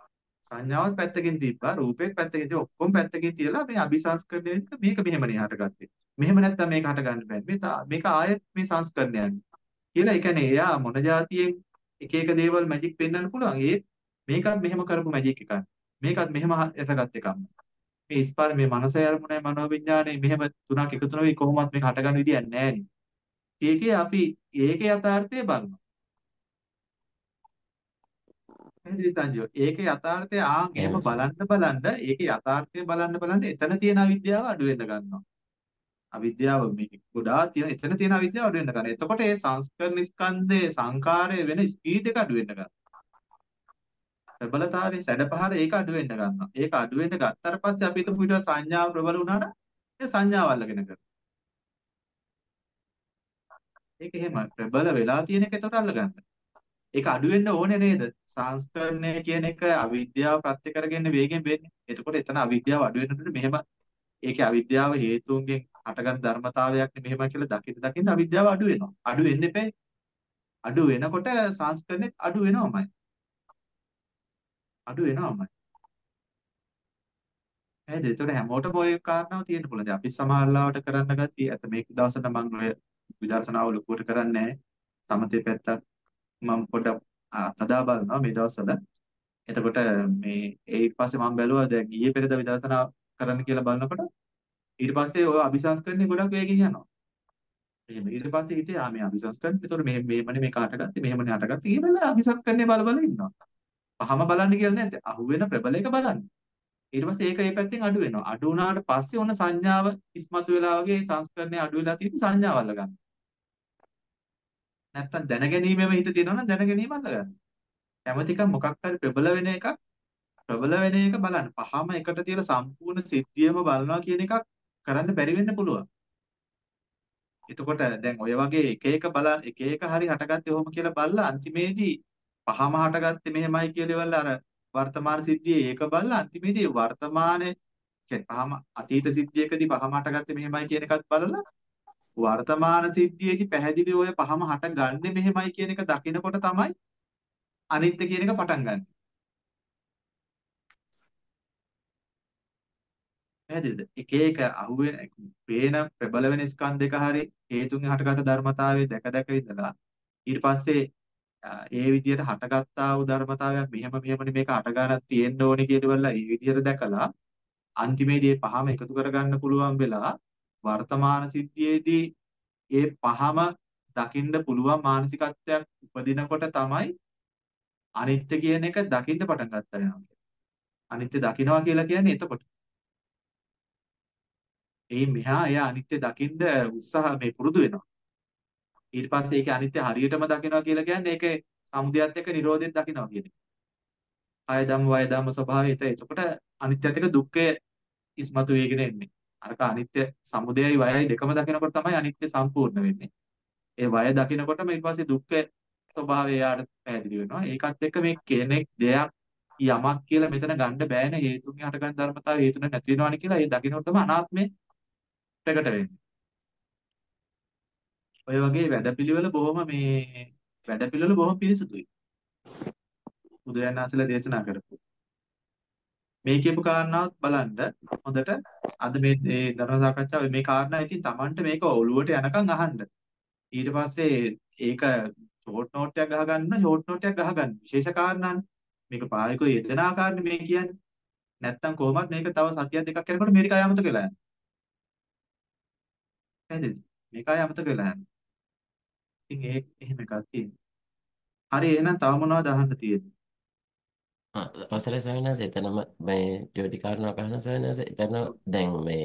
සංඥාවත් පැත්තකින් තිබ්බා රූපයක් පැත්තකින් තිබ්බා ඔක්කොම පැත්තකින් තියලා මේ අபிසංස්කරණය වෙන්න මේක මෙහෙමනේ හටගත්තේ. මෙහෙම නැත්තම් මේක හටගන්න බෑ. මේ තා- මේක ආයෙත් මේ සංස්කරණයක් කියලා. ඒ කියන්නේ එයා මොන જાතියෙන් එක එක දේවල් මැජික් පෙන්වන්න පුළුවන්. ඒ මේකත් මෙහෙම කරපු මැජික් එකක්. මේකත් මෙහෙම හටගත් එකක්. මේ ස්පර්ශ මේ මනසයි අරමුණයි මනෝවිඤ්ඤාණය මෙහෙම තුනක් එකතු නොවි කොහොමවත් මේක හටගන්න විදියක් නැහැ නේ. ඒකේ අපි ඒකේ යථාර්ථය බලනවා. පැහැදිලි සංජයෝ. ඒකේ යථාර්ථය ආන් එහෙම එහෙම සර්. බලන්න බලන්න ඒකේ යථාර්ථය බලන්න බලන්න එතන තියෙන අවිද්‍යාව අඩු වෙන්න ගන්නවා. අවිද්‍යාව මේක ගොඩාක් තියෙන එතන තියෙන අවිද්‍යාව අඩු වෙන්න ගන්නවා. එතකොට ඒ සංස්කරණ ස්කන්ධයේ සංකාරය වෙන ස්පීඩ් එක අඩු වෙන්න ගන්නවා. ප්‍රබලතාවයේ සැඩපහර ඒක අඩු වෙන්න ගන්නවා. ඒක අඩු වෙන්න ගත්තාට පස්සේ අපි හිතමු ඊට සංඥාව ප්‍රබල වුණා නම් ඒ සංඥාව අල්ලගෙන කරනවා. ඒක එහෙම ප්‍රබල වෙලා තියෙන එක එතකොට අල්ලගන්න. ඒක අඩු වෙන්න ඕනේ නේද? සංස්කරණය කියන එක අවිද්‍යාව ප්‍රත්‍ය කරගෙන වේගෙන් වෙන්නේ. එතකොට එතන අවිද්‍යාව අඩු වෙනකොට මෙහෙම ඒකේ අවිද්‍යාව හේතුන්ගෙන් හටගන්න ධර්මතාවයක් නේ මෙහෙම කියලා දකින්න දකින්න අවිද්‍යාව අඩු වෙනවා. අඩු වෙන්න එපේ. අඩු වෙනකොට සංස්කරණෙත් අඩු වෙනවමයි. අඩු වෙනවමයි. පැහැදිලි. ඒතකොට හැමෝටම ওই කාරණාව තියෙන්න පුළුවන්. දැන් අපි සමහරලාවට කරන්න ගත්තී ඇත්ත මේක දවසට මම ඔය විදර්ශනාව ලොකුවට කරන්නේ නැහැ. සමතේ පැත්තක් මම පොඩ්ඩක් අතදා බලනවා මේ දවස්වල. එතකොට මේ ඒ ඊට පස්සේ මම බැලුවා දැන් ඊයේ පෙරේද විදර්ශනා කරන්න කියලා බලනකොට ඊට පස්සේ ඔය අபிසංස්කරණේ ගොඩක් වේගෙන් යනවා. එහෙම ඊට පස්සේ හිතේ ආ මේ අபிසංස්කරණ ඒතකොට මේ මේමනේ මේක හටගත්තේ මෙහෙමනේ හටගත්තේ කියලා අபிසංස්කරණේ බල බල ඉන්නවා. පහම බලන්න කියලා නැත්te අහුවෙන ප්‍රබල එක බලන්න. ඊට පස්සේ ඒක ඒ පැත්තෙන් අඩු වෙනවා. අඩු වුණාට පස්සේ ඔන්න සංඥාව ඉස්මතු වෙලා වගේ සංස්කරණය අඩු වෙලා තියෙන සංඥාව අල්ලගන්න. නැත්තම් දැනගැනීමේම හිත තියෙනවා නම් දැනගැනීම අල්ලගන්න. කැමති එකක් මොකක් හරි ප්‍රබල වෙන එකක් ප්‍රබල වෙන එක බලන්න. පහම එකට තියලා සම්පූර්ණ සිද්ධියම බලනවා කියන එකක් කරන්න බැරි වෙන්න පුළුවන්. එතකොට දැන් ඔය වගේ එක එක බලන් එක එක හරි හටගත්තේ ඔහොම කියලා බලලා අන්තිමේදී පහම හටගත්තේ මෙහෙමයි කියලා ඉවරලා අර වර්තමාන සිද්ධියේ ඒක බලලා අන්තිමේදී වර්තමානයේ කියන්නේ පහම අතීත සිද්ධියකදී පහම හටගත්තේ මෙහෙමයි කියන එකත් බලලා වර්තමාන සිද්ධියේදී පැහැදිලි ඔය පහම හටගන්නේ මෙහෙමයි කියන එක දකිනකොට තමයි අනිත්‍ය කියන එක පටන් ගන්න. පැහැදිලිද? එක එක අහුවෙන පේන ප්‍රබල වෙන ස්කන්ධ දෙක හරි හේතුන්ගෙන් හටගත් ධර්මතාවයේ දැක දැක ඉඳලා ඊට පස්සේ ඒ විදිහට හටගත්තා වූ ධර්මතාවයක් මෙහෙම මෙහෙමනේ මේක හටගන්නත් තියෙන්න ඕනේ කියලා ඒ විදිහට දැකලා අන්තිමේදී මේ පහම එකතු කරගන්න පුළුවන් වෙලා වර්තමාන සිද්ධියේදී ඒ පහම දකින්න පුළුවන් මානසිකත්වයක් උපදිනකොට තමයි අනිත්‍ය කියන එක දකින්න පටන් ගත්තා වෙනවා කියන්නේ. අනිත්‍ය දකින්නවා කියලා කියන්නේ එතකොට. ඒ මෙහා එයා අනිත්‍ය දකින්න උත්සාහ මේ පුරුදු වෙනවා. ඊට පස්සේ ඒකේ අනිත්‍ය හරියටම දකිනවා කියලා කියන්නේ ඒකේ සමුදයත් එක්ක නිරෝධයත් දකිනවා කියන එක. ආය ධම්ම වය ධම්ම ස්වභාවය ඒත එතකොට අනිත්‍යත් එක්ක දුක්ඛය ඉස්මතු වෙගෙන එන්නේ. අරක අනිත්‍ය සමුදයයි වයයි දෙකම දකිනකොට තමයි අනිත්‍ය සම්පූර්ණ වෙන්නේ. ඒ වය දකිනකොටම ඊට පස්සේ දුක්ඛ ස්වභාවය යාට පැහැදිලි වෙනවා. ඒකත් එක්ක මේ කෙනෙක් දෙයක් යමක් කියලා මෙතන ගන්න බෑනේ හේතුන්ගෙන් හටගන්න ධර්මතාවය හේතුන නැති වෙනවනේ කියලා ඒ දකිනකොටම අනාත්මය ප්‍රකට වෙන්නේ. ඔය වගේ වැඩපිළිවෙල බොහොම මේ වැඩපිළිවෙල බොහොම පිරිසුදුයි. බුදුරජාණන් වහන්සේලා දේශනා කරපු. මේ කියපු කාරණාවත් බලන්න හොඳට අද මේ මේ ධර්ම සාකච්ඡාවේ මේ කාරණා ඉතින් Tamanට මේක ඔළුවට යනකම් අහන්න. ඊට පස්සේ ඒක ෂෝට් නෝට් එකක් ගහගන්න ෂෝට් නෝට් එකක් ගහගන්න. විශේෂ කාරණානේ. මේක ප්‍රායෝගිකව යෙදෙන ආකාරනේ මේ කියන්නේ. නැත්තම් කොහොමත් මේක තව සතියක් දෙකක් යනකොට මේක ආයමතක වෙලා යනවා. පැහැදිලිද? මේක ආයමතක වෙලා යනවා. ඉතින් ඒක එහෙම එකක් තියෙනවා. හරි එහෙනම් තව මොනවද අහන්න තියෙන්නේ? අවසරයි සවිනාස එතනම මේ ජෝටි කාරණාවක් අහන සවිනාස එතන දැන් මේ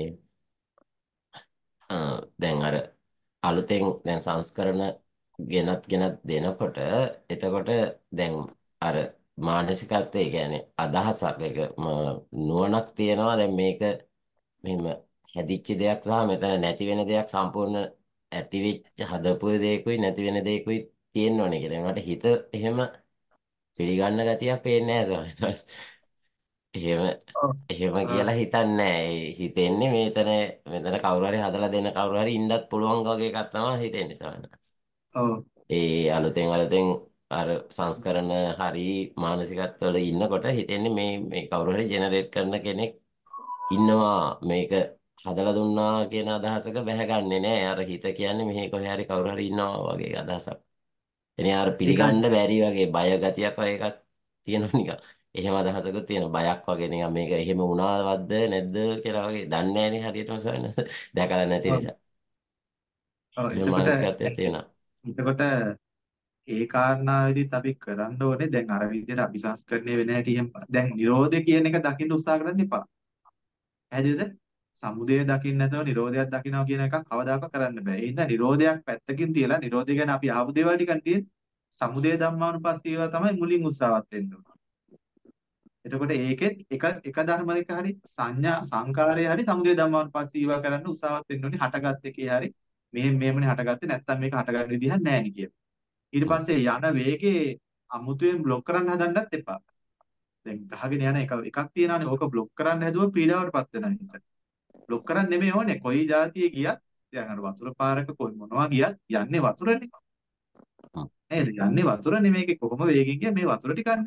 අ, දැන් අර අලුතෙන් දැන් සංස්කරණ ගෙනත් ගෙනත් දෙනකොට එතකොට දැන් අර මානසිකත්වයේ කියන්නේ අදහසක් එක ම- නුවණක් තියෙනවා දැන් මේක මෙහෙම හැදිච්ච දෙයක් සහ මෙතන නැති වෙන දෙයක් සම්පූර්ණ ඇති වෙච්ච හදපු දෙයකුයි නැති වෙන දෙයකුයි තියෙන්න ඕනේ කියලා. ඒකට හිත එහෙම පිළිගන්න ගතියක් පේන්නේ නැහැ සවිනාස. එහෙම ඔව්. එහෙම ආ, කියලා හිතන්නේ නැහැ. හිතෙන්නේ මෙතන මෙතන කවුරු හරි හදලා දෙන කවුරු හරි ඉන්නත් පුළුවන් වගේ එකක් තමයි හිතෙන්නේ සවනස්. ඔව්. ඒ අලුතෙන් අලුතෙන් අර සංස්කරණ හරි මානසිකත්වවල ඉන්නකොට හිතෙන්නේ මේ මේ කවුරු හරි ජෙනරේට් කරන කෙනෙක් ඉන්නවා මේක හදලා දුන්නා කියන අදහසක බැහැගන්නේ නැහැ. අර හිත කියන්නේ මෙහි කොහේ හරි කවුරු හරි ඉන්නවා වගේ අදහසක්. එනේ අර ඒක පිළිගන්න බැරි වගේ බය ගතියක් වගේ එකක් තියෙනවා නිකන්. එහෙම අදහසකුත් තියෙන බයක් වගේ නිකන් මේක එහෙම වුණාවද්ද නැද්ද කියලා වගේ දන්නේ නැහැනේ හරියටම සවන දැකලා නැති ඔව්. නිසා. ඔව්. එහෙම එතකොට මානසිකත්වයක් තියෙනවා. එතකොට ඒ කාරණාවෙදිත් අපි කරන්න ඕනේ දැන් අර විදිහට අபிසංස්කරණය වෙන හැටි එහෙම දැන් Nirodha කියන එක දකින්න උත්සාහ කරන්න එපා. පැහැදිලිද? සමුදය දකින්න නැතුව Nirodhaයක් දකින්නවා කියන එකක් කවදාකවත් කරන්න බෑ. ඒ හින්දා Nirodhaයක් පැත්තකින් තියලා Nirodha ගැන අපි ආපු දේවල් ටිකක් තියෙන සමුදය ධම්මානුපස්සීව තමයි මුලින් උත්සාහවත් වෙන්න ඕනේ. එතකොට ඒකෙත් එක එක ධර්ම දෙක හරි සංඥා සංකාරය හරි සමුදය ධම්මානුපස්සීව කරන්න උත්සාහවත් වෙන්න ඕනේ. හටගත් එකේ හරි මෙහෙම මෙහෙමනේ හටගත්තේ නැත්තම් මේක හටගන්න විදිහක් නැහැ නේ කියලා. ඊට පස්සේ යන වේගේ අමුතුවෙන් බ්ලොක් කරන්න හදන්නත් එපා. දැන් ගහගෙන යන එක එකක් තියනවානේ ඕක බ්ලොක් කරන්න හැදුවොත් පීඩාවටපත් වෙනවා හිත. බ්ලොක් කරන්න නෙමෙයි ඕනේ. කොයි જાතියේ ගියත් දැන් අර වතුර පාරක කොයි මොනවා ගියත් යන්නේ වතුරනේ. හ්ම්. නේද? යන්නේ වතුරනේ මේකේ කොහොම වේගෙන් ගියා මේ වතුර ටිකන්නේ.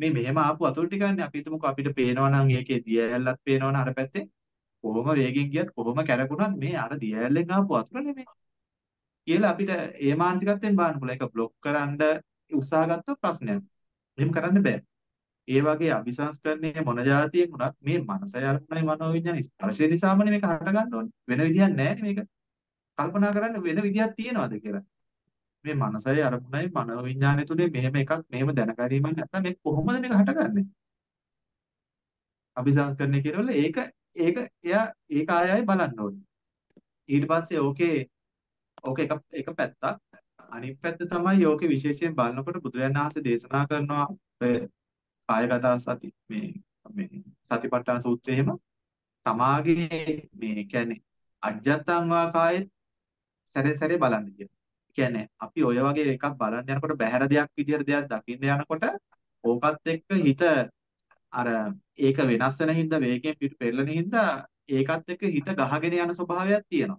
මේ මෙහෙම ආපු වතුර ටිකන්නේ අපි හිතමුකෝ අපිට පේනවා නම් ඒකේ දිය ඇල්ලක් පේනවා නම් අර පැත්තේ කොහොම වේගෙන් ගියත් කොහොම කැරකුණත් මේ අර දිය ඇල්ලෙන් ආපු වතුර නෙමෙයි කියලා අපිට ඒ මානසිකත්වයෙන් බලන්න පුළුවන්. ඒක બ્લોක් කරන්න උත්සාහ ගත්තොත් ප්‍රශ්නයක්. එහෙම කරන්න බෑ. ඒ වගේ අபிසංස්කරණයේ මොන જાතියෙන් වුණත් මේ මනසයි අරමුණයි මනෝවිඤ්ඤාණ ස්පර්ශය නිසාමනේ මේක හට ගන්න ඕනේ. වෙන විදියක් නැහැ මේක. කල්පනා කරන්න වෙන විදියක් තියනවාද කියලා. මේ මනසයි අරමුණයි මනෝවිඤ්ඤාණය තුනේ මෙහෙම එකක් මෙහෙම දැනගැනීමක් නැත්නම් මේක කොහොමද මේක හටගන්නේ? අபிසංස්කරණය කියනවල ඒක ඒක එයා ඒක ආය ආය බලන්න ඕනේ. ඊට පස්සේ ඕකේ ඕක එක එක පැත්තක්. අනිත් පැත්ත තමයි ඕකේ විශේෂයෙන් බලනකොට බුදුරජාණන් වහන්සේ දේශනා කරනවා කායගත සති මේ මේ සතිපට්ඨාන සූත්‍රය එහෙම තමාගේ මේ කියන්නේ අජත්තං වා කායේ සැරේ සැරේ බලන්න කියන. කියන්නේ අපි ඔය වගේ එකක් බලන්න යනකොට බහැර දෙයක් විදියට දෙයක් දකින්න යනකොට ඕකත් එක්ක හිත අර ඒක වෙනස් වෙන හින්දා වේගයෙන් පිට පෙරලෙන හින්දා ඒකත් එක්ක හිත ගහගෙන යන ස්වභාවයක් තියෙනවා.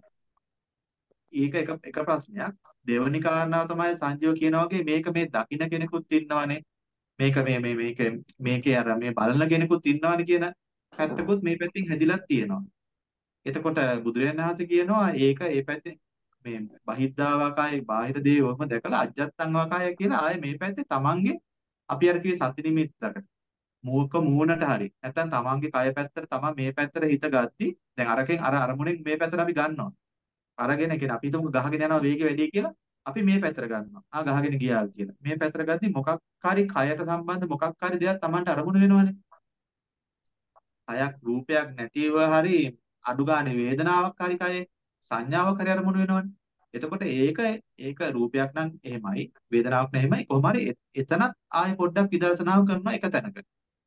ඒක එක එක ප්‍රශ්නයක්. දෙවෙනි කාරණාව තමයි සංජීව කියනා වගේ මේක මේ දකින්න කෙනෙකුත් ඉන්නවනේ. මේක මේ මේ මේක මේකේ අර මේ බලන කෙනෙකුත් ඉන්නවනේ කියන පැත්තකුත් මේ පැත්තෙන් හැදිලා තියෙනවා. එතකොට බුදුරජාණන් වහන්සේ කියනවා ඒක ඒ පැත්තෙන් මේ බහිද්ධාවාකාය බාහිර දේ වොම දැකලා අජත්තං වාකාය කියලා ආයේ මේ පැත්තේ තමන්ගේ අපි අර කිව්වේ සති නිමිත්තකට මූක මූණට හරි නැත්නම් තමන්ගේ කය පැත්තට තමන් මේ පැත්තට හිත ගද්දි දැන් අරකින් අර අරමුණෙන් මේ පැත්තට අපි ගන්නවා අරගෙන කියන අපි හිතමු ගහගෙන යනවා වේගය වැඩි කියලා අපි මේ පැත්තට ගන්නවා ආ ගහගෙන ගියා කියලා මේ පැත්තට ගද්දි මොකක් හරි කයට සම්බන්ධ මොකක් හරි දෙයක් තමන්ට අරමුණු වෙනවනේ අයක් රූපයක් නැතිව හරි අඩු ගානේ වේදනාවක් හරි කයේ සංඥාවක් හරි අරමුණු වෙනවනේ. එතකොට ඒක ඒක රූපයක් නම් එහෙමයි වේදනාවක් නම් එහෙමයි කොහොම හරි එතනත් ආයෙ පොඩ්ඩක් විදර්ශනාව කරනවා එක තැනක.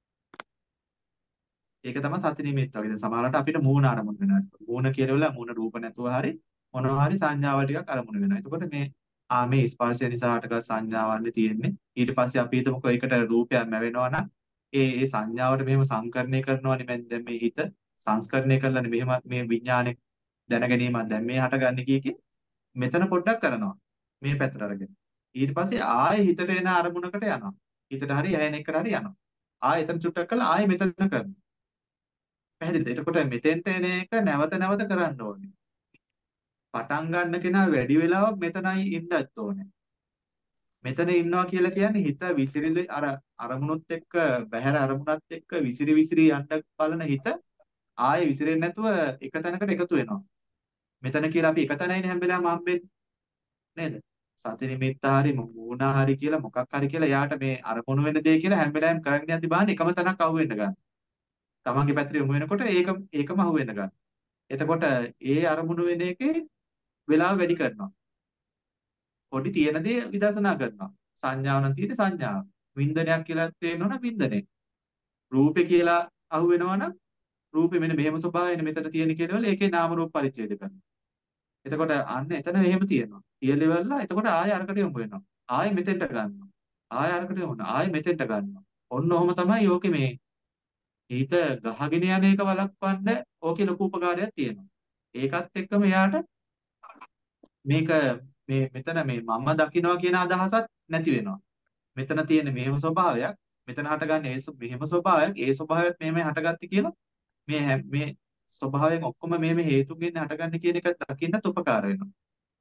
ඒක තමයි සති නිමිත්ත වගේ. දැන් සමහරවිට අපිට මූණ අරමුණු වෙනවා. මූණ කියන වෙලාව මූණ රූප නැතුව හරි මොනවා හරි සංඥාවල් ටිකක් අරමුණු වෙනවා. එතකොට මේ ආ මේ ස්පර්ශය නිසා හටගත් සංඥාවන්නේ තියෙන්නේ. ඊට පස්සේ අපි හිතමුකෝ ඒකට රූපයක් මැවෙනවා නම් ඒ ඒ සංඥාවට මෙහෙම සංකරණය කරනවානේ මම දැන් මේ හිත සංස්කරණය කරලානේ මෙහෙම මේ විඥානේ දැන ගැනීමක් දැන් මේ හටගන්නේ කීකේ මෙතන පොඩ්ඩක් කරනවා මේ පැත්තට අරගෙන ඊට පස්සේ ආයෙ හිතට එන අරමුණකට යනවා හිතට හරි ඇහෙන එකට හරි යනවා ආයෙ එතන චුට්ටක් කරලා ආයෙ මෙතන කරනවා පැහැදිලිද එතකොට මෙතෙන්ට එන එක නැවත නැවත කරන්න ඕනේ පටන් ගන්න කෙනා වැඩි වෙලාවක් මෙතනයි ඉන්නත් ඕනේ මෙතන ඉන්නවා කියලා කියන්නේ හිත විසිරිලි අර අරමුණුත් එක්ක බහැර අරමුණත් එක්ක විසිරි විසිරි යන්න බලන හිත ආයෙ විසිරෙන්නේ නැතුව එක තැනකට එකතු වෙනවා. මෙතන කියලා අපි එක තැනයිනේ හැම වෙලාවෙම හම්බෙන්නේ. නේද? සති නිමිත්ත හරි මූණ හරි කියලා මොකක් හරි කියලා යාට මේ අරමුණු වෙන දේ කියලා හැම වෙලාවෙම කරගෙන යද්දි බාන්නේ එකම තැනක් අහු වෙන්න ගන්න. තමන්ගේ පැත්තට යොමු වෙනකොට ඒක ඒකම අහු වෙන්න ගන්න. එතකොට ඒ අරමුණු වෙන එකේ වෙලාව වැඩි කරනවා. පොඩි තියෙන දේ විදර්ශනා කරනවා. සංඥාව නම් තියෙන්නේ සංඥාව. වින්දනයක් කියලා තේරෙනවනම් වින්දනේ. රූපේ කියලා අහු වෙනවනම් රූපෙ මෙන්න මෙහෙම ස්වභාවයනේ මෙතන තියෙන කියනවල ඒකේ නාම රූප පරිච්ඡේද කරනවා. එතකොට අන්න එතන එහෙම තියෙනවා. තියලෙවලා එතකොට ආයෙ අරකට යොමු වෙනවා. ආයෙ මෙතෙන්ට ගන්නවා. ආයෙ අරකට යොමු වෙනවා. ආයෙ මෙතෙන්ට ගන්නවා. ඔන්න ඔහොම තමයි ඕකේ මේ හිත ගහගෙන යන එක වළක්වන්න ඕකේ ලොකු උපකාරයක් තියෙනවා. ඒකත් එක්කම එයාට මේක මේ මෙතන මේ මම දකින්නවා කියන අදහසත් නැති වෙනවා. මෙතන තියෙන මෙහෙම ස්වභාවයක් මෙතන හටගන්නේ ඒ මෙහෙම ස්වභාවයක් ඒ ස්වභාවයත් මෙහෙම හටගatti කියලා මේ මේ ස්වභාවයෙන් ඔක්කොම මේ මේ හේතුකින් හටගන්නේ කියන එක දකින්නත් උපකාර වෙනවා.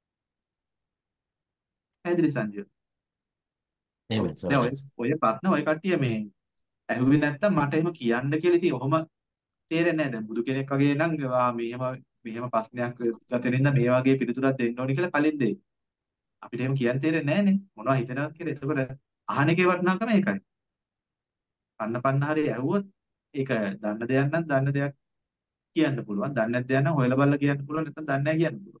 ඇදිරි සංජය. එහෙම දැන් ඔය ඔය ප්‍රශ්න ඔය කට්ටිය මේ ඇහුවේ නැත්තම් මට එහෙම කියන්න කියලා ඉතින් ඔහොම තේරෙන්නේ නැහැ. දැන් බුදු කෙනෙක් වගේ නම් ආ මෙහෙම මෙහෙම ප්‍රශ්නයක් ගතෙනින්ද මේ වගේ පිළිතුරක් දෙන්න ඕනි කියලා කලින් දෙයි. අපිට එහෙම කියන්න තේරෙන්නේ නැහනේ. මොනවා හිතනවද කියලා. එතකොට අහන එකේ වටිනාකම ඒකයි. පන්න පන්න හරි ඇහුවොත් ඒක දන්න දෙයක් නම් දන්න දෙයක් කියන්න පුළුවන්. දන්නේ නැද්ද යන හොයලා බලලා කියන්න පුළුවන්. නැත්නම් දන්නේ නැහැ කියන්න පුළුවන්.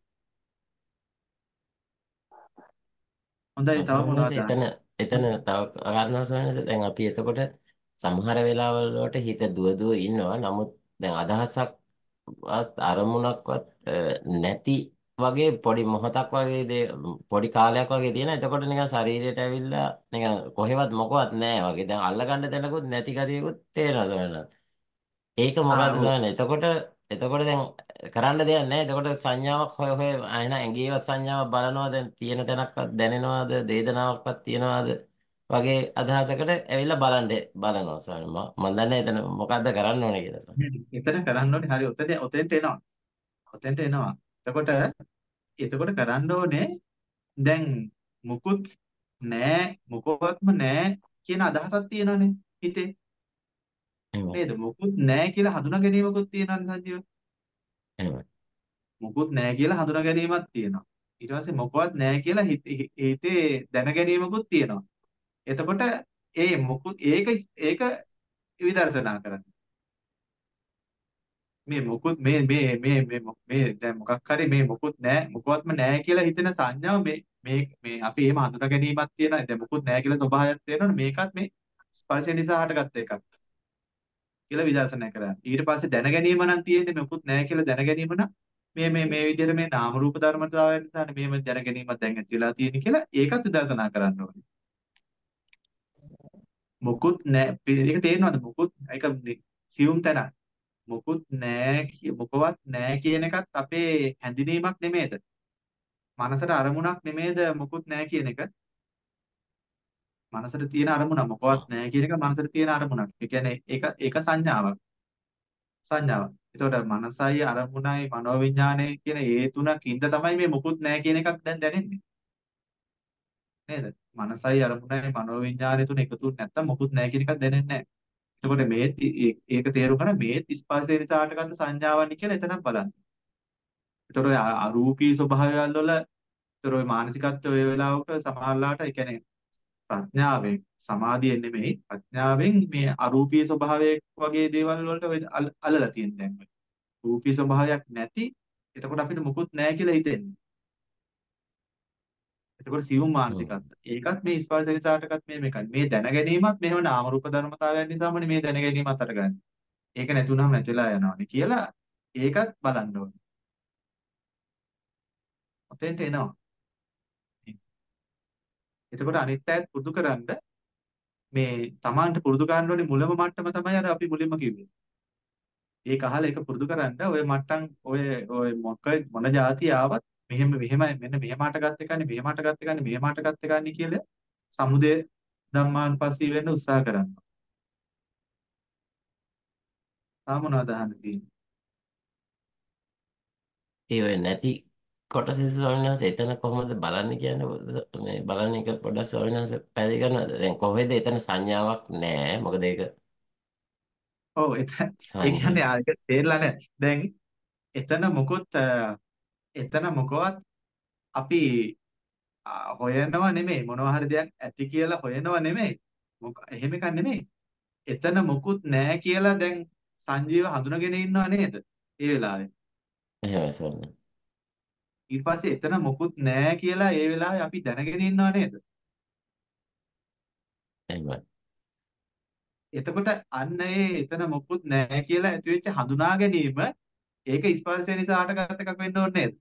හොඳයි තව මොනවද? එතන එතන තව කාරණා සොයනස දැන් අපි එතකොට සමහර වෙලාවල් වලට හිත දුව දුව ඉන්නවා. නමුත් දැන් අදහසක් අරමුණක්වත් නැති වගේ පොඩි මොහොතක් වගේ දේ පොඩි කාලයක් වගේ තියෙන. එතකොට නිකන් ශරීරයට ඇවිල්ලා නිකන් කොහෙවත් මොකවත් නැහැ වගේ. දැන් අල්ලගන්න දෙනකුත් නැති ගතියකුත් තේරෙනවා සොයනස. ඒක මොකද්ද සොයන? එතකොට එතකොට දැන් කරන්න දෙයක් නැහැ. එතකොට සංඥාවක් හොය හොය අයන ඇඟේවත් සංඥාවක් බලනවා. දැන් තියෙන තැනක්වත් දැනෙනවද? වේදනාවක්වත් තියනවද? වගේ අදහසකට ඇවිල්ලා බලන්න බලනවා ස්වාමීනි. මම මම දන්නේ එතන මොකද්ද කරන්න ඕනේ කියලා ස්වාමීනි. එතන කරන්න ඕනේ හරි ඔතෙන් ඔතෙන්ට එනවා. ඔතෙන්ට එනවා. එතකොට එතකොට කරන්න ඕනේ දැන් මුකුත් නෑ මොකවත්ම නෑ කියන අදහසක් තියෙනවානේ හිතේ. එහෙමයි නේද? ස්වාමීනි. මොකුත් නෑ කියලා හඳුනා ගැනීමකුත් තියෙනවානේ සජීව. එහෙමයි. මොකුත් නෑ කියලා හඳුනා ගැනීමක් තියෙනවා. ඊට පස්සේ මොකවත් නෑ කියලා හිත- හිතේ දැන ගැනීමකුත් තියෙනවා. එතකොට ඒ මොකුත් ඒක ඒක විදර්ශනා කරන්න. මේ මොකුත් මේ මේ මේ මේ මො- මේ දැන් මොකක් හරි මේ මොකුත් නෑ මොකවත්ම නෑ කියලා හිතෙන සංඥාව මේ මේ මේ අපි එහෙම හඳුනා ගැනීමක් තියෙනවා. දැන් මොකුත් නෑ කියලා ස්වභාවයක් තියෙනවනේ මේකත් මේ ස්පර්ශය නිසා හටගත්ත එකක් කියලා විදර්ශනා කරන්න. ඊට පස්සේ දැන ගැනීම නම් තියෙන්නේ මොකුත් නෑ කියලා දැන ගැනීම නම් මේ මේ මේ විදිහට මේ නාම රූප ධර්මතාවයන් නිසානේ මේව දැන ගැනීමක් දැන් ඇති වෙලා තියෙන්නේ කියලා ඒකත් විදර්ශනා කරන්න ඕනේ. මොකුත් නෑ ඒක තේරෙනවද මොකුත් ඒක සියුම් තැනක්. මොකුත් නෑ කිය- මොකවත් නෑ කියන එකත් අපේ හැඳිනීමක් නෙමේද? මනසට අරමුණක් නෙමේද මොකුත් නෑ කියන එක? මනසට තියෙන අරමුණ මොකවත් නෑ කියන එක මනසට තියෙන අරමුණක්. ඒ කියන්නේ ඒක ඒක සංඥාවක්. සංඥාවක්. එතකොට මනසයි අරමුණයි මනෝවිඤ්ඤාණය කියන ඒ තුනකින්ද තමයි මේ මොකුත් නෑ කියන එකක් දැන් දැනෙන්නේ. නේද? මනසයි අරමුණයි මනෝවිඤ්ඤාණය තුන එකතු නැත්තම් මොකුත් නෑ කියන එකක් දැනෙන්නේ නෑ. එතකොට මේ ඒක තේරුම් ගන්න මේ ස්පර්ශය නිසා හටගත්ත සංඥාවන් කියලා එතනක් බලන්න. එතකොට ඔය අ- අරූපී ස්වභාවයල් වල එතකොට ඔය මානසිකත්වය ඔය වෙලාවට සමහරලාට ඒ කියන්නේ ප්‍රඥාවෙන් සමාධියෙන් නෙමෙයි ප්‍රඥාවෙන් මේ අරූපී ස්වභාවයක් වගේ දේවල් වලට ඔය අල- අල්ලලා තියෙන දැන් ඔය. රූපී ස්වභාවයක් නැති එතකොට අපිට මුකුත් නැහැ කියලා හිතෙන්නේ. එතකොට සියුම් මානසිකත්ව. ඒකත් මේ ස්පර්ශ නිසා හටගත් මේ මේකයි. මේ දැන ගැනීමත් මෙහෙම නාම රූප ධර්මතාවයන් නිසාමනේ මේ දැන ගැනීමත් අටගන්නේ. ඒක නැතුණම නැතිලා යනවානේ කියලා ඒකත් බලන්න ඕනේ. ඔතෙන්ට එනවා. එතකොට අනිත් අයත් පුරුදු කරන්න මේ Tamanට පුරුදු කරන්න ඕනේ මුලම මට්ටම තමයි අර අපි මුලින්ම කිව්වේ. ඒක අහලා ඒක පුරුදු කරන්න ඔය මට්ටම් ඔය ඔය මොක මොන જાතිය ආවත් මෙහෙම මෙහෙමයි මෙන්න මෙහෙමට ගත්ත එකන්නේ මෙහෙමට ගත්ත එකන්නේ මෙහෙමට ගත්ත එකන්නේ කියලා සමුදය ධම්මානුපස්සී වෙන්න උත්සාහ කරනවා. තාම මොනවද අහන්න තියෙන්නේ? ඒ ඔය නැති කොටස ස්වාමීන් වහන්සේ එතන කොහොමද බලන්නේ කියන්නේ මේ බලන්න එක පොඩ්ඩක් ස්වාමීන් වහන්සේ පැහැදිලි කරනවද? දැන් කොහෙද එතන සංඥාවක් නැහැ. මොකද ඒක ඔව් එතන ඒ සංඥා කියන්නේ ආ, ඒක තේරලා නැහැ. දැන් එතන මොකොත් අ, එතන මොකවත් අපි අ, හොයනවා නෙමෙයි මොනවා හරි දෙයක් ඇති කියලා හොයනවා නෙමෙයි. මොක එහෙම එකක් නෙමෙයි. එතන මොකුත් නැහැ කියලා දැන් සංජීව හඳුනගෙන ඉන්නව නේද? ඒ වෙලාවේ. එහෙමයි ස්වාමීන් ඊට පස්සේ එතන මොකුත් නැහැ කියලා ඒ වෙලාවේ අපි දැනගෙන ඉන්නව නේද? එහෙමයි. එතකොට අන්න ඒ එතන මොකුත් නැහැ කියලා ඇති වෙච්ච හඳුනා ගැනීම ඒක ස්පර්ශය නිසා හටගත් එකක් වෙන්න ඕනේ නේද?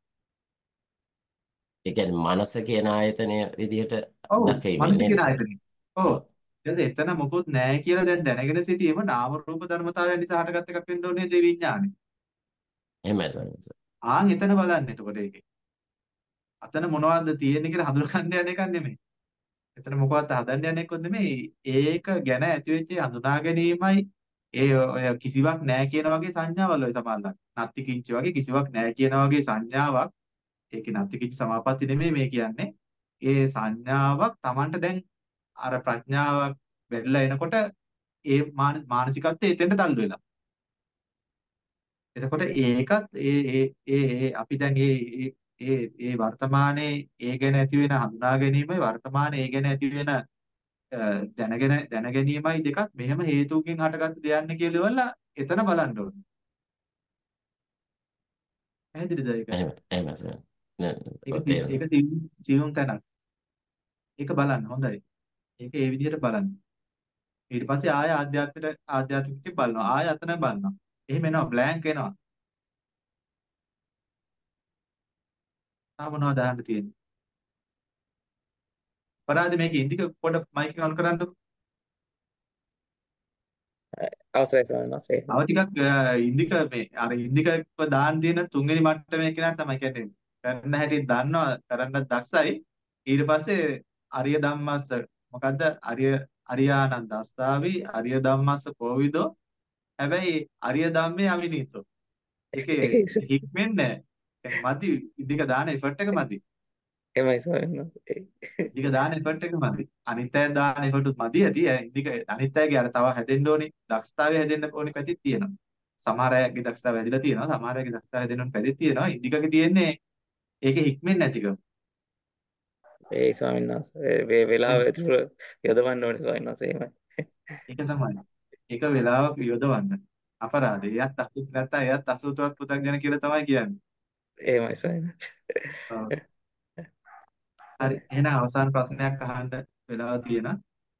ඒ කියන්නේ මනස කියන ආයතනය විදිහට ඔව් දකින්න නේද මානසික ස්වාමීන් ආයතනෙ. ඔව්. වහන්සේ? ඊට එතන මොකුත් නැහැ කියලා දැන් දැනගෙන සිටීම නාම රූප ධර්මතාවයන් නිසා හටගත් එකක් වෙන්න ඕනේ දේ විඥානේ. එහෙමයි ස්වාමීන් වහන්සේ. ආන් එතන බලන්න එතකොට ඒකේ. අතන මොනවද තියෙන්නේ කියලා හඳුනගන්න යන එකක් නෙමෙයි. එතන මොකවත් හදන්න යන එකක් නෙමෙයි. ඒක ගැන ඇතිවෙච්ච හඳුනා ගැනීමයි ඒ ඔය කිසිවක් නැහැ කියන වගේ සංඥාවල් ඔය සමානලක්. නත්ති කිංච වගේ කිසිවක් නැහැ කියන වගේ සංඥාවක්. ඒකේ නත්ති කිංච සමාපatti නෙමෙයි මේ කියන්නේ. ඒ සංඥාවක් Tamanට දැන් අර ප්‍රඥාවක් වැඩිලා එනකොට ඒ මාන- මානසිකත්වයේ එතෙන්ට තල්ලු වෙලා. එතකොට ඒකත් ඒ ඒ ඒ ඒ අපි දැන් ඒ ඒ ඒ ඒ වර්තමානයේ ඒ ගැන ඇති වෙන හඳුනා ගැනීමයි වර්තමානයේ ඒ ගැන ඇති වෙන අ, දැනගෙන දැන ගැනීමයි දෙකත් මෙහෙම හේතුකින් හටගත්ත දෙයන්නේ කියලා ඉවරලා එතන බලන්න ඕනේ. පැහැදිලිද ඒක? එහෙමයි. එහෙමයි ස්වාමීන් වහන්සේ. ඒක ඔව් සි- තේරුණා. ඒක සියුම් සියුම් තැනක්. ඒක බලන්න හොඳයි. ඒක ඒ විදිහට බලන්න. ඊට පස්සේ ආය ආධ්‍යාත්මික ආධ්‍යාත්මික බලනවා. ආය අතන බලනවා. එහෙම එනවා බ්ලැන්ක් එනවා. තා මොනවද අහන්න තියෙන්නේ? පරාද මේක ඉන්දික පොඩ මයික් එක ඔන් කරන්නකො. අවසරයි ස්වාමීන් වහන්සේ. තව ටිකක් අ, ඉන්දික මේ අර ඉන්දිකව දාන්න තියෙන තුන්වෙනි මට්ටමේ කෙනාට තමයි කියන්නේ. කරන්න හැටි දන්නවා කරන්න දක්ෂයි. ඊට පස්සේ අරිය ධම්මස්ස මොකද්ද? අරිය අරියානන්ද අස්සාවි අරිය ධම්මස්ස කෝවිදෝ. හැබැයි අරිය ධම්මේ අවිනීතෝ. ඒකේ හික්මෙන්නේ නැහැ. මදි ඉදික දාන එෆර්ට් එක මදි. එහෙමයි ස්වාමීන් වහන්සේ. ඉදික දාන එෆර්ට් එක මදි. අනිත් අය දාන එෆර්ට් මදි ඇති. ඉදික අනිත් අයගේ අර තව හැදෙන්න ඕනි දක්ෂතාවය හැදෙන්න ඕනි පැතිත් තියෙනවා. සමහර අයගේ දක්ෂතාවය හැදිලා තියෙනවා. සමහර අයගේ දක්ෂතාවය හැදෙන්න ඕනි පැතිත් තියෙනවා. ඉදිකගේ තියෙන්නේ ඒකේ හික්මෙන්නේ නැතිකම. ඒ ස්වාමීන් වහන්සේ මේ වෙලාව ඇතුළ යොදවන්න ඕනේ ස්වාමීන් වහන්සේ එහෙමයි. ඒක තමයි. ඒක වෙලාවක යොදවන්න. අපරාධය. එයත් අසුත් නැත්තා එයත් අසුතවත් පුතග්ජන කියලා තමයි කියන්නේ. එහෙමයි ස්වාමීන් ඔව්. වහන්සේ. හරි. එහෙනම් අවසාන ප්‍රශ්නයක් අහන්න වෙලාව තියෙනවා.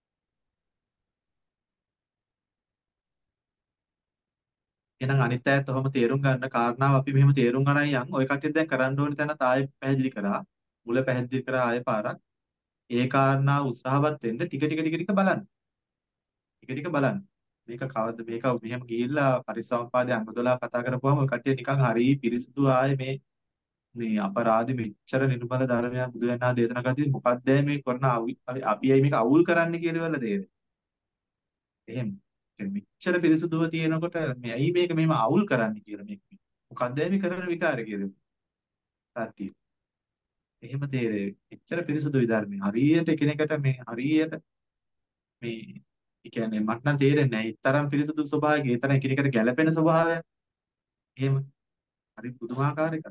එහෙනම් අනිත් අයත් ඔහොම තේරුම් ගන්න කාරණාව අපි මෙහෙම තේරුම් අරන් යන්. ඔය කට්ටියට දැන් කරන්න ඕනේ තැන තායි පැහැදිලි කරා. මුල පැහැදිලි කරා ආයෙ පාරක්. ඒ කාරණාව උත්සාහවත් වෙන්න ටික ටික ටික ටික බලන්න. ටික ටික බලන්න. මේක කවද්ද මේක මෙහෙම ගිහිල්ලා පරිසම්පාදයේ අංග දොළහ කතා කරපුවාම ඔය කට්ටිය නිකන් හරි පිරිසුදු ආයේ මේ මේ අපරාධි මෙච්චර නිර්මල ධර්මයක් බුදුරජාණන් දේශනා කරද්දී මොකක්ද මේ කරන අපි මේක අවුල් කරන්න කියලා වල තේරෙන්නේ. එහෙම. මෙච්චර පිරිසුදුව තියෙනකොට මේ ඇයි මේක මෙහෙම අවුල් කරන්න කියලා මේක. මොකක්ද මේ කරන විකාරය කියලා. සත්‍ය. එහෙම තේරෙන්නේ. මෙච්චර පිරිසුදුයි ධර්මය. හරියට එකිනෙකට මේ හරියට මේ ඒ කියන්නේ මට නම් තේරෙන්නේ නැහැ. ඊතරම් පිරිසුදු ස්වභාවයක ඊතරම් එකිනෙකට ගැළපෙන ස්වභාවය. එහෙම. හරි පුදුමාකාර එකක්.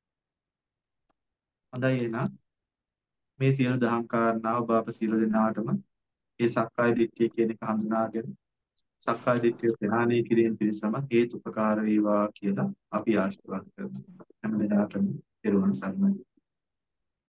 හොඳයි එහෙනම් මේ සියලු දහම් කාරණා ඔබ අප සියලු දෙනාටම ඒ සක්කාය දිට්ඨිය කියන එක හඳුනාගෙන සක්කාය දිට්ඨිය ප්‍රහාණය කිරීම පිණිසම හේතුපකාර වේවා කියලා අපි ආශිර්වාද කරනවා. හැම දිනකටම පෙරවන් සරණයි.